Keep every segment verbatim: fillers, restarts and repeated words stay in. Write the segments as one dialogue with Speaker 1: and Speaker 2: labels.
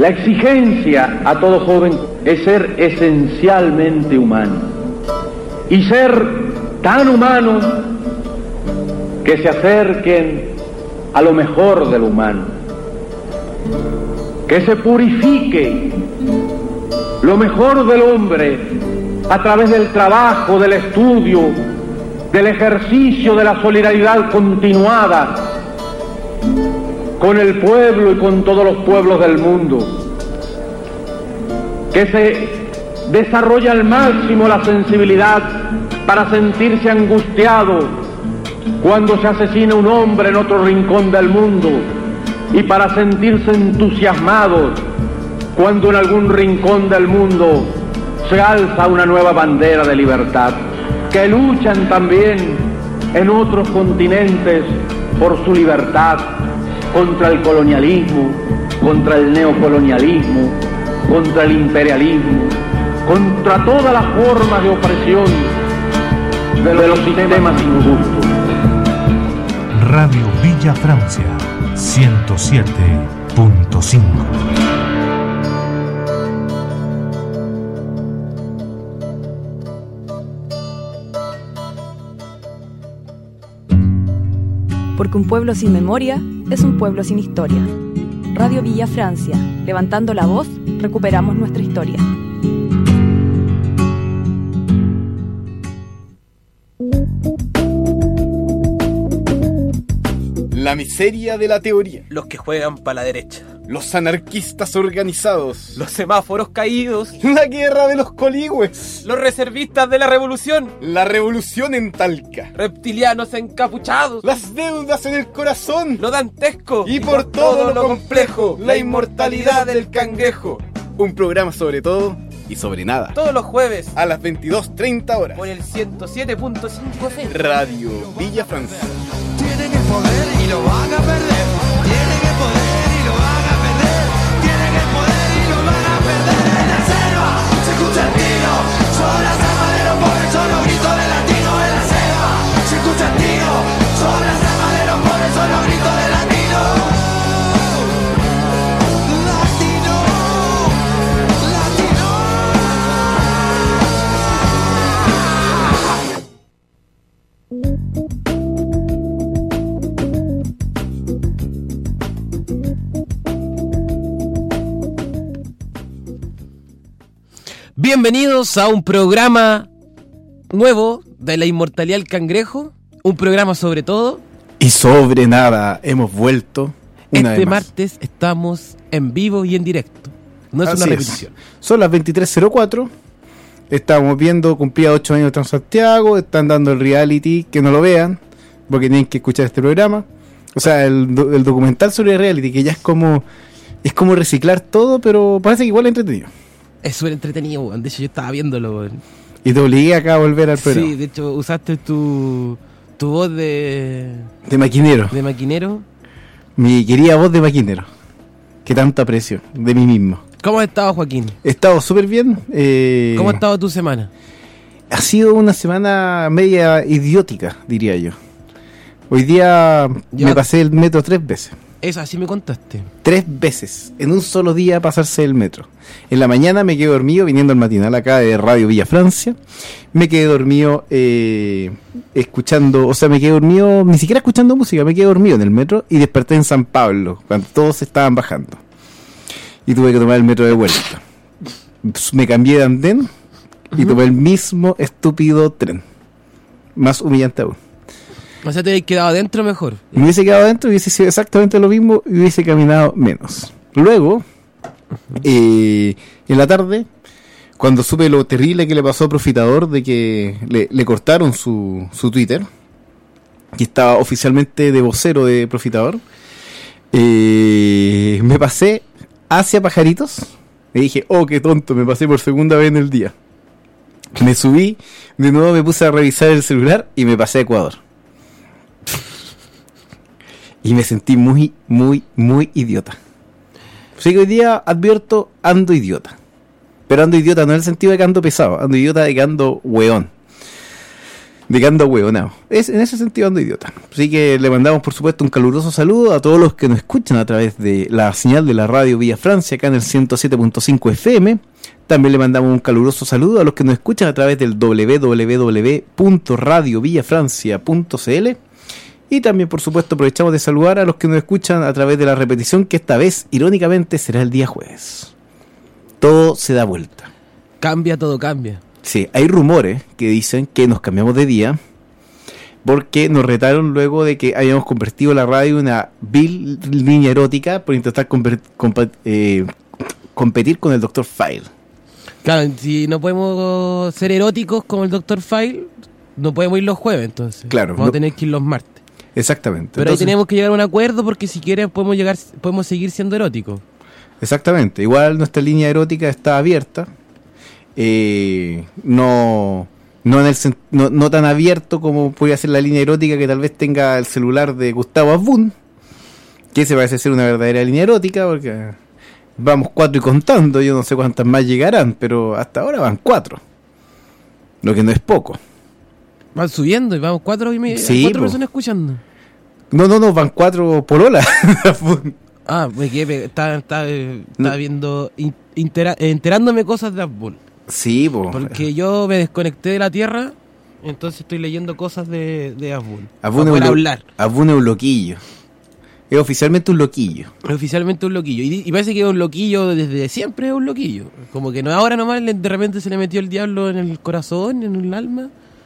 Speaker 1: La exigencia a todo joven es ser esencialmente humano y ser tan humano que se acerquen a lo mejor del humano, que se purifique lo mejor del hombre a través del trabajo, del estudio, del ejercicio de la solidaridad continuada con el pueblo y con todos los pueblos del mundo, que se desarrolle al máximo la sensibilidad para sentirse angustiado cuando se asesina un hombre en otro rincón del mundo y para sentirse entusiasmado cuando en algún rincón del mundo se alza una nueva bandera de libertad, que luchan también en otros continentes por su libertad, contra el colonialismo, contra el neocolonialismo, contra el imperialismo, contra todas las formas de opresión de los sistemas injustos.
Speaker 2: Radio Villa Francia, ciento siete punto cinco.
Speaker 3: Porque un pueblo sin memoria es un pueblo sin historia. Radio Villa Francia, levantando la voz, recuperamos nuestra historia.
Speaker 4: La miseria de la teoría.
Speaker 5: Los que juegan para la derecha.
Speaker 4: Los anarquistas organizados.
Speaker 5: Los semáforos caídos.
Speaker 4: La guerra de los coligües.
Speaker 5: Los reservistas de la revolución.
Speaker 4: La revolución en Talca.
Speaker 5: Reptilianos encapuchados.
Speaker 4: Las deudas en el corazón.
Speaker 5: Lo dantesco.
Speaker 4: Y, y por, por todo, todo lo complejo, la inmortalidad del cangrejo. Un programa sobre todo y sobre nada.
Speaker 5: Todos los jueves
Speaker 4: a las veintidós treinta horas.
Speaker 5: Por el ciento siete punto cinco F M.
Speaker 4: Radio Villa Francia.
Speaker 6: Tienen el poder y lo van a perder. Tienen el poder y lo van a perder. Tienen el poder y lo van a perder. En la selva se escucha el tiro. Son las armas de los pobres, son los gritos de latino. En la selva se escucha el tiro. Son las armas de los pobres, son los gritos de latino. Latino, latino.
Speaker 5: Bienvenidos a un programa nuevo de la inmortalidad del cangrejo, un programa sobre todo
Speaker 4: y sobre nada. Hemos vuelto una
Speaker 5: este
Speaker 4: vez más.
Speaker 5: Martes estamos en vivo y en directo, no es
Speaker 4: Así
Speaker 5: una
Speaker 4: es.
Speaker 5: repetición.
Speaker 4: Son las veintitrés cero cuatro. Estamos viendo, cumplía ocho años de Transantiago. Están dando el reality, que no lo vean porque tienen que escuchar este programa. O sea, el, do, el documental sobre el reality, que ya es como es como reciclar todo, pero parece que igual es entretenido.
Speaker 5: Es súper entretenido, weón. De hecho, yo estaba viéndolo, weón.
Speaker 4: Y te obligué acá a volver al programa.
Speaker 5: Sí, de hecho, usaste tu, tu voz de...
Speaker 4: De maquinero.
Speaker 5: De maquinero.
Speaker 4: Mi querida voz de maquinero. Que tanto aprecio de mí mismo.
Speaker 5: ¿Cómo has estado, Joaquín?
Speaker 4: He estado súper bien. Eh...
Speaker 5: ¿Cómo ha estado tu semana?
Speaker 4: Ha sido una semana media idiótica, diría yo. Hoy día yo... me pasé el metro tres veces.
Speaker 5: Eso, así me contaste.
Speaker 4: Tres veces, en un solo día pasarse el metro. En la mañana me quedé dormido viniendo al matinal acá de Radio Villa Francia. Me quedé dormido eh, escuchando, o sea, me quedé dormido, ni siquiera escuchando música, me quedé dormido en el metro y desperté en San Pablo, cuando todos estaban bajando. Y tuve que tomar el metro de vuelta. Me cambié de andén y tomé el mismo estúpido tren. Más humillante aún.
Speaker 5: O sea, te habías quedado adentro mejor.
Speaker 4: Me hubiese quedado adentro y hubiese sido exactamente lo mismo y hubiese caminado menos. Luego, eh, en la tarde, cuando supe lo terrible que le pasó a Profitador de que le, le cortaron su, su Twitter, que estaba oficialmente de vocero de Profitador, eh, me pasé hacia Pajaritos. Me dije, oh, qué tonto, me pasé por segunda vez en el día. Me subí, de nuevo me puse a revisar el celular y me pasé a Ecuador. Y me sentí muy, muy, muy idiota. Así que hoy día advierto, ando idiota. Pero ando idiota no en el sentido de que ando pesado, ando idiota de que ando weón. De que ando hueonado. Es, en ese sentido ando idiota. Así que le mandamos, por supuesto, un caluroso saludo a todos los que nos escuchan a través de la señal de la radio Villa Francia, acá en el ciento siete punto cinco F M. También le mandamos un caluroso saludo a los que nos escuchan a través del doble u doble u doble u punto radio villa francia punto c l. Y también, por supuesto, aprovechamos de saludar a los que nos escuchan a través de la repetición, que esta vez, irónicamente, será el día jueves. Todo se da vuelta.
Speaker 5: Cambia, todo cambia.
Speaker 4: Sí, hay rumores que dicen que nos cambiamos de día porque nos retaron luego de que habíamos convertido la radio en una vil línea erótica por intentar conver- compa- eh, competir con el doctor File.
Speaker 5: Claro, si no podemos ser eróticos como el doctor File, no podemos ir los jueves, entonces.
Speaker 4: Claro,
Speaker 5: Vamos
Speaker 4: no-
Speaker 5: a tener que ir los martes.
Speaker 4: Exactamente.
Speaker 5: Pero
Speaker 4: Entonces,
Speaker 5: ahí tenemos que llegar a un acuerdo porque si quieren podemos llegar, podemos seguir siendo eróticos.
Speaker 4: exactamente. Igual nuestra línea erótica está abierta. Eh, no, no, en el, sen- no, no tan abierto como podría ser la línea erótica que tal vez tenga el celular de Gustavo Asbun, que se parece ser una verdadera línea erótica, porque vamos cuatro y contando. Yo no sé cuántas más llegarán, pero hasta ahora van cuatro, lo que no es poco.
Speaker 5: Van subiendo y vamos cuatro y media,
Speaker 4: Sí,
Speaker 5: cuatro
Speaker 4: po.
Speaker 5: personas escuchando.
Speaker 4: No, no, no, van cuatro pololas.
Speaker 5: Ah, me quedé, pe- estaba, estaba, eh,
Speaker 4: No.
Speaker 5: estaba viendo, in- intera- eh, enterándome cosas de Asbun.
Speaker 4: Sí, po.
Speaker 5: Porque yo me desconecté de la Tierra, entonces estoy leyendo cosas de, de Asbun.
Speaker 4: Asbun
Speaker 5: Para
Speaker 4: es un
Speaker 5: poder
Speaker 4: lo-
Speaker 5: hablar.
Speaker 4: Asbun es un loquillo. Es oficialmente un loquillo.
Speaker 5: Es oficialmente un loquillo. Y, y parece que es un loquillo desde siempre, es un loquillo. Como que no ahora nomás le- de repente se le metió el diablo en el corazón, en el alma.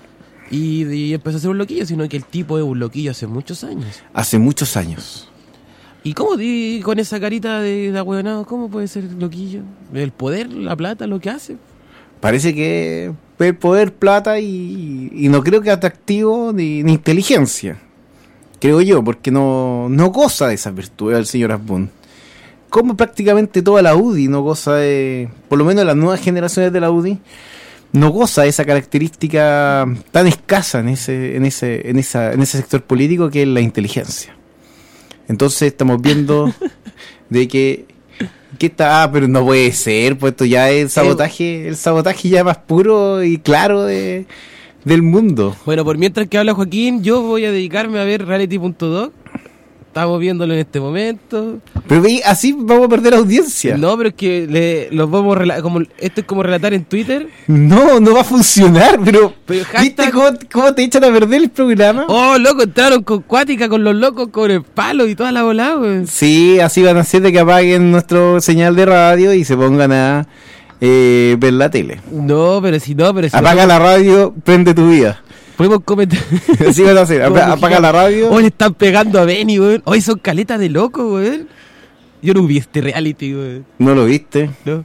Speaker 5: Y, y empezó a ser un loquillo, sino que el tipo es un loquillo hace muchos años.
Speaker 4: Hace muchos años.
Speaker 5: ¿Y cómo di con esa carita de, de ahueonado? ¿Cómo puede ser loquillo? El poder, la plata, lo que hace.
Speaker 4: Parece que el poder, plata y, y no creo que atractivo ni, ni inteligencia. Creo yo, porque no, no goza de esas virtudes el señor Asbun. Como prácticamente toda la U D I no goza de, por lo menos las nuevas generaciones de la U D I, no goza de esa característica tan escasa en ese, en ese, en esa, en ese sector político que es la inteligencia. Entonces estamos viendo de que, que está, ah, pero no puede ser, pues esto ya es el sabotaje, el sabotaje ya más puro y claro de, del mundo.
Speaker 5: Bueno, por mientras que habla Joaquín, yo voy a dedicarme a ver reality punto doc. Estamos viéndolo en este momento.
Speaker 4: Pero ve, así vamos a perder audiencia. No,
Speaker 5: No, pero es que le, los vamos a rela- como esto es como relatar en Twitter.
Speaker 4: no, va a funcionar, pero,
Speaker 5: Pero
Speaker 4: ¿viste
Speaker 5: hashtag-
Speaker 4: cómo, cómo te echan a perder el programa?
Speaker 5: Oh, loco, entraron con Cuática, con los locos, con el palo y toda la volada, güey.
Speaker 4: Sí, así van a hacer de que apaguen nuestro señal de radio y se pongan a eh, ver la tele.
Speaker 5: No, pero si no, pero si
Speaker 4: Apaga
Speaker 5: no,
Speaker 4: la radio, prende tu vida.
Speaker 5: podemos comentar.
Speaker 4: Así van a hacer,
Speaker 5: Como
Speaker 4: apa- apaga la radio.
Speaker 5: Hoy le están pegando a Benny, güey. Hoy son caletas de locos, güey. Yo no vi este reality, güey.
Speaker 4: ¿No lo viste?
Speaker 5: No.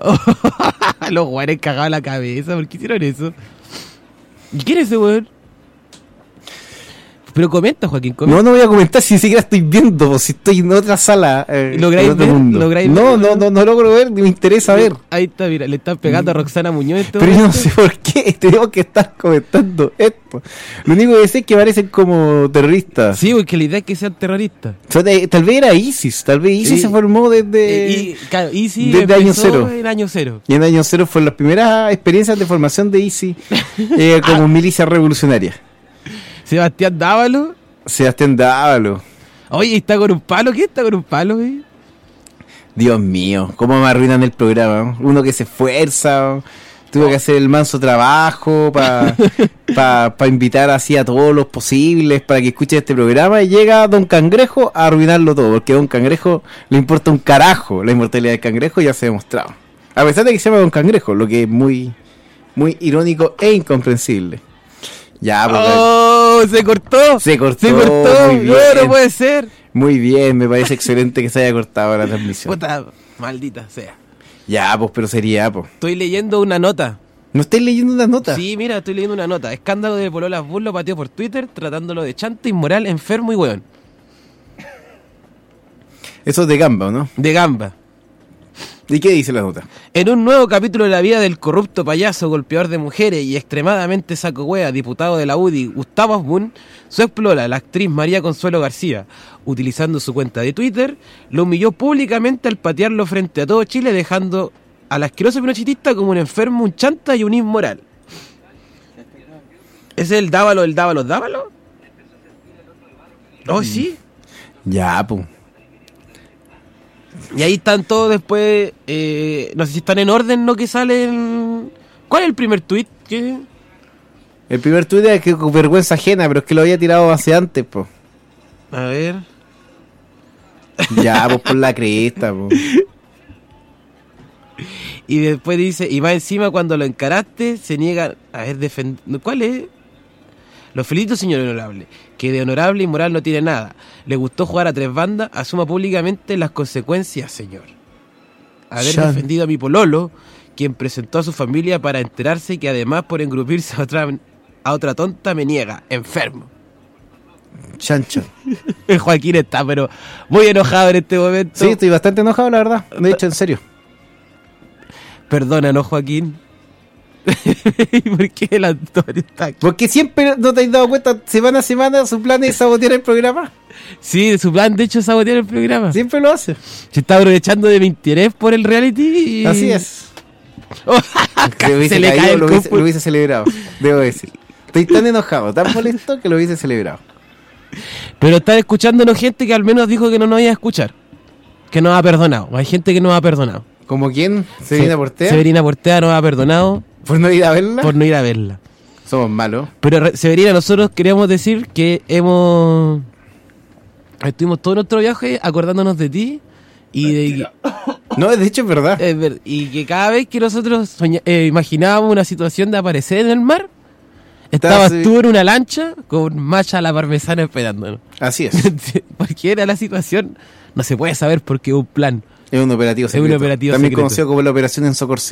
Speaker 5: Los güeyes cagados la cabeza, ¿por qué hicieron eso? ¿Y quién es ese güey? Pero comenta, Joaquín, comenta.
Speaker 4: No, no voy a comentar si ni siquiera estoy viendo, o si estoy en otra sala. Eh,
Speaker 5: ¿Lográis
Speaker 4: en otro
Speaker 5: ver?
Speaker 4: mundo.
Speaker 5: ¿Lográis
Speaker 4: no,
Speaker 5: ver?
Speaker 4: no, no, no logro ver, ni me interesa ver.
Speaker 5: Ahí está, mira, le están pegando a Roxana Muñoz. en este
Speaker 4: Pero yo no
Speaker 5: momento.
Speaker 4: sé por qué tenemos que estar comentando esto. Lo único que sé es que parecen como terroristas.
Speaker 5: Sí, porque la idea es que sean terroristas.
Speaker 4: O sea, de- tal vez era ISIS, tal vez ISIS
Speaker 5: Sí.
Speaker 4: se formó desde...
Speaker 5: Eh, y, claro, Easy
Speaker 4: desde año
Speaker 5: empezó
Speaker 4: cero.
Speaker 5: en año cero.
Speaker 4: Y en año cero fueron las primeras experiencias de formación de ISIS eh, como milicia revolucionaria.
Speaker 5: Sebastián Dávalo.
Speaker 4: Sebastián Dávalo.
Speaker 5: Oye, ¿está con un palo? ¿Qué está con un palo, güey?
Speaker 4: Dios mío, cómo me arruinan el programa. Uno que se esfuerza, tuve que hacer el manso trabajo para pa, pa invitar así a todos los posibles para que escuchen este programa y llega Don Cangrejo a arruinarlo todo, porque a Don Cangrejo le importa un carajo la inmortalidad del cangrejo, ya se ha demostrado. A pesar de que se llama Don Cangrejo, lo que es muy, muy irónico e incomprensible. Ya, porque
Speaker 5: ¡Oh! ¡Se cortó!
Speaker 4: se cortó.
Speaker 5: ¡Se cortó!
Speaker 4: Muy
Speaker 5: ¡No,
Speaker 4: bien.
Speaker 5: no puede ser!
Speaker 4: Muy bien, me parece excelente que se haya cortado la transmisión.
Speaker 5: Puta, maldita sea.
Speaker 4: Ya, pues, pero sería, pues.
Speaker 5: Estoy leyendo una nota.
Speaker 4: ¿No estáis leyendo una nota?
Speaker 5: Sí, mira, estoy leyendo una nota. Escándalo de Pololas Burlo pateó por Twitter tratándolo de chanta, inmoral, enfermo y hueón.
Speaker 4: Eso es de Gamba, ¿no?
Speaker 5: De gamba.
Speaker 4: ¿Y qué dice la nota?
Speaker 5: En un nuevo capítulo de la vida del corrupto payaso, golpeador de mujeres y extremadamente saco hueá, diputado de la U D I, Gustavo Asbun, su explola, la actriz María Consuelo García, utilizando su cuenta de Twitter, lo humilló públicamente al patearlo frente a todo Chile, dejando al asqueroso pinochetista como un enfermo, un chanta y un inmoral. ¿Ese es el Dávalo, el Dávalo, Dávalo? Oh, sí.
Speaker 4: Ya, pues.
Speaker 5: Y ahí están todos después. Eh, no sé si están en orden, ¿no? Que salen. ¿Cuál es el primer tweet? ¿Qué?
Speaker 4: El primer tuit es que con vergüenza ajena, pero es que lo había tirado hace antes, pues.
Speaker 5: A ver.
Speaker 4: Ya, pues por la cresta, pues.
Speaker 5: Y después dice, y va encima cuando lo encaraste, se niega a ver, defender. ¿Cuál es? Lo felicito, señor honorable, que de honorable y moral no tiene nada. Le gustó jugar a tres bandas, asuma públicamente las consecuencias, señor. Haber
Speaker 4: Chan.
Speaker 5: defendido a mi pololo, quien presentó a su familia para enterarse que además por engrupirse a otra, a otra tonta me niega, enfermo.
Speaker 4: Chancho.
Speaker 5: Joaquín está, pero muy enojado en este momento.
Speaker 4: Sí, estoy bastante enojado, la verdad. De hecho, en serio.
Speaker 5: Perdona, ¿no, Joaquín? ¿Por qué el Antonio está aquí?
Speaker 4: Porque siempre no te has dado cuenta, semana a semana, su plan es sabotear el programa.
Speaker 5: Sí, su plan de hecho es sabotear el programa.
Speaker 4: Siempre lo hace.
Speaker 5: Se está aprovechando de mi interés por el reality y...
Speaker 4: Así es.
Speaker 5: Oh,
Speaker 4: Si hubiese
Speaker 5: se le
Speaker 4: caído,
Speaker 5: cae el
Speaker 4: lo, hubiese,
Speaker 5: cupo.
Speaker 4: lo hubiese celebrado, debo decir. Estoy tan enojado, tan molesto que lo hubiese celebrado.
Speaker 5: Pero están escuchándonos gente que al menos dijo que no nos iba a escuchar. Que nos ha perdonado. Hay gente que nos ha perdonado.
Speaker 4: ¿Como quién? ¿Severina
Speaker 5: Se-
Speaker 4: Portea?
Speaker 5: Severina Portea nos ha perdonado
Speaker 4: ¿Por no ir a verla?
Speaker 5: por no ir a verla.
Speaker 4: Somos malos.
Speaker 5: Pero re- Severina, nosotros queríamos decir que hemos... Estuvimos todo nuestro viaje acordándonos de ti y de...
Speaker 4: No, de hecho es verdad.
Speaker 5: Es ver- y que cada vez que nosotros soña- eh, imaginábamos una situación de aparecer en el mar, estabas
Speaker 4: Estaba-
Speaker 5: tú en una lancha con macha a la parmesana esperándonos.
Speaker 4: Así es.
Speaker 5: Porque era la situación, no se puede saber porque es un plan.
Speaker 4: Es un operativo secreto.
Speaker 5: un operativo
Speaker 4: También
Speaker 5: secreto.
Speaker 4: conocido como la operación en Socorsi.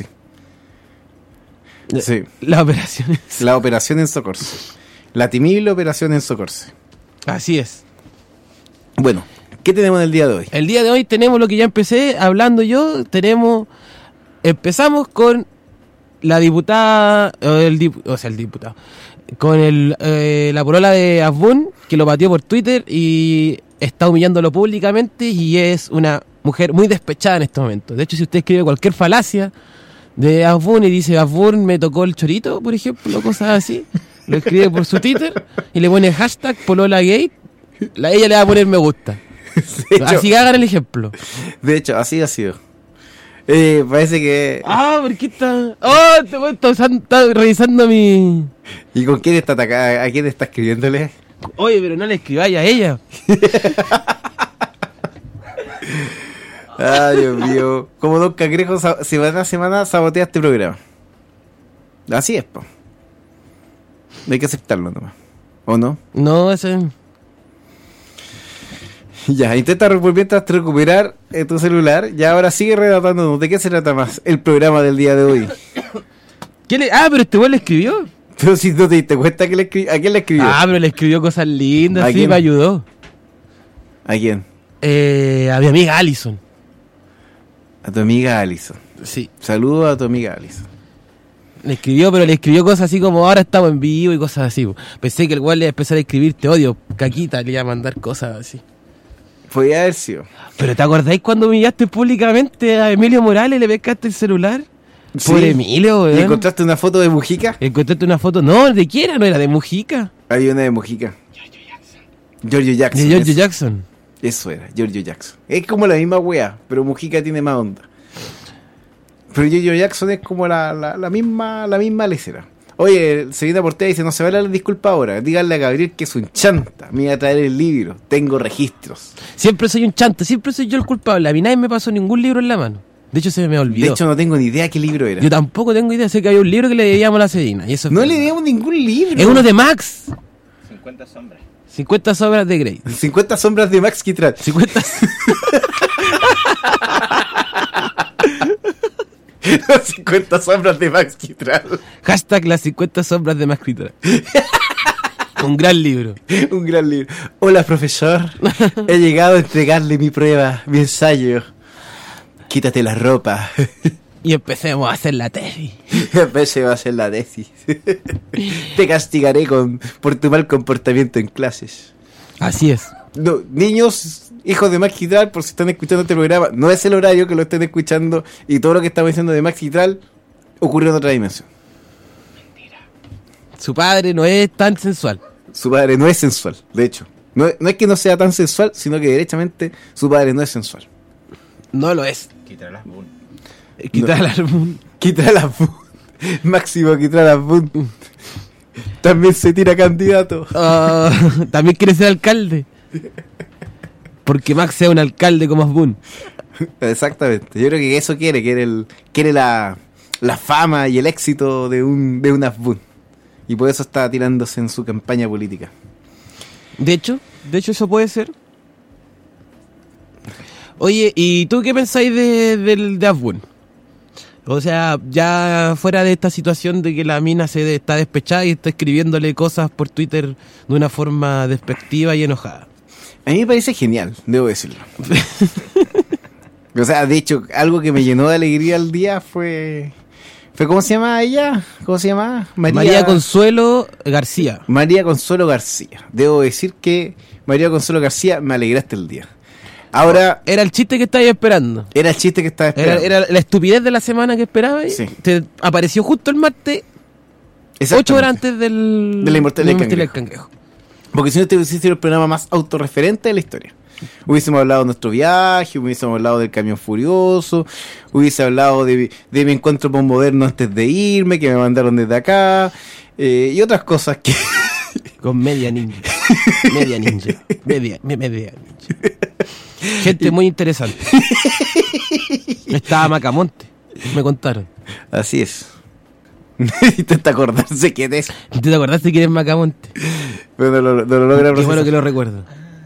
Speaker 4: Sí.
Speaker 5: La operación es...
Speaker 4: La operación en Socorsi. La temible operación en Socorsi.
Speaker 5: Así es.
Speaker 4: Bueno, ¿qué tenemos en el día de hoy?
Speaker 5: El día de hoy tenemos lo que ya empecé hablando yo, tenemos... Empezamos con la diputada, o, el dip- o sea, el diputado, con el eh, la polola de Asbun, que lo batió por Twitter y está humillándolo públicamente y es una mujer muy despechada en estos momentos. De hecho, si usted escribe cualquier falacia de Asbun y dice Asbun me tocó el chorito, por ejemplo, cosas así, lo escribe por su Twitter y le pone hashtag pololagate, la, ella le va a poner me gusta.
Speaker 4: De hecho,
Speaker 5: Así que hagan el ejemplo.
Speaker 4: de hecho, así ha sido. Eh, parece que...
Speaker 5: Ah, ¿por qué está? Oh, este güey está, usando- está revisando mi...
Speaker 4: ¿Y con quién está atacada? ¿A quién está escribiéndole?
Speaker 5: Oye, pero no le escribáis a ella.
Speaker 4: Ay, Dios mío. Como Don Cangrejo, sa- semana a semana sabotea este programa. Así es, po. Hay que aceptarlo nomás. ¿O no?
Speaker 5: No, ese...
Speaker 4: Ya, intenta re- mientras recuperar eh, tu celular. Ya ahora sigue relatándonos. ¿De qué se trata más el programa del día de hoy?
Speaker 5: ¿Qué le... Ah, pero este güey le escribió.
Speaker 4: Pero si no te diste cuenta que le escri- ¿a quién le escribió?
Speaker 5: Ah, pero le escribió cosas lindas,
Speaker 4: ¿A
Speaker 5: sí,
Speaker 4: quién?
Speaker 5: me ayudó.
Speaker 4: ¿A quién?
Speaker 5: Eh, a mi amiga Allison.
Speaker 4: A tu amiga Alison.
Speaker 5: Sí.
Speaker 4: Saludos a tu amiga Alison.
Speaker 5: Le escribió, pero le escribió cosas así como ahora estamos en vivo y cosas así. Pensé que el güey le iba a empezar a escribir te odio, caquita, le iba a mandar cosas así.
Speaker 4: Podría haber sido.
Speaker 5: Pero ¿te acordáis cuando humillaste públicamente a Emilio Morales y le pescaste el celular?
Speaker 4: Sí.
Speaker 5: Por Emilio,
Speaker 4: ¿Y
Speaker 5: weón.
Speaker 4: encontraste una foto de Mujica?
Speaker 5: Encontraste una foto, no, ¿de quién era? No era de Mujica.
Speaker 4: Hay una de Mujica. Giorgio Jackson.
Speaker 5: De George
Speaker 4: eso.
Speaker 5: Jackson.
Speaker 4: Eso era, Giorgio Jackson. Es como la misma wea, pero Mujica tiene más onda. Pero Giorgio Jackson es como la, la, la misma la misma lecera. Oye, Severina Portea dice, no se vale la disculpa ahora. Díganle a Gabriel que es un chanta. Me iba a traer el libro. Tengo registros.
Speaker 5: Siempre soy un chanta, siempre soy yo el culpable. A mí nadie me pasó ningún libro en la mano. De hecho, se me olvidó.
Speaker 4: De hecho, no tengo ni idea qué libro era.
Speaker 5: Yo tampoco tengo idea, sé que había un libro que le debíamos a la Sedina. Y eso es
Speaker 4: No
Speaker 5: verdad.
Speaker 4: le dimos ningún libro.
Speaker 5: Es uno de Max.
Speaker 7: cincuenta sombras.
Speaker 5: cincuenta sombras de Grey.
Speaker 4: cincuenta sombras de Max Kitral.
Speaker 5: cincuenta...
Speaker 4: cincuenta sombras de Max Kitral.
Speaker 5: Hashtag las cincuenta sombras de Max Kitral. Un gran libro.
Speaker 4: Un gran libro. Hola, profesor. He llegado a entregarle mi prueba, mi ensayo. Quítate la ropa.
Speaker 5: Y empecemos a hacer la tesis.
Speaker 4: En vez se va a hacer la tesis. Te castigaré con, por tu mal comportamiento en clases.
Speaker 5: Así es.
Speaker 4: No, niños, hijos de Max Kitral, por si están escuchando este programa, no es el horario que lo estén escuchando y todo lo que estamos diciendo de Max Kitral ocurrió en otra dimensión.
Speaker 5: Su padre no es tan sensual.
Speaker 4: Su padre no es sensual, de hecho. No, no es que no sea tan sensual, sino que derechamente su padre no es sensual.
Speaker 5: No lo es.
Speaker 7: Quitar las bull.
Speaker 5: Quitar
Speaker 4: No.
Speaker 5: el álbum.
Speaker 4: Quita la Boon. Máximo quita la Boon. También se tira candidato.
Speaker 5: Ah, también quiere ser alcalde. Porque Max sea un alcalde como Asbun.
Speaker 4: Exactamente. Yo creo que eso quiere, quiere el, quiere la, la fama y el éxito de un de un Asbun. Y por eso está tirándose en su campaña política.
Speaker 5: De hecho, de hecho eso puede ser. Oye, ¿y tú qué pensáis de, del de Asbun? O sea, ya fuera de esta situación de que la mina se de- está despechada y está escribiéndole cosas por Twitter de una forma despectiva y enojada.
Speaker 4: A mí me parece genial, debo decirlo. O sea, de hecho, algo que me llenó de alegría el día fue... fue ¿Cómo se llama ella? ¿Cómo se llama?
Speaker 5: María Consuelo García.
Speaker 4: María Consuelo García. Debo decir que María Consuelo García me alegraste el día. Ahora,
Speaker 5: Era el chiste que estáis esperando.
Speaker 4: era el chiste que estaba
Speaker 5: Era,
Speaker 4: esperando.
Speaker 5: era la estupidez de la semana que esperabais.
Speaker 4: Sí.
Speaker 5: Te apareció justo el martes,
Speaker 4: Exactamente.
Speaker 5: ocho horas antes del,
Speaker 4: De la Inmortalidad del
Speaker 5: del
Speaker 4: Cangrejo. Porque si no, te hubiese sido el programa más autorreferente de la historia. Hubiésemos hablado de nuestro viaje, hubiésemos hablado del camión furioso, hubiese hablado de, de mi encuentro con Moderno antes de irme, que me mandaron desde acá, eh, y otras cosas que...
Speaker 5: Con media ninja. Media ninja. Media, me- media ninja. Gente muy interesante. Estaba Macamonte, me contaron.
Speaker 4: Así es. Intenta acordarse quién es,
Speaker 5: ¿Tú te acordaste quién es Macamonte?
Speaker 4: pero no lo, no lo logra
Speaker 5: Qué
Speaker 4: procesar.
Speaker 5: bueno que lo recuerdo.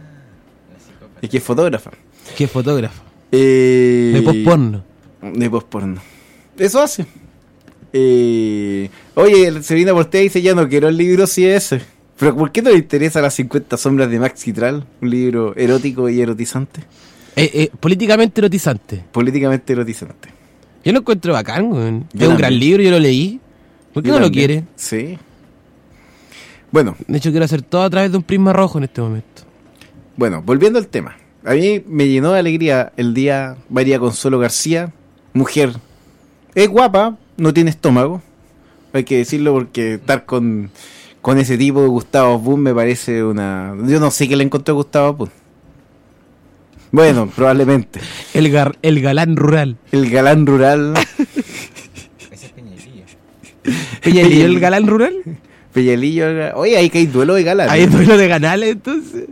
Speaker 4: Y que es fotógrafa.
Speaker 5: Que es fotógrafo.
Speaker 4: Eh,
Speaker 5: De post-porno.
Speaker 4: De post-porno. Eso hace. Eh, oye, Selena Portea dice, ya no quiero el libro si es ese. Pero ¿por qué no le interesa las cincuenta sombras de Max Quitral? Un libro erótico y erotizante.
Speaker 5: Eh, eh, políticamente erotizante.
Speaker 4: Políticamente erotizante.
Speaker 5: Yo lo encuentro bacán, weón. Es
Speaker 4: Yo
Speaker 5: un
Speaker 4: también.
Speaker 5: gran libro, yo lo leí. ¿Por qué
Speaker 4: Yo
Speaker 5: no lo
Speaker 4: también.
Speaker 5: quiere?
Speaker 4: Sí. Bueno,
Speaker 5: De hecho, quiero hacer todo a través de un prisma rojo en este momento.
Speaker 4: bueno, volviendo al tema. A mí me llenó de alegría el día María Consuelo García, mujer. Es guapa, no tiene estómago. Hay que decirlo porque estar con, con ese tipo de Gustavo Asbun me parece una... Yo no sé qué le encontró a Gustavo Asbun. Bueno, probablemente.
Speaker 5: El, gar- el galán rural.
Speaker 4: El galán rural.
Speaker 7: Ese es Peñalillo.
Speaker 5: Peñalillo, el galán rural.
Speaker 4: Peñalillo. Oye, ahí que hay duelo de galán.
Speaker 5: Hay duelo de ganales, entonces.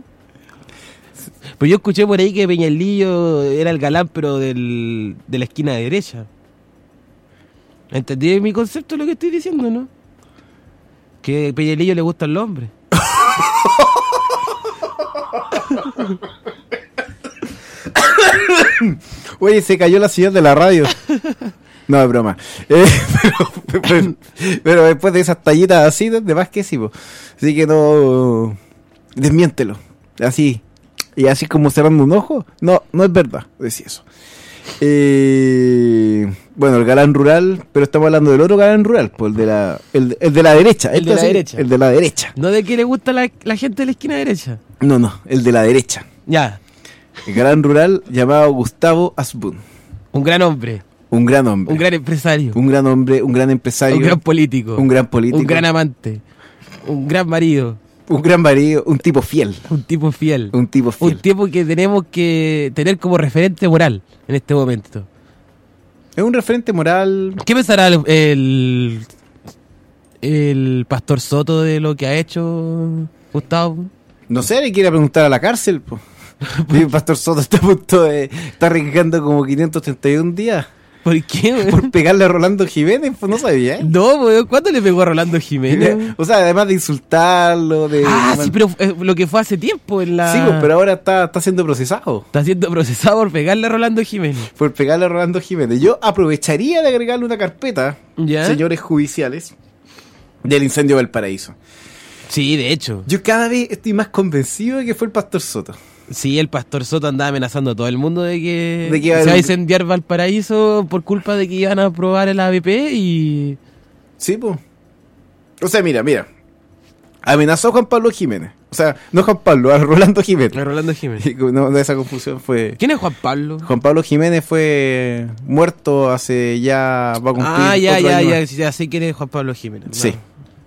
Speaker 5: Pues yo escuché por ahí que Peñalillo era el galán, pero del, de la esquina derecha. ¿Entendí mi concepto de lo que estoy diciendo, no? Que a Peñalillo le gustan los hombres.
Speaker 4: Oye, se cayó la señal de la radio. No, es broma. Eh, pero, pero- pero después de esas tallitas así, de más que sí, po. Así que no... Desmiéntelo. Así. Y así como cerrando un ojo. No, no es verdad. Decía eso. Eh, bueno, el galán rural, pero estamos hablando del otro galán rural, pues el de la, el, el de la derecha.
Speaker 5: El de
Speaker 4: Este
Speaker 5: la
Speaker 4: sí,
Speaker 5: derecha.
Speaker 4: El de la derecha.
Speaker 5: ¿No de que le gusta la, la gente de la esquina derecha?
Speaker 4: No, no, el de la derecha.
Speaker 5: Ya,
Speaker 4: El galán rural llamado Gustavo Asbun.
Speaker 5: un gran hombre,
Speaker 4: Un gran hombre.
Speaker 5: un gran empresario,
Speaker 4: Un gran hombre, un gran empresario.
Speaker 5: un gran político,
Speaker 4: un gran político.
Speaker 5: un gran amante, un gran marido,
Speaker 4: Un gran marido, un tipo fiel.
Speaker 5: un tipo fiel,
Speaker 4: Un tipo fiel.
Speaker 5: un tipo que tenemos que tener como referente moral en este momento.
Speaker 4: Es un referente moral.
Speaker 5: ¿Qué pensará el, el, el pastor Soto de lo que ha hecho Gustavo?
Speaker 4: No sé, le quiere preguntar a la cárcel. Po. Y el pastor Soto está a punto de. Está arriesgando como quinientos treinta y un días
Speaker 5: ¿Por qué, weón?
Speaker 4: por pegarle a Rolando Jiménez. Pues no sabía. ¿eh?
Speaker 5: No, weón, ¿cuándo le pegó a Rolando Jiménez?
Speaker 4: O sea, además de insultarlo, de.
Speaker 5: Ah, sí, pero eh, lo que fue hace tiempo en la...
Speaker 4: Sí, pues, pero ahora está, está siendo procesado
Speaker 5: Está siendo procesado por pegarle a Rolando Jiménez.
Speaker 4: por pegarle a Rolando Jiménez. Yo aprovecharía de agregarle una carpeta,
Speaker 5: ¿Ya?
Speaker 4: señores judiciales, del incendio de Valparaíso.
Speaker 5: Sí, de hecho.
Speaker 4: Yo cada vez estoy más convencido de que fue el pastor Soto.
Speaker 5: Sí, el pastor Soto andaba amenazando a todo el mundo de que,
Speaker 4: De que iba a
Speaker 5: se
Speaker 4: haber
Speaker 5: va a
Speaker 4: un-
Speaker 5: incendiar Valparaíso por culpa de que iban a aprobar el A B P y...
Speaker 4: Sí, pues. O sea, mira, mira. Amenazó a Juan Pablo Jiménez. O sea, no Juan Pablo, a Rolando Jiménez.
Speaker 5: a Rolando Jiménez.
Speaker 4: No, no, esa confusión fue...
Speaker 5: ¿Quién es Juan Pablo?
Speaker 4: Juan Pablo Jiménez fue muerto hace ya... Va a cumplir
Speaker 5: Ah, ya,
Speaker 4: otro
Speaker 5: ya,
Speaker 4: año
Speaker 5: ya,
Speaker 4: más.
Speaker 5: ya sé quién es Juan Pablo Jiménez.
Speaker 4: Sí.
Speaker 5: Va.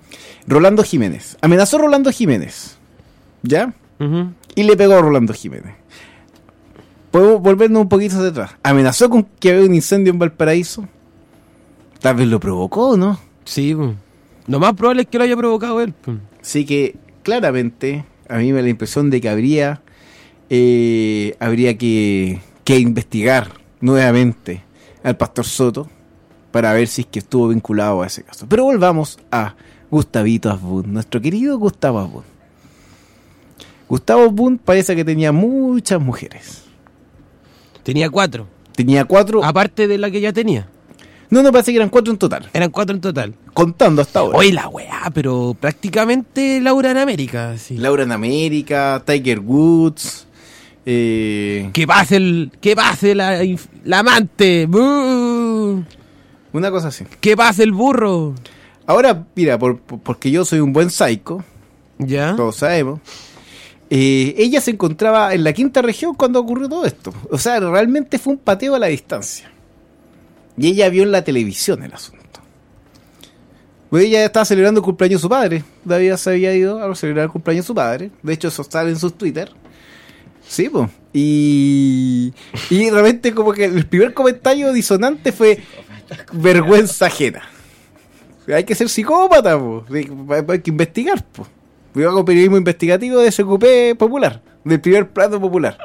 Speaker 4: Rolando Jiménez. Amenazó a Rolando Jiménez. ¿Ya?
Speaker 5: Ujú.
Speaker 4: Y le pegó a Rolando Jiménez. Podemos volvernos un poquito detrás. Amenazó con que había un incendio en Valparaíso. Tal vez lo provocó, ¿no?
Speaker 5: Sí, po. Lo más probable es que lo haya provocado él. Po.
Speaker 4: Así que, claramente, a mí me da la impresión de que habría eh, habría que, que investigar nuevamente al Pastor Soto para ver si es que estuvo vinculado a ese caso. Pero volvamos a Gustavito Asbun, nuestro querido Gustavo Asbun. Gustavo Asbun parece que tenía muchas mujeres.
Speaker 5: Tenía cuatro.
Speaker 4: Tenía cuatro.
Speaker 5: Aparte de la que ya tenía.
Speaker 4: No, no, parece que eran cuatro en total.
Speaker 5: Eran cuatro en total.
Speaker 4: Contando hasta ahora.
Speaker 5: Oye, la weá, pero prácticamente Laura en América. Sí.
Speaker 4: Laura en América, Tiger Woods. Eh,
Speaker 5: Que pase el. Que pase la, inf- la amante. ¡Bú!
Speaker 4: una cosa así.
Speaker 5: Que pase el burro.
Speaker 4: Ahora, mira, por, por- porque yo soy un buen psycho,
Speaker 5: ¿Ya?
Speaker 4: todos sabemos. Eh, ella se encontraba en la quinta región cuando ocurrió todo esto. O sea, realmente fue un pateo a la distancia. Y ella vio en la televisión el asunto. Pues ella estaba celebrando el cumpleaños de su padre. Todavía se había ido a celebrar el cumpleaños de su padre. De hecho, eso sale en sus Twitter. Sí, pues. Y, y realmente como que el primer comentario disonante fue vergüenza ajena. Hay que ser psicópata, po. Hay que investigar, po. Yo hago periodismo investigativo de S Q P popular, del primer plano popular.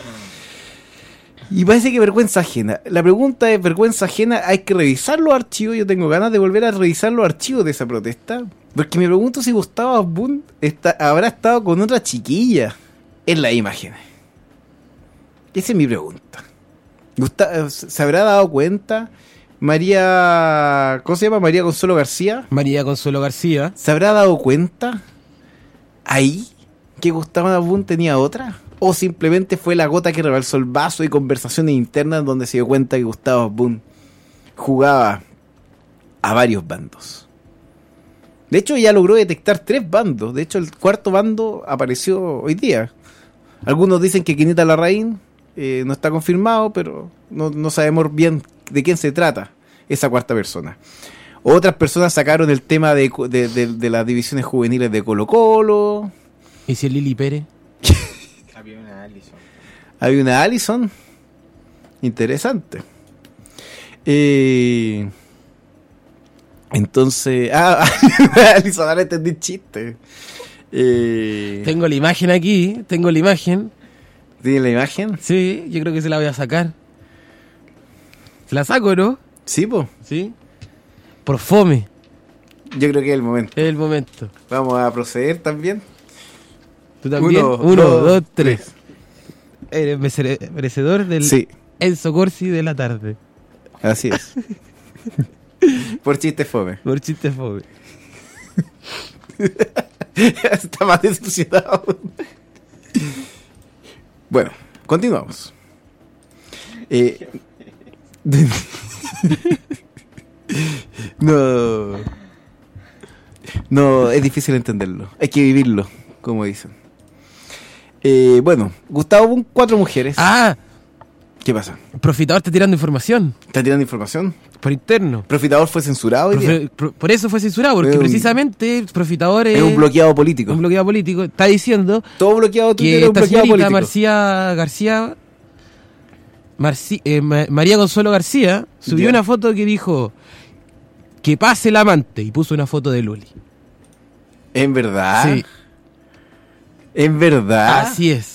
Speaker 4: Y parece que vergüenza ajena. La pregunta es, vergüenza ajena, hay que revisar los archivos. Yo tengo ganas de volver a revisar los archivos de esa protesta, porque me pregunto si Gustavo Asbun está, habrá estado con otra chiquilla en las imágenes. Esa es mi pregunta. Gusta- ¿Se habrá dado cuenta María, ¿cómo se llama? María Consuelo García?
Speaker 5: María Consuelo García.
Speaker 4: ¿Se habrá dado cuenta ahí que Gustavo Asbun tenía otra? ¿O simplemente fue la gota que rebalsó el vaso y conversaciones internas donde se dio cuenta que Gustavo Asbun jugaba a varios bandos? De hecho, ya logró detectar tres bandos. De hecho, el cuarto bando apareció hoy día. Algunos dicen que Quinita Larraín, eh, no está confirmado, pero no, no sabemos bien de quién se trata esa cuarta persona. Otras personas sacaron el tema de, de, de, de las divisiones juveniles de Colo Colo.
Speaker 5: ¿Y si el Lili Pérez?
Speaker 7: Había una Allison.
Speaker 4: Hay una Allison. Interesante. Eh, entonces... Ah, Allison, ahora entendí el chiste. Eh,
Speaker 5: Tengo la imagen aquí. Tengo la imagen.
Speaker 4: ¿Tiene la imagen?
Speaker 5: Sí, yo creo que se la voy a sacar. ¿Se la saco, no?
Speaker 4: Sí, pues.
Speaker 5: Sí. Por fome.
Speaker 4: Yo creo que es el momento.
Speaker 5: Es el momento.
Speaker 4: Vamos a proceder también.
Speaker 5: ¿Tú también?
Speaker 4: Uno,
Speaker 5: Uno,
Speaker 4: dos,
Speaker 5: dos, tres. Eres mere- merecedor del
Speaker 4: Sí,
Speaker 5: Enzo Corsi de la tarde.
Speaker 4: así es. Por chiste fome.
Speaker 5: Por chiste fome.
Speaker 4: Está más decepcionado. Bueno, continuamos. Eh, no. No, es difícil entenderlo. Hay que vivirlo, como dicen. Eh, bueno, Gustavo Asbun, cuatro mujeres.
Speaker 5: Ah,
Speaker 4: ¿Qué pasa?
Speaker 5: Profitador está tirando información.
Speaker 4: ¿Está tirando información?
Speaker 5: Por interno.
Speaker 4: ¿Profitador fue censurado hoy día?
Speaker 5: Profe- pro- por eso fue censurado, porque
Speaker 4: Es un-
Speaker 5: precisamente Profitador es
Speaker 4: Es un bloqueado político.
Speaker 5: un bloqueado político. Está diciendo
Speaker 4: Todo bloqueado Twitter
Speaker 5: que
Speaker 4: es un
Speaker 5: esta
Speaker 4: bloqueado
Speaker 5: señorita
Speaker 4: político.
Speaker 5: Marcia García, Marci- eh, Ma- María Consuelo García, subió
Speaker 4: Ya.
Speaker 5: una foto que dijo que pase el amante y puso una foto de Luli.
Speaker 4: ¿En verdad?
Speaker 5: Sí.
Speaker 4: ¿En verdad?
Speaker 5: Así es.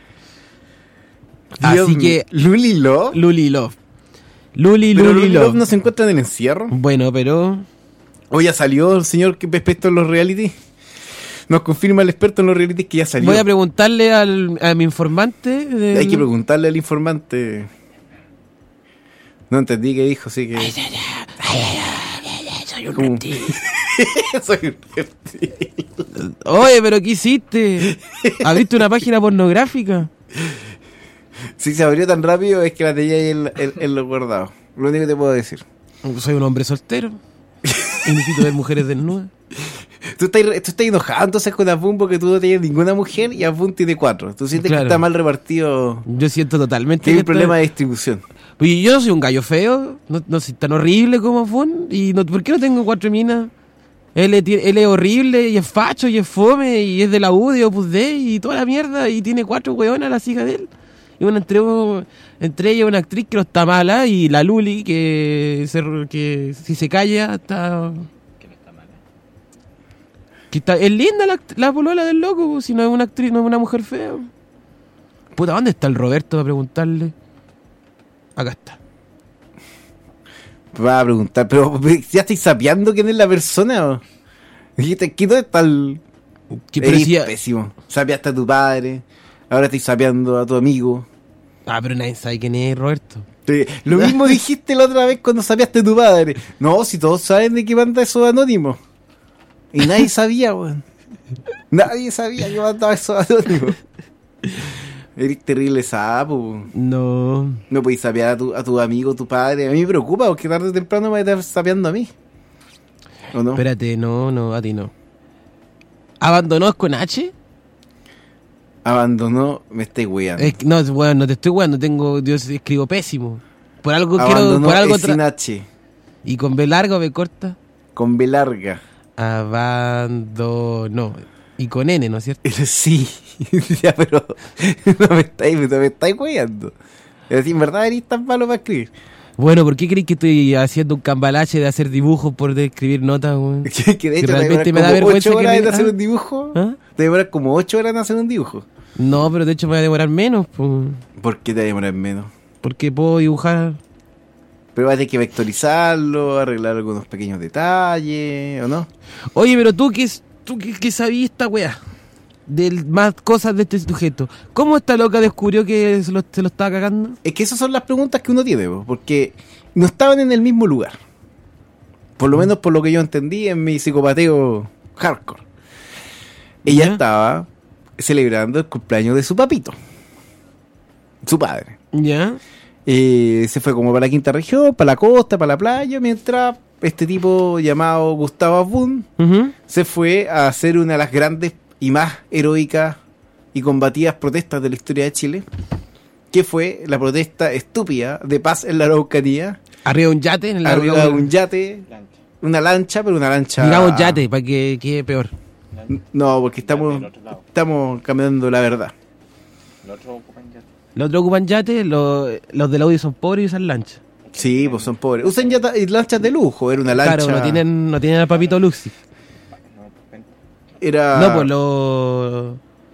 Speaker 4: Dios
Speaker 5: Así
Speaker 4: mío.
Speaker 5: que
Speaker 4: Luli Love.
Speaker 5: Luli Love. Luli,
Speaker 4: Pero
Speaker 5: Luli
Speaker 4: Luli
Speaker 5: Love.
Speaker 4: Love no se encuentra en el encierro.
Speaker 5: Bueno, pero
Speaker 4: ¿O ya salió el señor que es experto en los reality? Nos confirma el experto en los reality que ya salió.
Speaker 5: voy a preguntarle al, a mi informante. del-
Speaker 4: Hay que preguntarle al informante. No entendí qué dijo, sí que...
Speaker 5: Soy un
Speaker 4: ¿Cómo?
Speaker 5: reptil.
Speaker 4: Soy un reptil.
Speaker 5: Oye, pero ¿qué hiciste? ¿Abriste una página pornográfica?
Speaker 4: Si se abrió tan rápido es que la tenía ahí en, en- en los guardados. Lo único que te puedo decir.
Speaker 5: Soy un hombre soltero. Y necesito ver mujeres desnudas.
Speaker 4: Tú estás, tú estás enojado entonces con Asbun porque tú no tienes ninguna mujer y Asbun tiene cuatro. Tú sientes
Speaker 5: Claro.
Speaker 4: que está mal repartido.
Speaker 5: Yo siento totalmente
Speaker 4: Que hay un
Speaker 5: esto-
Speaker 4: problema de distribución.
Speaker 5: Oye, yo no soy un gallo feo. No, no soy tan horrible como Fun. ¿Y no, por qué no tengo cuatro minas Él es, ti- él es horrible y es facho y es fome y es de la U, de Opus Dei y toda la mierda y tiene cuatro weonas las hijas de él. Y una entre, entre ellas una actriz que no está mala y la Luli que, se, que si se calla está...
Speaker 7: Que no está mala.
Speaker 5: Que está, es linda la, act- la polola del loco, po, si no es una actriz, no es una mujer fea. Puta, ¿dónde está el Roberto para preguntarle? Acá está.
Speaker 4: Va a preguntar, pero ¿ya estáis sapeando quién es la persona? ¿O? Dijiste, ¿qué dónde está el...?
Speaker 5: Que, pero
Speaker 4: Eres
Speaker 5: si ya-
Speaker 4: pésimo. Sapeaste a tu padre, ahora estáis sapeando a tu amigo.
Speaker 5: Ah, pero nadie sabe quién es Roberto.
Speaker 4: Te- Lo mismo dijiste la otra vez cuando sapeaste a tu padre. No, si todos saben de qué manda esos anónimos. Y nadie sabía, weón. Nadie sabía que mandaba esos anónimos. Eres terrible sapo, weón.
Speaker 5: No.
Speaker 4: No podéis sapear a tu, a tu amigo, tu padre. A mí me preocupa porque tarde o temprano me va a estar sapeando a mí. ¿O no?
Speaker 5: Espérate, no, no, a ti no. ¿Abandonó con H?
Speaker 4: Abandonó, me estoy weando.
Speaker 5: Es que- no, bueno, no te estoy weando, tengo, yo escribo pésimo. Por algo quiero,
Speaker 4: Abandonó
Speaker 5: por algo
Speaker 4: es sin
Speaker 5: tra-
Speaker 4: H,
Speaker 5: ¿Y con B larga o B corta?
Speaker 4: con B larga.
Speaker 5: Abandonó. Y con N, ¿no es cierto?
Speaker 4: Sí, ya, pero no me estáis, no me estáis weando. Es decir, en verdad eres tan malo para escribir.
Speaker 5: Bueno, ¿por qué crees que estoy haciendo un cambalache de hacer dibujos por de escribir notas, weón?
Speaker 4: Que, que de
Speaker 5: Que
Speaker 4: hecho
Speaker 5: realmente
Speaker 4: te
Speaker 5: me da
Speaker 4: demoras como
Speaker 5: vergüenza
Speaker 4: ocho
Speaker 5: que
Speaker 4: horas
Speaker 5: me-
Speaker 4: en hacer
Speaker 5: ¿Ah?
Speaker 4: un dibujo.
Speaker 5: ¿Ah?
Speaker 4: Te demoras como ocho horas en hacer un dibujo.
Speaker 5: No, pero de hecho me va a demorar menos, pues,
Speaker 4: ¿Por qué te demoras menos?
Speaker 5: porque puedo dibujar.
Speaker 4: Pero vas a tener que vectorizarlo, arreglar algunos pequeños detalles, ¿o no?
Speaker 5: Oye, pero tú qué, tú qué, qué sabías esta weá de más cosas de este sujeto. ¿Cómo esta loca descubrió que se lo, se lo estaba cagando?
Speaker 4: Es que esas son las preguntas que uno tiene, po, porque no estaban en el mismo lugar. Por lo menos por lo que yo entendí en mi psicopateo hardcore. Ella
Speaker 5: ¿Ya?
Speaker 4: estaba celebrando el cumpleaños de su papito, su padre.
Speaker 5: ¿Ya?
Speaker 4: Eh, se fue como para la quinta región, para la costa, para la playa, mientras este tipo llamado Gustavo Boone
Speaker 5: Ujú.
Speaker 4: se fue a hacer una de las grandes y más heroicas y combatidas protestas de la historia de Chile, que fue la protesta estúpida de paz en la Araucanía,
Speaker 5: Arriba de un yate. En la
Speaker 4: arriba de un yate,
Speaker 7: Lancha.
Speaker 4: una lancha, pero una lancha...
Speaker 5: Digamos yate, para que quede peor.
Speaker 7: Lancha.
Speaker 4: No, porque estamos,
Speaker 7: Del otro lado.
Speaker 4: estamos cambiando la verdad.
Speaker 7: Los otros ocupan yate.
Speaker 5: Los otros ocupan yate, los, los del audio son pobres y usan lancha.
Speaker 4: Sí, pues son pobres. Usan yata- y lanchas de lujo, era una lancha...
Speaker 5: Claro, no tienen, no tienen al papito Luxi.
Speaker 7: No, penta.
Speaker 4: Era...
Speaker 5: No, pues los...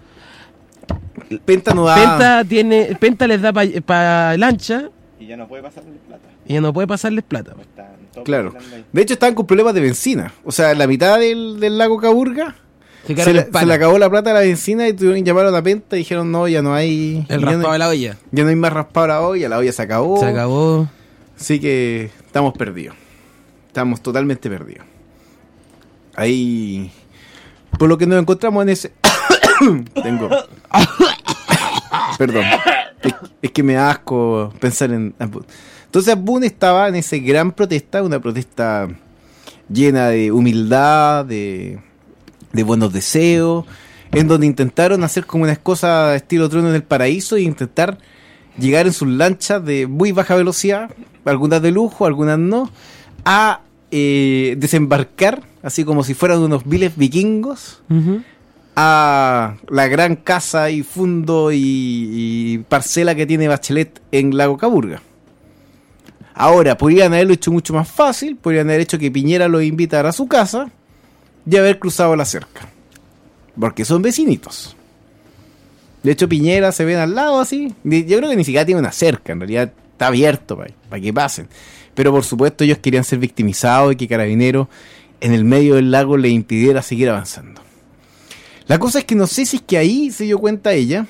Speaker 4: Penta no da...
Speaker 5: Penta, tiene, Penta les da para lancha
Speaker 7: Y ya no puede pasarle plata.
Speaker 5: y ya no puede pasarles plata.
Speaker 7: No están todos
Speaker 4: Claro.
Speaker 7: bailando ahí.
Speaker 4: De hecho, estaban con problemas de benzina. O sea, en la mitad del, del lago Caburga
Speaker 5: Se
Speaker 4: se,
Speaker 5: quedaron
Speaker 4: le,
Speaker 5: en
Speaker 4: se
Speaker 5: pana.
Speaker 4: le acabó la plata a la benzina y tuvieron que llamar a la Penta y dijeron, no, ya no hay...
Speaker 5: El
Speaker 4: ya
Speaker 5: raspado
Speaker 4: no,
Speaker 5: de la olla.
Speaker 4: ya no hay más raspado a la olla, la olla se acabó.
Speaker 5: Se acabó.
Speaker 4: Así que estamos perdidos. Estamos totalmente perdidos. Ahí... Por lo que nos encontramos en ese... Tengo... Perdón. Es, es que me da asco pensar en... Entonces Boone estaba en esa gran protesta, una protesta llena de humildad, de, de buenos deseos, en donde intentaron hacer como unas cosas estilo Trono en el Paraíso e intentar llegar en sus lanchas de muy baja velocidad, algunas de lujo, algunas no, a eh, desembarcar, así como si fueran unos viles vikingos,
Speaker 5: Ujú.
Speaker 4: a la gran casa y fundo y, y parcela que tiene Bachelet en Lago Caburga. Ahora, podrían haberlo hecho mucho más fácil, podrían haber hecho que Piñera los invitara a su casa y haber cruzado la cerca. Porque son vecinitos. De hecho, Piñera se ven al lado así. Yo creo que ni siquiera tiene una cerca, en realidad está abierto para, para que pasen. Pero por supuesto ellos querían ser victimizados y que Carabineros en el medio del lago le impidiera seguir avanzando. La cosa es que no sé si es que ahí se dio cuenta ella,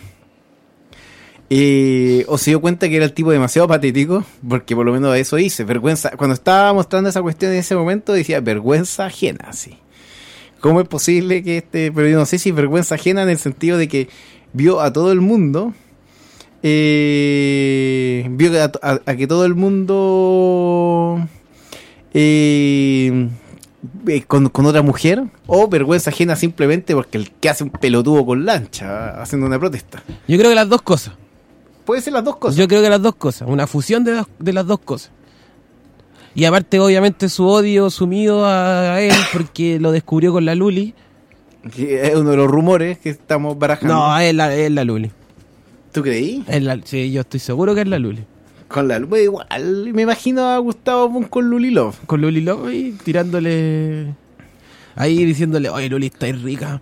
Speaker 4: eh, o se dio cuenta que era el tipo demasiado patético, porque por lo menos eso hice, vergüenza. Cuando estaba mostrando esa cuestión en ese momento decía vergüenza ajena, así. ¿Cómo es posible que este, pero yo no sé si vergüenza ajena en el sentido de que vio a todo el mundo, eh, vio a, a- a que todo el mundo... Eh, eh, con, con otra mujer, o vergüenza ajena simplemente porque el que hace un pelotudo con lancha haciendo una protesta.
Speaker 5: Yo creo que las dos cosas.
Speaker 4: Puede ser las dos cosas.
Speaker 5: Yo creo que las dos cosas. Una fusión de, las- de las dos cosas. Y aparte, obviamente, su odio sumido a él porque lo descubrió con la Luli.
Speaker 4: Que es uno de los rumores que estamos barajando.
Speaker 5: No, es la, es la Luli.
Speaker 4: ¿Tú creí?
Speaker 5: Es la, sí, yo estoy seguro que es la Luli.
Speaker 4: Con la Luli, igual, me imagino a Gustavo Boone con Luli Love.
Speaker 5: Con Luli Love y tirándole... Ahí diciéndole, oye, Luli, estáis rica.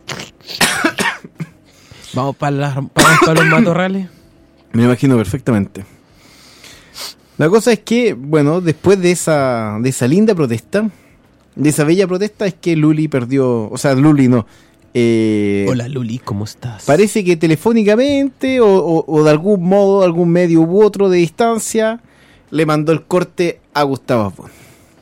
Speaker 5: Vamos para, las, para, para los matorrales.
Speaker 4: Me imagino perfectamente. La cosa es que, bueno, después de esa de esa linda protesta, de esa bella protesta, es que Luli perdió, o sea, Luli no. Eh,
Speaker 5: Hola Luli, ¿cómo estás?
Speaker 4: Parece que telefónicamente o, o, o de algún modo, algún medio u otro de distancia, le mandó el corte a Gustavo Boone.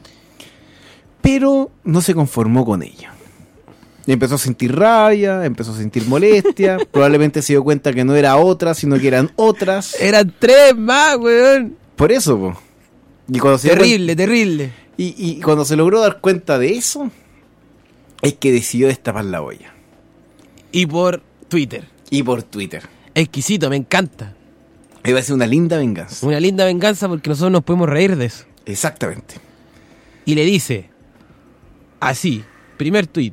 Speaker 4: Pero no se conformó con ello. Empezó a sentir rabia, empezó a sentir molestia, probablemente se dio cuenta que no era otra, sino que eran otras.
Speaker 5: Eran tres más, weón.
Speaker 4: Por eso, po. Y cuando se dio
Speaker 5: Terrible, terrible.
Speaker 4: cuenta- y, y cuando se logró dar cuenta de eso, es que decidió destapar la olla.
Speaker 5: Y por Twitter.
Speaker 4: Y por Twitter.
Speaker 5: Exquisito, me encanta.
Speaker 4: Iba a ser una linda venganza.
Speaker 5: Una linda venganza porque nosotros nos podemos reír de eso.
Speaker 4: Exactamente.
Speaker 5: Y le dice, así, primer tuit.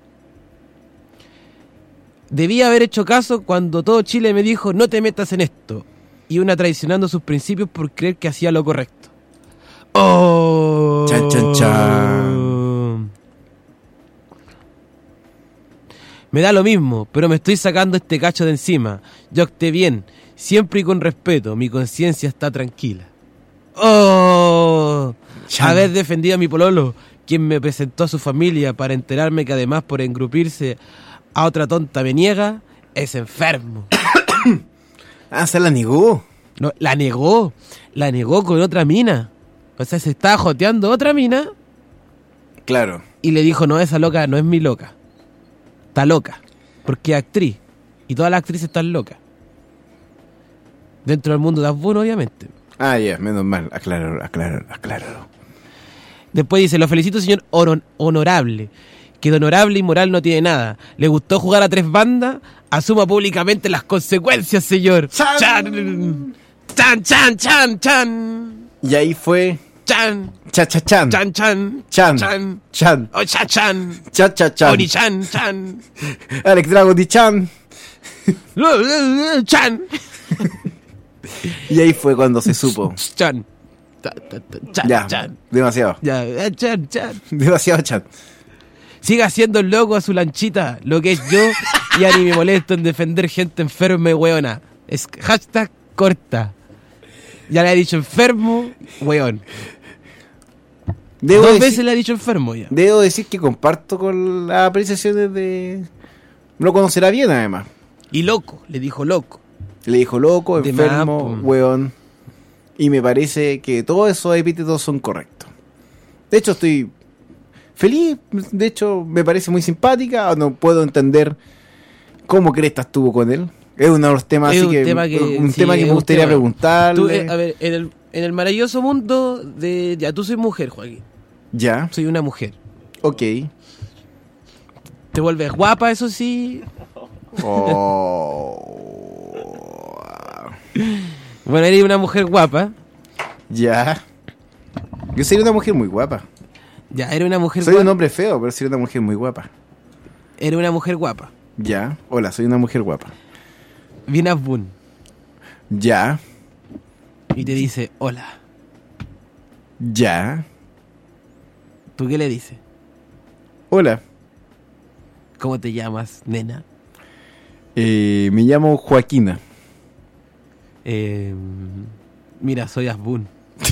Speaker 5: Debía haber hecho caso cuando todo Chile me dijo no te metas en esto. Y una traicionando sus principios por creer que hacía lo correcto. ¡Oh!
Speaker 4: Chan, chan, chan.
Speaker 5: Me da lo mismo, pero me estoy sacando este cacho de encima. Yo opté bien, siempre y con respeto. Mi conciencia está tranquila. ¡Oh!
Speaker 4: Chan.
Speaker 5: Haber defendido a mi pololo, quien me presentó a su familia para enterarme que además por engrupirse a otra tonta me niega, es enfermo.
Speaker 4: Ah, se la negó.
Speaker 5: No, la negó, la negó con otra mina. O sea, se estaba joteando otra mina
Speaker 4: Claro.
Speaker 5: y le dijo, no, esa loca no es mi loca. Está loca, porque es actriz. Y todas las actrices están locas. Dentro del mundo de Asbun, obviamente.
Speaker 4: Ah, ya, menos mal. Acláralo, acláralo, acláralo.
Speaker 5: Después dice, lo felicito, señor Horon- honorable. Que de honorable y moral no tiene nada. Le gustó jugar a tres bandas. Asuma públicamente las consecuencias, señor.
Speaker 4: ¡Chan!
Speaker 5: Chan, chan, chan, chan, chan.
Speaker 4: Y ahí fue
Speaker 5: Chan,
Speaker 4: cha cha chan.
Speaker 5: chan, chan,
Speaker 4: Chan.
Speaker 5: chan.
Speaker 4: Chan.
Speaker 5: Oh, cha, chan.
Speaker 4: Cha cha chan.
Speaker 5: Oni, chan, chan.
Speaker 4: Alex Dragon di Chan.
Speaker 5: Chan.
Speaker 4: Y ahí fue cuando se supo.
Speaker 5: Chan. Ta, ta, ta, Chan,
Speaker 4: Ya,
Speaker 5: chan.
Speaker 4: demasiado.
Speaker 5: Ya, eh, chan, chan.
Speaker 4: Demasiado chan.
Speaker 5: Siga siendo el loco a su lanchita, lo que es yo, ya ni me molesto en defender gente enferma y weona. Es hashtag corta. Ya le he dicho enfermo, weón.
Speaker 4: Debo
Speaker 5: Dos
Speaker 4: decir,
Speaker 5: veces le he dicho enfermo ya.
Speaker 4: debo decir que comparto con las apreciaciones de... Lo conocerá bien, además.
Speaker 5: Y loco, le dijo loco.
Speaker 4: Le dijo loco,
Speaker 5: De
Speaker 4: enfermo,
Speaker 5: más, po.
Speaker 4: weón. Y me parece que todos esos epítetos son correctos. De hecho, estoy feliz. De hecho, me parece muy simpática. No puedo entender cómo Cresta estuvo con él. Es uno de los temas,
Speaker 5: Es
Speaker 4: así
Speaker 5: un
Speaker 4: que,
Speaker 5: tema que-
Speaker 4: un
Speaker 5: sí,
Speaker 4: tema que
Speaker 5: es
Speaker 4: me
Speaker 5: un
Speaker 4: gustaría
Speaker 5: tema.
Speaker 4: preguntarle.
Speaker 5: Tú, eh, a ver, en el, en el maravilloso mundo de... Ya, tú soy mujer, Joaquín.
Speaker 4: Ya,
Speaker 5: Soy una mujer.
Speaker 4: ok.
Speaker 5: Te vuelves guapa, eso sí.
Speaker 4: Oh.
Speaker 5: Bueno, eres una mujer guapa.
Speaker 4: Ya. Yo sería una mujer muy guapa.
Speaker 5: Ya, eres una mujer
Speaker 4: Soy
Speaker 5: guapa.
Speaker 4: un hombre feo, pero soy una mujer muy guapa.
Speaker 5: Eres una mujer guapa.
Speaker 4: Ya. Hola, soy una mujer guapa.
Speaker 5: Viene Asbun
Speaker 4: Ya.
Speaker 5: y te dice, hola.
Speaker 4: Ya.
Speaker 5: ¿Tú qué le dices?
Speaker 4: Hola.
Speaker 5: ¿Cómo te llamas, nena?
Speaker 4: Eh, me llamo Joaquina.
Speaker 5: Eh, mira, soy Asbun.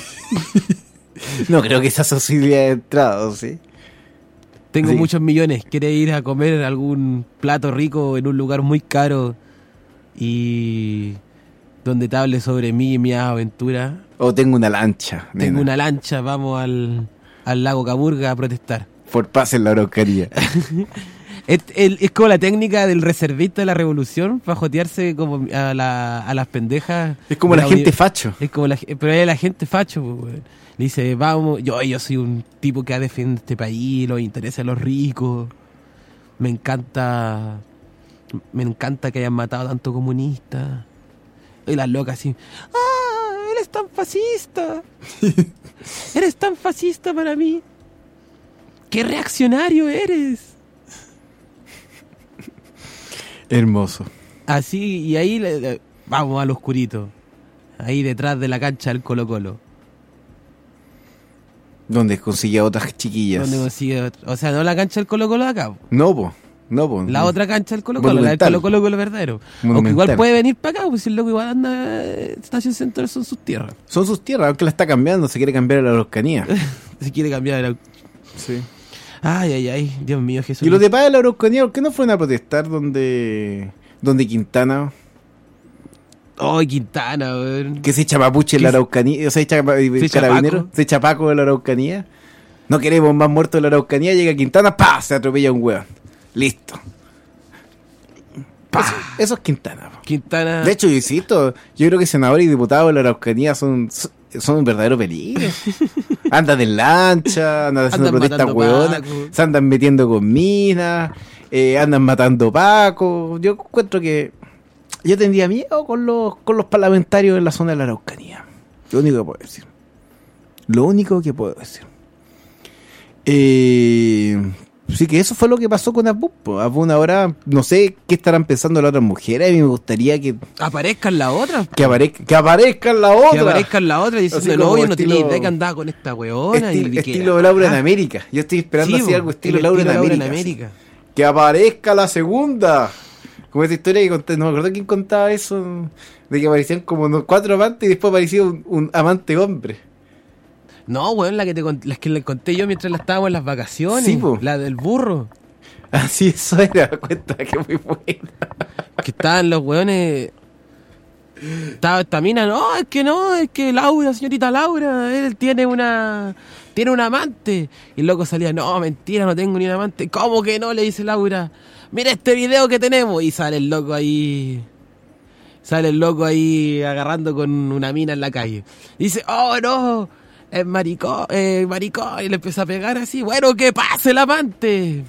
Speaker 4: No creo que esa posibilidad de entrada, ¿sí?
Speaker 5: Tengo
Speaker 4: Sí.
Speaker 5: muchos millones. ¿Quieres ir a comer algún plato rico en un lugar muy caro y donde te hable sobre mí y mi aventura?
Speaker 4: O tengo una lancha.
Speaker 5: Tengo
Speaker 4: nena.
Speaker 5: una lancha, vamos al, al lago Camurga a protestar.
Speaker 4: Por paz en la Araucanía.
Speaker 5: Es, el- es como la técnica del reservista de la revolución para jotearse como a, la- a las pendejas.
Speaker 4: Es como
Speaker 5: de
Speaker 4: la gente
Speaker 5: uni-
Speaker 4: facho.
Speaker 5: Es como la, ge- pero es la gente facho, pues, weón. Le dice, vamos, yo, yo soy un tipo que defiende este país, los intereses de los ricos. Me encanta, me encanta que hayan matado tanto comunista. Y las locas así, ah, él es tan fascista. Eres tan fascista para mí. ¡Qué reaccionario eres!
Speaker 4: Hermoso.
Speaker 5: Así, y ahí le- le- vamos al oscurito. Ahí detrás de la cancha del Colo Colo.
Speaker 4: Donde conseguía otras chiquillas.
Speaker 5: Donde consigue otro- o sea, no la cancha del Colo Colo de acá. po.
Speaker 4: No, po. No, po.
Speaker 5: La
Speaker 4: no.
Speaker 5: otra cancha del Colo Colo, la del
Speaker 4: Monumental.
Speaker 5: Colo Colo Colo verdadero. Aunque
Speaker 4: Monumental.
Speaker 5: igual puede venir para acá, pues si el loco igual anda. eh, Estación Central son sus tierras.
Speaker 4: Son sus tierras, aunque la está cambiando, se quiere cambiar a la Araucanía.
Speaker 5: Si quiere cambiar el.
Speaker 4: Sí.
Speaker 5: Ay, ay, ay, Dios mío, Jesús.
Speaker 4: Y los de Paz de la Araucanía, ¿por qué no fueron a protestar donde donde Quintana,
Speaker 5: Ay, Quintana, weón.
Speaker 4: que se echa mapuche en la
Speaker 5: Que se-
Speaker 4: Araucanía, o sea, echa pa-
Speaker 5: Se echa
Speaker 4: carabinero,
Speaker 5: Paco.
Speaker 4: se echa Paco de la Araucanía? No queremos más muertos de la Araucanía, llega Quintana, ¡pa! Se atropella un hueón. Listo. Eso, eso es Quintana. po.
Speaker 5: Quintana.
Speaker 4: De hecho, yo insisto, yo creo que senadores y diputados de la Araucanía son, son un verdadero peligro. Andan en lancha, andan haciendo
Speaker 5: Andan
Speaker 4: protestas
Speaker 5: matando
Speaker 4: hueonas,
Speaker 5: pacos.
Speaker 4: se andan metiendo con minas, eh, andan matando pacos. Yo encuentro que yo tendría miedo con los, con los parlamentarios en la zona de la Araucanía. Lo único que puedo decir. Lo único que puedo decir. Eh, sí que eso fue lo que pasó con Abú. po. Abú ahora, no sé qué estarán pensando las otras mujeres. A mí me gustaría que,
Speaker 5: Aparezcan las otras.
Speaker 4: que, aparezca, que aparezcan la otra.
Speaker 5: Que aparezcan las otras diciendo,
Speaker 4: Así
Speaker 5: no,
Speaker 4: como
Speaker 5: yo no tenía
Speaker 4: estilo-
Speaker 5: idea que andaba con esta weona.
Speaker 4: Estil-
Speaker 5: y que-
Speaker 4: estilo Laura en
Speaker 5: Ah,
Speaker 4: América. Yo estoy esperando
Speaker 5: sí,
Speaker 4: así
Speaker 5: po,
Speaker 4: algo estilo
Speaker 5: el
Speaker 4: Laura, en,
Speaker 5: estilo
Speaker 4: América,
Speaker 5: América.
Speaker 4: Que aparezca la segunda. Como esa historia que conté, no me acuerdo quién contaba eso, de que aparecían como unos cuatro amantes y después aparecía un, un amante hombre.
Speaker 5: No, weón, la que te cont- las que le conté yo mientras la estábamos en las vacaciones.
Speaker 4: Sí, po.
Speaker 5: La del burro.
Speaker 4: Así eso era, cuenta que muy buena.
Speaker 5: Que estaban los weones. Estaba esta mina, no, es que no, es que Laura, señorita Laura, él tiene una. Tiene un amante. Y el loco salía, no, mentira, no tengo ni un amante. ¿Cómo que no? Le dice Laura. Mira este video que tenemos. Y sale el loco ahí. Sale el loco ahí agarrando con una mina en la calle. Y dice, oh no, es maricón, eh, maricón. Y le empieza a pegar así, bueno, que pase el amante.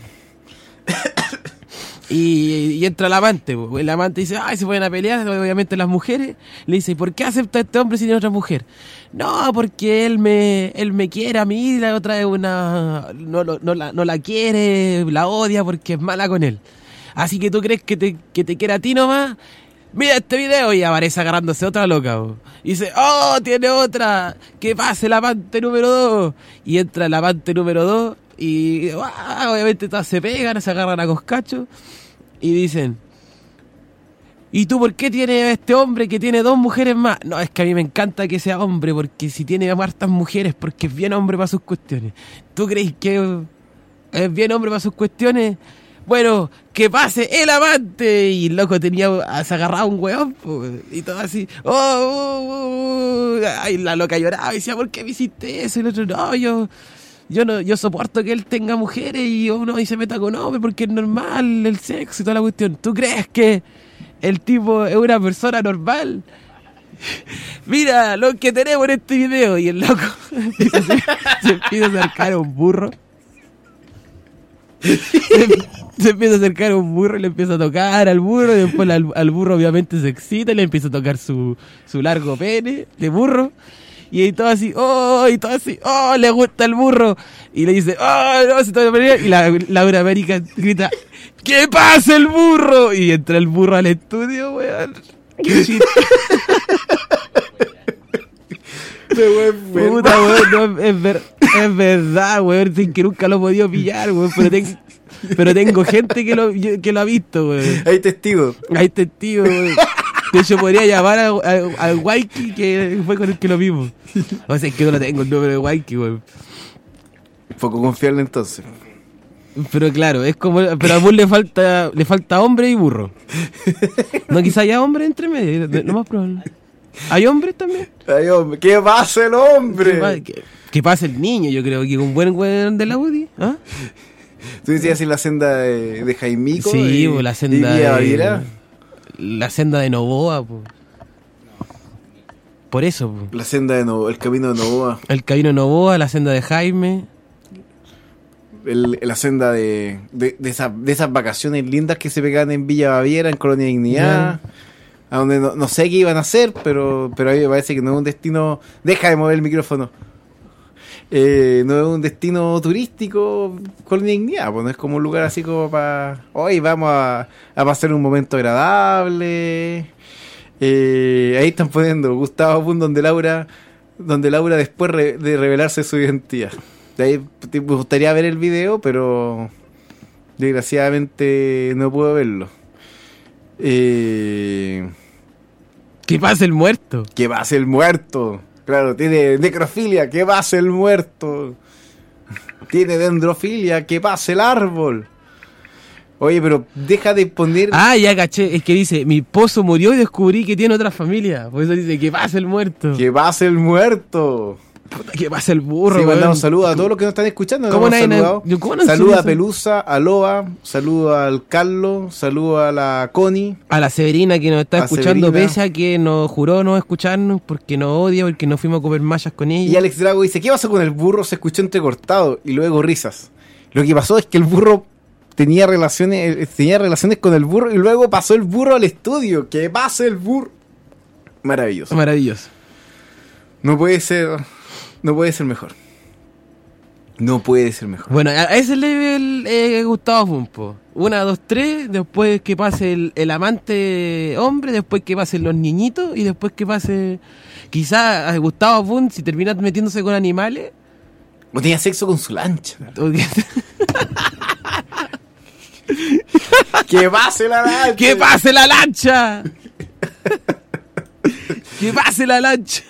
Speaker 5: Y, y entra el amante, po. El amante dice, ay, se pueden a pelear, obviamente las mujeres. Le dice, ¿por qué acepta este hombre si tiene otra mujer? No, porque él me él me quiere a mí, y la otra es una... No, no, no, la, no la quiere, la odia porque es mala con él. Así que tú crees que te, que te quiere a ti nomás. Mira este video y aparece agarrándose otra loca, po. Y dice, oh, tiene otra, que pase el amante número dos. Y entra el amante número dos y ah, obviamente todas se pegan, se agarran a coscacho y dicen, ¿y tú por qué tienes a este hombre que tiene dos mujeres más? No, es que a mí me encanta que sea hombre, porque si tiene a hartas mujeres, porque es bien hombre para sus cuestiones. ¿Tú crees que es bien hombre para sus cuestiones? Bueno, que pase el amante. Y el loco tenía, se agarraba un weón, po, y todo así, oh, oh, oh, oh. Ay, la loca lloraba y decía, ¿por qué me hiciste eso? Y el otro, no, yo, yo no, yo soporto que él tenga mujeres y uno y se meta con hombres porque es normal el sexo y toda la cuestión. ¿Tú crees que el tipo es una persona normal? Mira lo que tenemos en este video. Y el loco se, se empieza a acercar a un burro. Se, se empieza a acercar a un burro y le empieza a tocar al burro. Y después al, al burro obviamente se excita y le empieza a tocar su, su largo pene de burro. Y ahí todo así, oh, y todo así, oh, le gusta el burro. Y le dice, oh, no, se está peleando. Y la Laura América grita, ¡que pase el burro! Y entra el burro al estudio, weón. Qué chiste. Puta, weón, no, es, ver, es verdad, weón, sin que nunca lo he podido pillar, weón, pero, ten, pero tengo gente que lo, que lo ha visto, weón.
Speaker 4: Hay testigos.
Speaker 5: Hay testigos, weón. De hecho, podría llamar a- a- al Waiki, que fue con el que lo vimos. O sea, es que no lo tengo el nombre de Waiki, weón.
Speaker 4: Poco confiable entonces.
Speaker 5: Pero claro, es como, pero a Bull le falta, le falta hombre y burro. No, quizá haya hombre entre medio, lo más probable. ¿Hay hombres también?
Speaker 4: Ay, hombre, ¿qué pasa el
Speaker 5: Que,
Speaker 4: hombre?
Speaker 5: pa- que, que pase el niño, yo creo que un buen weón de la U D I. ¿Ah?
Speaker 4: Tú decías así la senda de, de Jaimico.
Speaker 5: Sí,
Speaker 4: y,
Speaker 5: po, la
Speaker 4: y
Speaker 5: senda
Speaker 4: Villa
Speaker 5: de,
Speaker 4: Baviera.
Speaker 5: la senda de Novoa, po. Por eso, po.
Speaker 4: La senda de Novoa, el camino de Novoa.
Speaker 5: El camino de Novoa, la senda de Jaime.
Speaker 4: El, la senda de, de, de, esa- de esas vacaciones lindas que se pegaban en Villa Baviera, en Colonia Dignidad. a donde no, no sé qué iban a hacer, pero, pero a mí me parece que no es un destino... Deja de mover el micrófono. Eh, no es un destino turístico con dignidad, pues no es como un lugar así como para... Hoy vamos a, a pasar un momento agradable. Eh, ahí están poniendo Gustavo Pun, donde Laura, donde Laura después re, de revelarse su identidad. De ahí me gustaría ver el video, pero desgraciadamente no puedo verlo. Eh,
Speaker 5: ¿Qué pasa el muerto?
Speaker 4: ¿Qué pasa el muerto? Claro, tiene necrofilia, ¿qué pasa el muerto? Tiene dendrofilia, ¿qué pasa el árbol? Oye, pero deja de poner...
Speaker 5: Ah, ya caché, es que dice, mi esposo murió y descubrí que tiene otra familia. Por eso dice, ¿qué pasa el muerto?
Speaker 4: ¿Qué pasa el muerto?
Speaker 5: Puta, ¿qué pasa el burro?
Speaker 4: Sí,
Speaker 5: weón?
Speaker 4: mandamos saludos a todos los que nos están escuchando.
Speaker 5: ¿Cómo
Speaker 4: nos hemos
Speaker 5: nadie-
Speaker 4: saludado.
Speaker 5: yo- cómo no
Speaker 4: Saluda
Speaker 5: sé
Speaker 4: a
Speaker 5: eso?
Speaker 4: Pelusa, a Loa, saluda al Carlos, saluda a la Connie.
Speaker 5: A la Severina que nos está
Speaker 4: A
Speaker 5: escuchando,
Speaker 4: Severina.
Speaker 5: pese a que nos juró no escucharnos porque nos odia, porque nos fuimos a comer mallas con ella.
Speaker 4: Y Alex Drago dice, ¿qué pasó con el burro? Se escuchó entrecortado y luego risas. Lo que pasó es que el burro tenía relaciones, eh, tenía relaciones con el burro y luego pasó el burro al estudio. ¿Qué pasa el burro? Maravilloso.
Speaker 5: Maravilloso.
Speaker 4: No puede ser, no puede ser mejor. No puede ser mejor.
Speaker 5: Bueno, a ese level eh, Gustavo Fumpo. Una, dos, tres, después que pase el, el amante hombre, después que pasen los niñitos y después que pase... Quizás Gustavo Fun, si termina metiéndose con animales...
Speaker 4: O tenía sexo con su lancha.
Speaker 5: o que-
Speaker 4: ¡Que pase la lancha!
Speaker 5: ¡Que pase la lancha! ¡Que pase la lancha!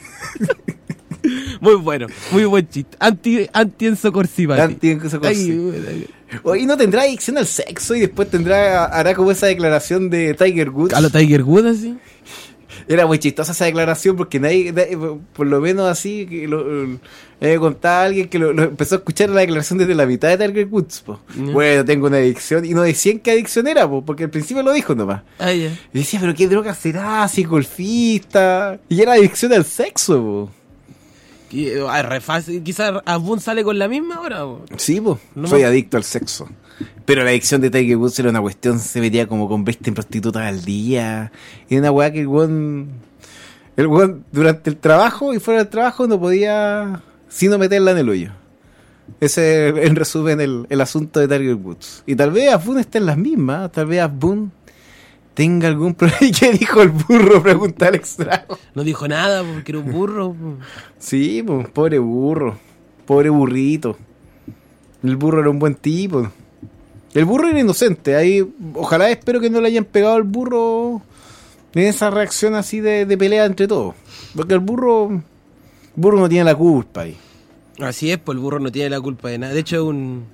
Speaker 5: Muy bueno, muy buen chiste. Anti, anti Enzo Corsipati.
Speaker 4: Anti Enzo Corsi.
Speaker 5: Ay, bueno.
Speaker 4: Hoy no tendrá adicción al sexo y después tendrá hará como esa declaración de Tiger Woods.
Speaker 5: A lo Tiger Woods, así.
Speaker 4: Era muy chistosa esa declaración porque nadie, nadie- por lo menos así, que lo, eh, contaba a alguien que lo, lo empezó a escuchar la declaración desde la mitad de Tiger Woods. Po.
Speaker 5: Ya.
Speaker 4: Bueno, tengo una adicción y no decían qué adicción era, po, porque al principio lo dijo nomás.
Speaker 5: Ah, ya.
Speaker 4: Y decía, pero qué droga será, si golfista. Y era adicción al sexo, po.
Speaker 5: Y, eh, ah, re fácil. Quizás Abun sale con la misma ahora. po.
Speaker 4: Sí, po.
Speaker 5: No
Speaker 4: Soy
Speaker 5: me-
Speaker 4: adicto al sexo. Pero la adicción de Tiger Woods era una cuestión, se metía como con veinte prostitutas al día. Era una weá que el weón, el weón durante el trabajo y fuera del trabajo no podía sino meterla en el hoyo. Ese es en resumen el, el asunto de Tiger Woods. Y tal vez Abun esté en las mismas, tal vez Abun tenga algún problema. ¿Y qué dijo el burro? Pregunta Alex Drago.
Speaker 5: No dijo nada porque era un burro. po.
Speaker 4: Sí, pues, pobre burro. Pobre burrito. El burro era un buen tipo. El burro era inocente. Ahí, ojalá espero que no le hayan pegado al burro en esa reacción así de, de pelea entre todos. Porque el burro, el burro no tiene la culpa ahí.
Speaker 5: Así es, pues el burro no tiene la culpa de nada. De hecho, es un.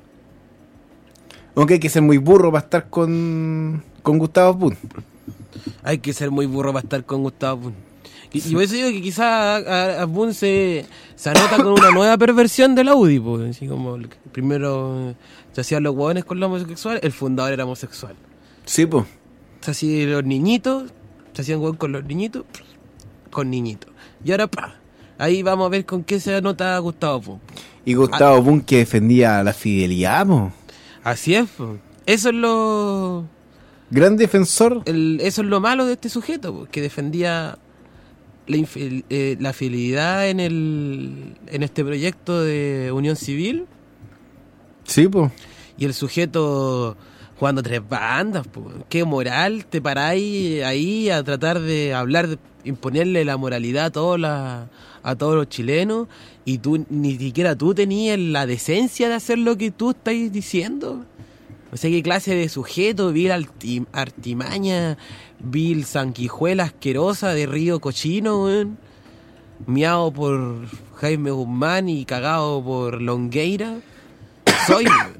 Speaker 4: Aunque hay que ser muy burro para estar con, con Gustavo Pun.
Speaker 5: Hay que ser muy burro para estar con Gustavo Pun. Y, y por eso digo que quizás Abun se, se anota con una nueva perversión de la U D I. Pues, así como el- primero se hacían los hueones con los homosexuales, el fundador era homosexual.
Speaker 4: Sí, pues.
Speaker 5: Se hacían los niñitos, se hacían hueón con los niñitos, con niñitos. Y ahora, pa, ahí vamos a ver con qué se anota Gustavo Pun.
Speaker 4: Y Gustavo Pun que defendía la fidelidad, po.
Speaker 5: Así es, pues. Eso es lo.
Speaker 4: Gran defensor.
Speaker 5: el- eso es lo malo de este sujeto, pues, que defendía la, infel- eh, la fidelidad en el en este proyecto de unión civil
Speaker 4: Sí, pues.
Speaker 5: y el sujeto jugando tres bandas, pues. ¿Qué moral te paráis ahí a tratar de hablar, de imponerle la moralidad a todos la- a todos los chilenos y tú ni siquiera tú tenías la decencia de hacer lo que tú estás diciendo? O sea, ¿qué clase de sujeto? Vil alti- artimaña, vil sanguijuela asquerosa de río cochino, weón. Miado por Jaime Guzmán y cagado por Longueira. Soy, weón.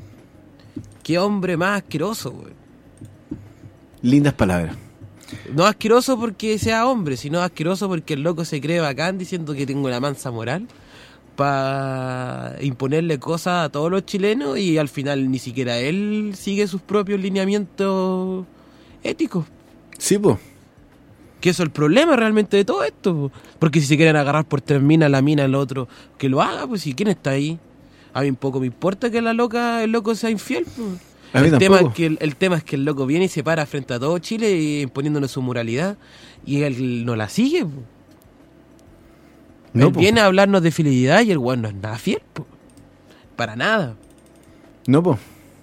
Speaker 5: Qué hombre más asqueroso, weón.
Speaker 4: Lindas palabras.
Speaker 5: No asqueroso porque sea hombre, sino asqueroso porque el loco se cree bacán diciendo que tengo una mansa moral para imponerle cosas a todos los chilenos y al final ni siquiera él sigue sus propios lineamientos éticos.
Speaker 4: Sí, pues.
Speaker 5: Que eso es el problema realmente de todo esto, po. Porque si se quieren agarrar por tres minas, la mina, el otro, que lo haga, pues si quién está ahí. A mí un poco me importa que la loca, el loco sea infiel, po.
Speaker 4: A mí
Speaker 5: el, tema es
Speaker 4: tampoco.
Speaker 5: que el, el tema es que el loco viene y se para frente a todo Chile y imponiéndonos su moralidad y él no la sigue. Po.
Speaker 4: No,
Speaker 5: él
Speaker 4: po.
Speaker 5: viene a hablarnos de fidelidad y el weón no es nada fiel. Po. Para nada.
Speaker 4: No, pues.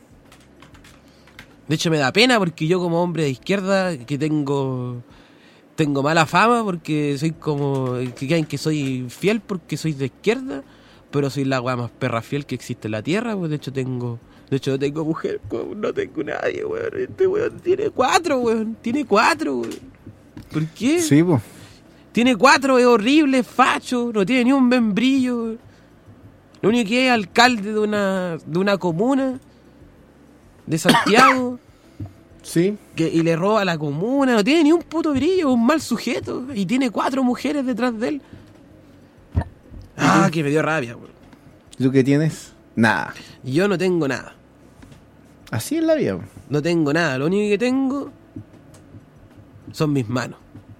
Speaker 5: De hecho me da pena porque yo como hombre de izquierda que tengo tengo mala fama porque soy como que creen que soy fiel porque soy de izquierda, pero soy la weá más perra fiel que existe en la tierra. Pues de hecho tengo de hecho no tengo mujer, no tengo nadie, weón. Este weón tiene cuatro, weón. Tiene cuatro, weón. ¿Por qué?
Speaker 4: Sí, pues.
Speaker 5: Tiene cuatro, es horrible, es facho, no tiene ni un membrillo, weón. Lo único que es alcalde de una de una comuna de Santiago.
Speaker 4: Sí.
Speaker 5: Que, y le roba a la comuna, no tiene ni un puto brillo, un mal sujeto. Y tiene cuatro mujeres detrás de él. Ah, que me dio rabia, weón.
Speaker 4: ¿Y tú qué tienes? Nada.
Speaker 5: Y yo no tengo nada.
Speaker 4: Así es la vida. Po.
Speaker 5: No tengo nada. Lo único que tengo son mis manos.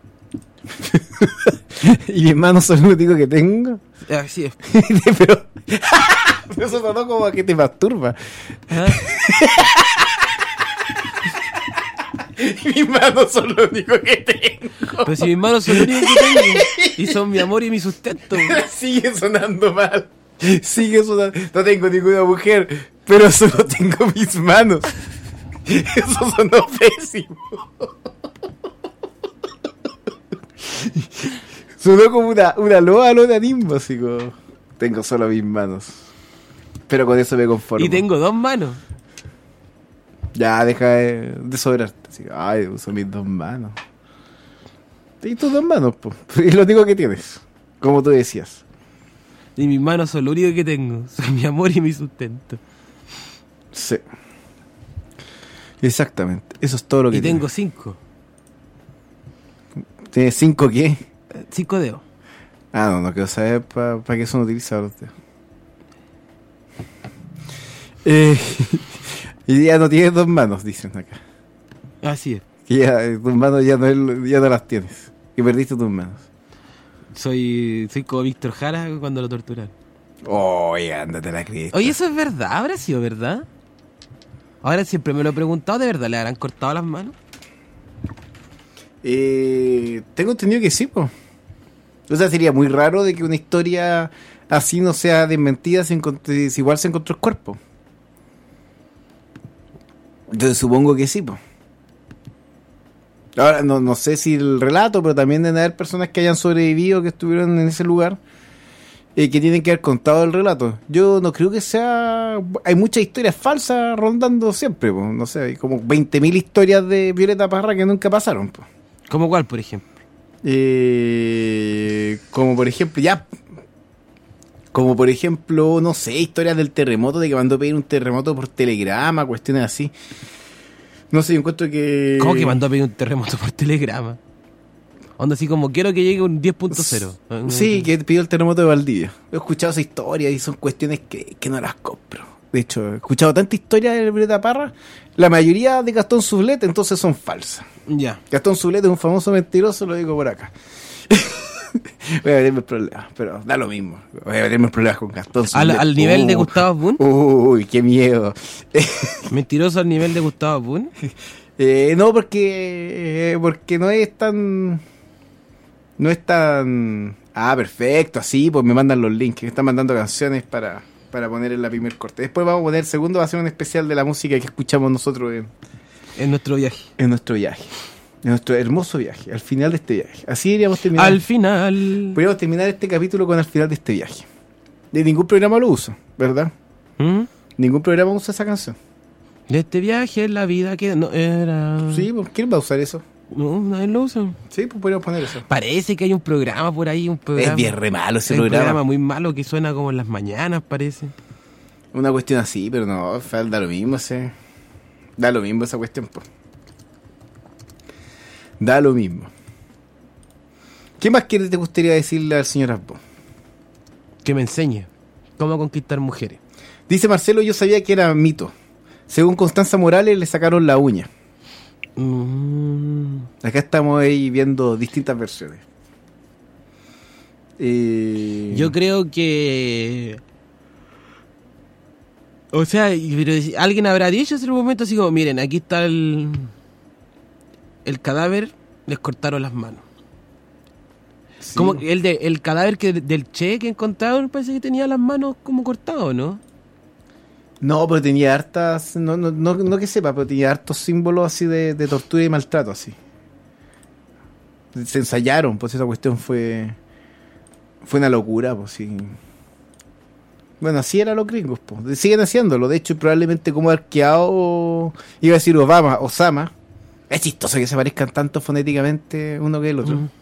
Speaker 4: Y mis manos son lo único que tengo.
Speaker 5: Así es.
Speaker 4: Pero. Pero eso sonó como a que te masturba.
Speaker 5: ¿Ah?
Speaker 4: Y mis manos son lo único que tengo.
Speaker 5: Pero si mis manos son lo único que tengo. Y son mi amor y mi sustento. weón.
Speaker 4: Sigue sonando mal. Sigue sonando. No tengo ninguna mujer, pero solo tengo mis manos. Eso sonó pésimo. Sonó como una, una loa de nimbo, así como. Tengo solo mis manos. Pero con eso me conformo.
Speaker 5: Y tengo dos manos.
Speaker 4: Ya, deja de, de sobrarte. Así, ay, uso mis dos manos. Y tus dos manos, pues. Es lo único que tienes. Como tú decías.
Speaker 5: Y mis manos son lo único que tengo. Son mi amor y mi sustento.
Speaker 4: Sí. Exactamente. Eso es todo lo que
Speaker 5: Y tengo
Speaker 4: tienes.
Speaker 5: cinco.
Speaker 4: ¿Tienes cinco qué?
Speaker 5: eh, Cinco dedos.
Speaker 4: Ah, no, no quiero saber para pa qué son utilizados los dedos. Eh, y ya no tienes dos manos, dicen acá.
Speaker 5: Así es.
Speaker 4: Que ya eh, tus manos ya no, es- ya no las tienes. Que perdiste tus manos.
Speaker 5: Soy, soy como Víctor Jara cuando lo torturan.
Speaker 4: Oye, ándate la crees.
Speaker 5: Oye, ¿eso es verdad? ¿Habrá sido verdad? Ahora siempre me lo he preguntado, ¿de verdad le habrán cortado las manos?
Speaker 4: Eh, tengo entendido que sí, pues. O sea, sería muy raro de que una historia así no sea desmentida si, encont- si igual se encontró el cuerpo. Entonces supongo que sí, pues. Ahora, no, no sé si el relato, pero también deben haber personas que hayan sobrevivido, que estuvieron en ese lugar, eh, que tienen que haber contado el relato. Yo no creo que sea... Hay muchas historias falsas rondando siempre, pues. No sé, hay como veinte mil historias de Violeta Parra que nunca pasaron, pues.
Speaker 5: ¿Cómo cuál, por ejemplo?
Speaker 4: Eh, como por ejemplo, ya. Como por ejemplo, no sé, historias del terremoto, de que mandó a pedir un terremoto por telegrama, cuestiones así. No sé, yo encuentro que.
Speaker 5: ¿Cómo que mandó a pedir un terremoto por telegrama? Onda así como, quiero que llegue un diez punto cero.
Speaker 4: Sí, que pidió el terremoto de Valdivia. He escuchado esa historia y son cuestiones que, que no las compro. De hecho, he escuchado tanta historia de Violeta Parra, la mayoría de Gastón Sublet, entonces son falsas.
Speaker 5: Ya.
Speaker 4: Gastón Sublet es un famoso mentiroso, lo digo por acá. Voy a meterme problemas, pero da lo mismo. Voy a meterme problemas con Gastón
Speaker 5: Al,
Speaker 4: Sublet.
Speaker 5: al nivel de
Speaker 4: Uh,
Speaker 5: Gustavo Boone.
Speaker 4: Uy, qué miedo.
Speaker 5: Mentiroso al nivel de Gustavo Boone.
Speaker 4: Eh, no, porque eh, porque no es tan... No es tan... Ah, perfecto, así, pues me mandan los links. Me están mandando canciones para, para poner en la primer corte. Después vamos a poner el segundo, va a ser un especial de la música que escuchamos nosotros en,
Speaker 5: En nuestro viaje.
Speaker 4: en nuestro viaje. En nuestro hermoso viaje, al final de este viaje. Así deberíamos terminar.
Speaker 5: Al final.
Speaker 4: Podríamos terminar este capítulo con al final de este viaje. De ningún programa lo uso, ¿verdad?
Speaker 5: ¿Mm?
Speaker 4: Ningún programa usa esa canción.
Speaker 5: De este viaje en la vida que no era.
Speaker 4: Sí, pues, ¿quién va a usar eso?
Speaker 5: No, nadie lo usa.
Speaker 4: Sí, pues podríamos poner eso.
Speaker 5: Parece que hay un programa por ahí, un programa.
Speaker 4: Es bien re malo ese
Speaker 5: Hay un
Speaker 4: programa.
Speaker 5: programa muy malo que suena como en las mañanas, parece.
Speaker 4: Una cuestión así, pero no, Fal, da lo mismo ese. Da lo mismo esa cuestión, pues. Da lo mismo. ¿Qué más quiere te gustaría decirle al señor Asbo?
Speaker 5: Que me enseñe cómo conquistar mujeres.
Speaker 4: Dice Marcelo, yo sabía que era mito. Según Constanza Morales, le sacaron la uña.
Speaker 5: Mm,
Speaker 4: Acá estamos ahí viendo distintas versiones. Eh...
Speaker 5: Yo creo que... O sea, y- pero si- alguien habrá dicho en un momento así como, miren, aquí está el, el cadáver, les cortaron las manos.
Speaker 4: Sí,
Speaker 5: Como
Speaker 4: po.
Speaker 5: que el de el cadáver que del Che que encontraron parece que tenía las manos como cortadas, ¿no?
Speaker 4: No, pero tenía hartas, no, no, no, no que sepa, pero tenía hartos símbolos así de, de tortura y maltrato, así. Se ensayaron, pues esa cuestión fue fue una locura, pues sí. Bueno, así eran los gringos, pues. Siguen haciéndolo, de hecho, probablemente como arqueado, iba a decir Obama, Osama. Es chistoso que se parezcan tanto fonéticamente uno que el otro.
Speaker 5: Mm.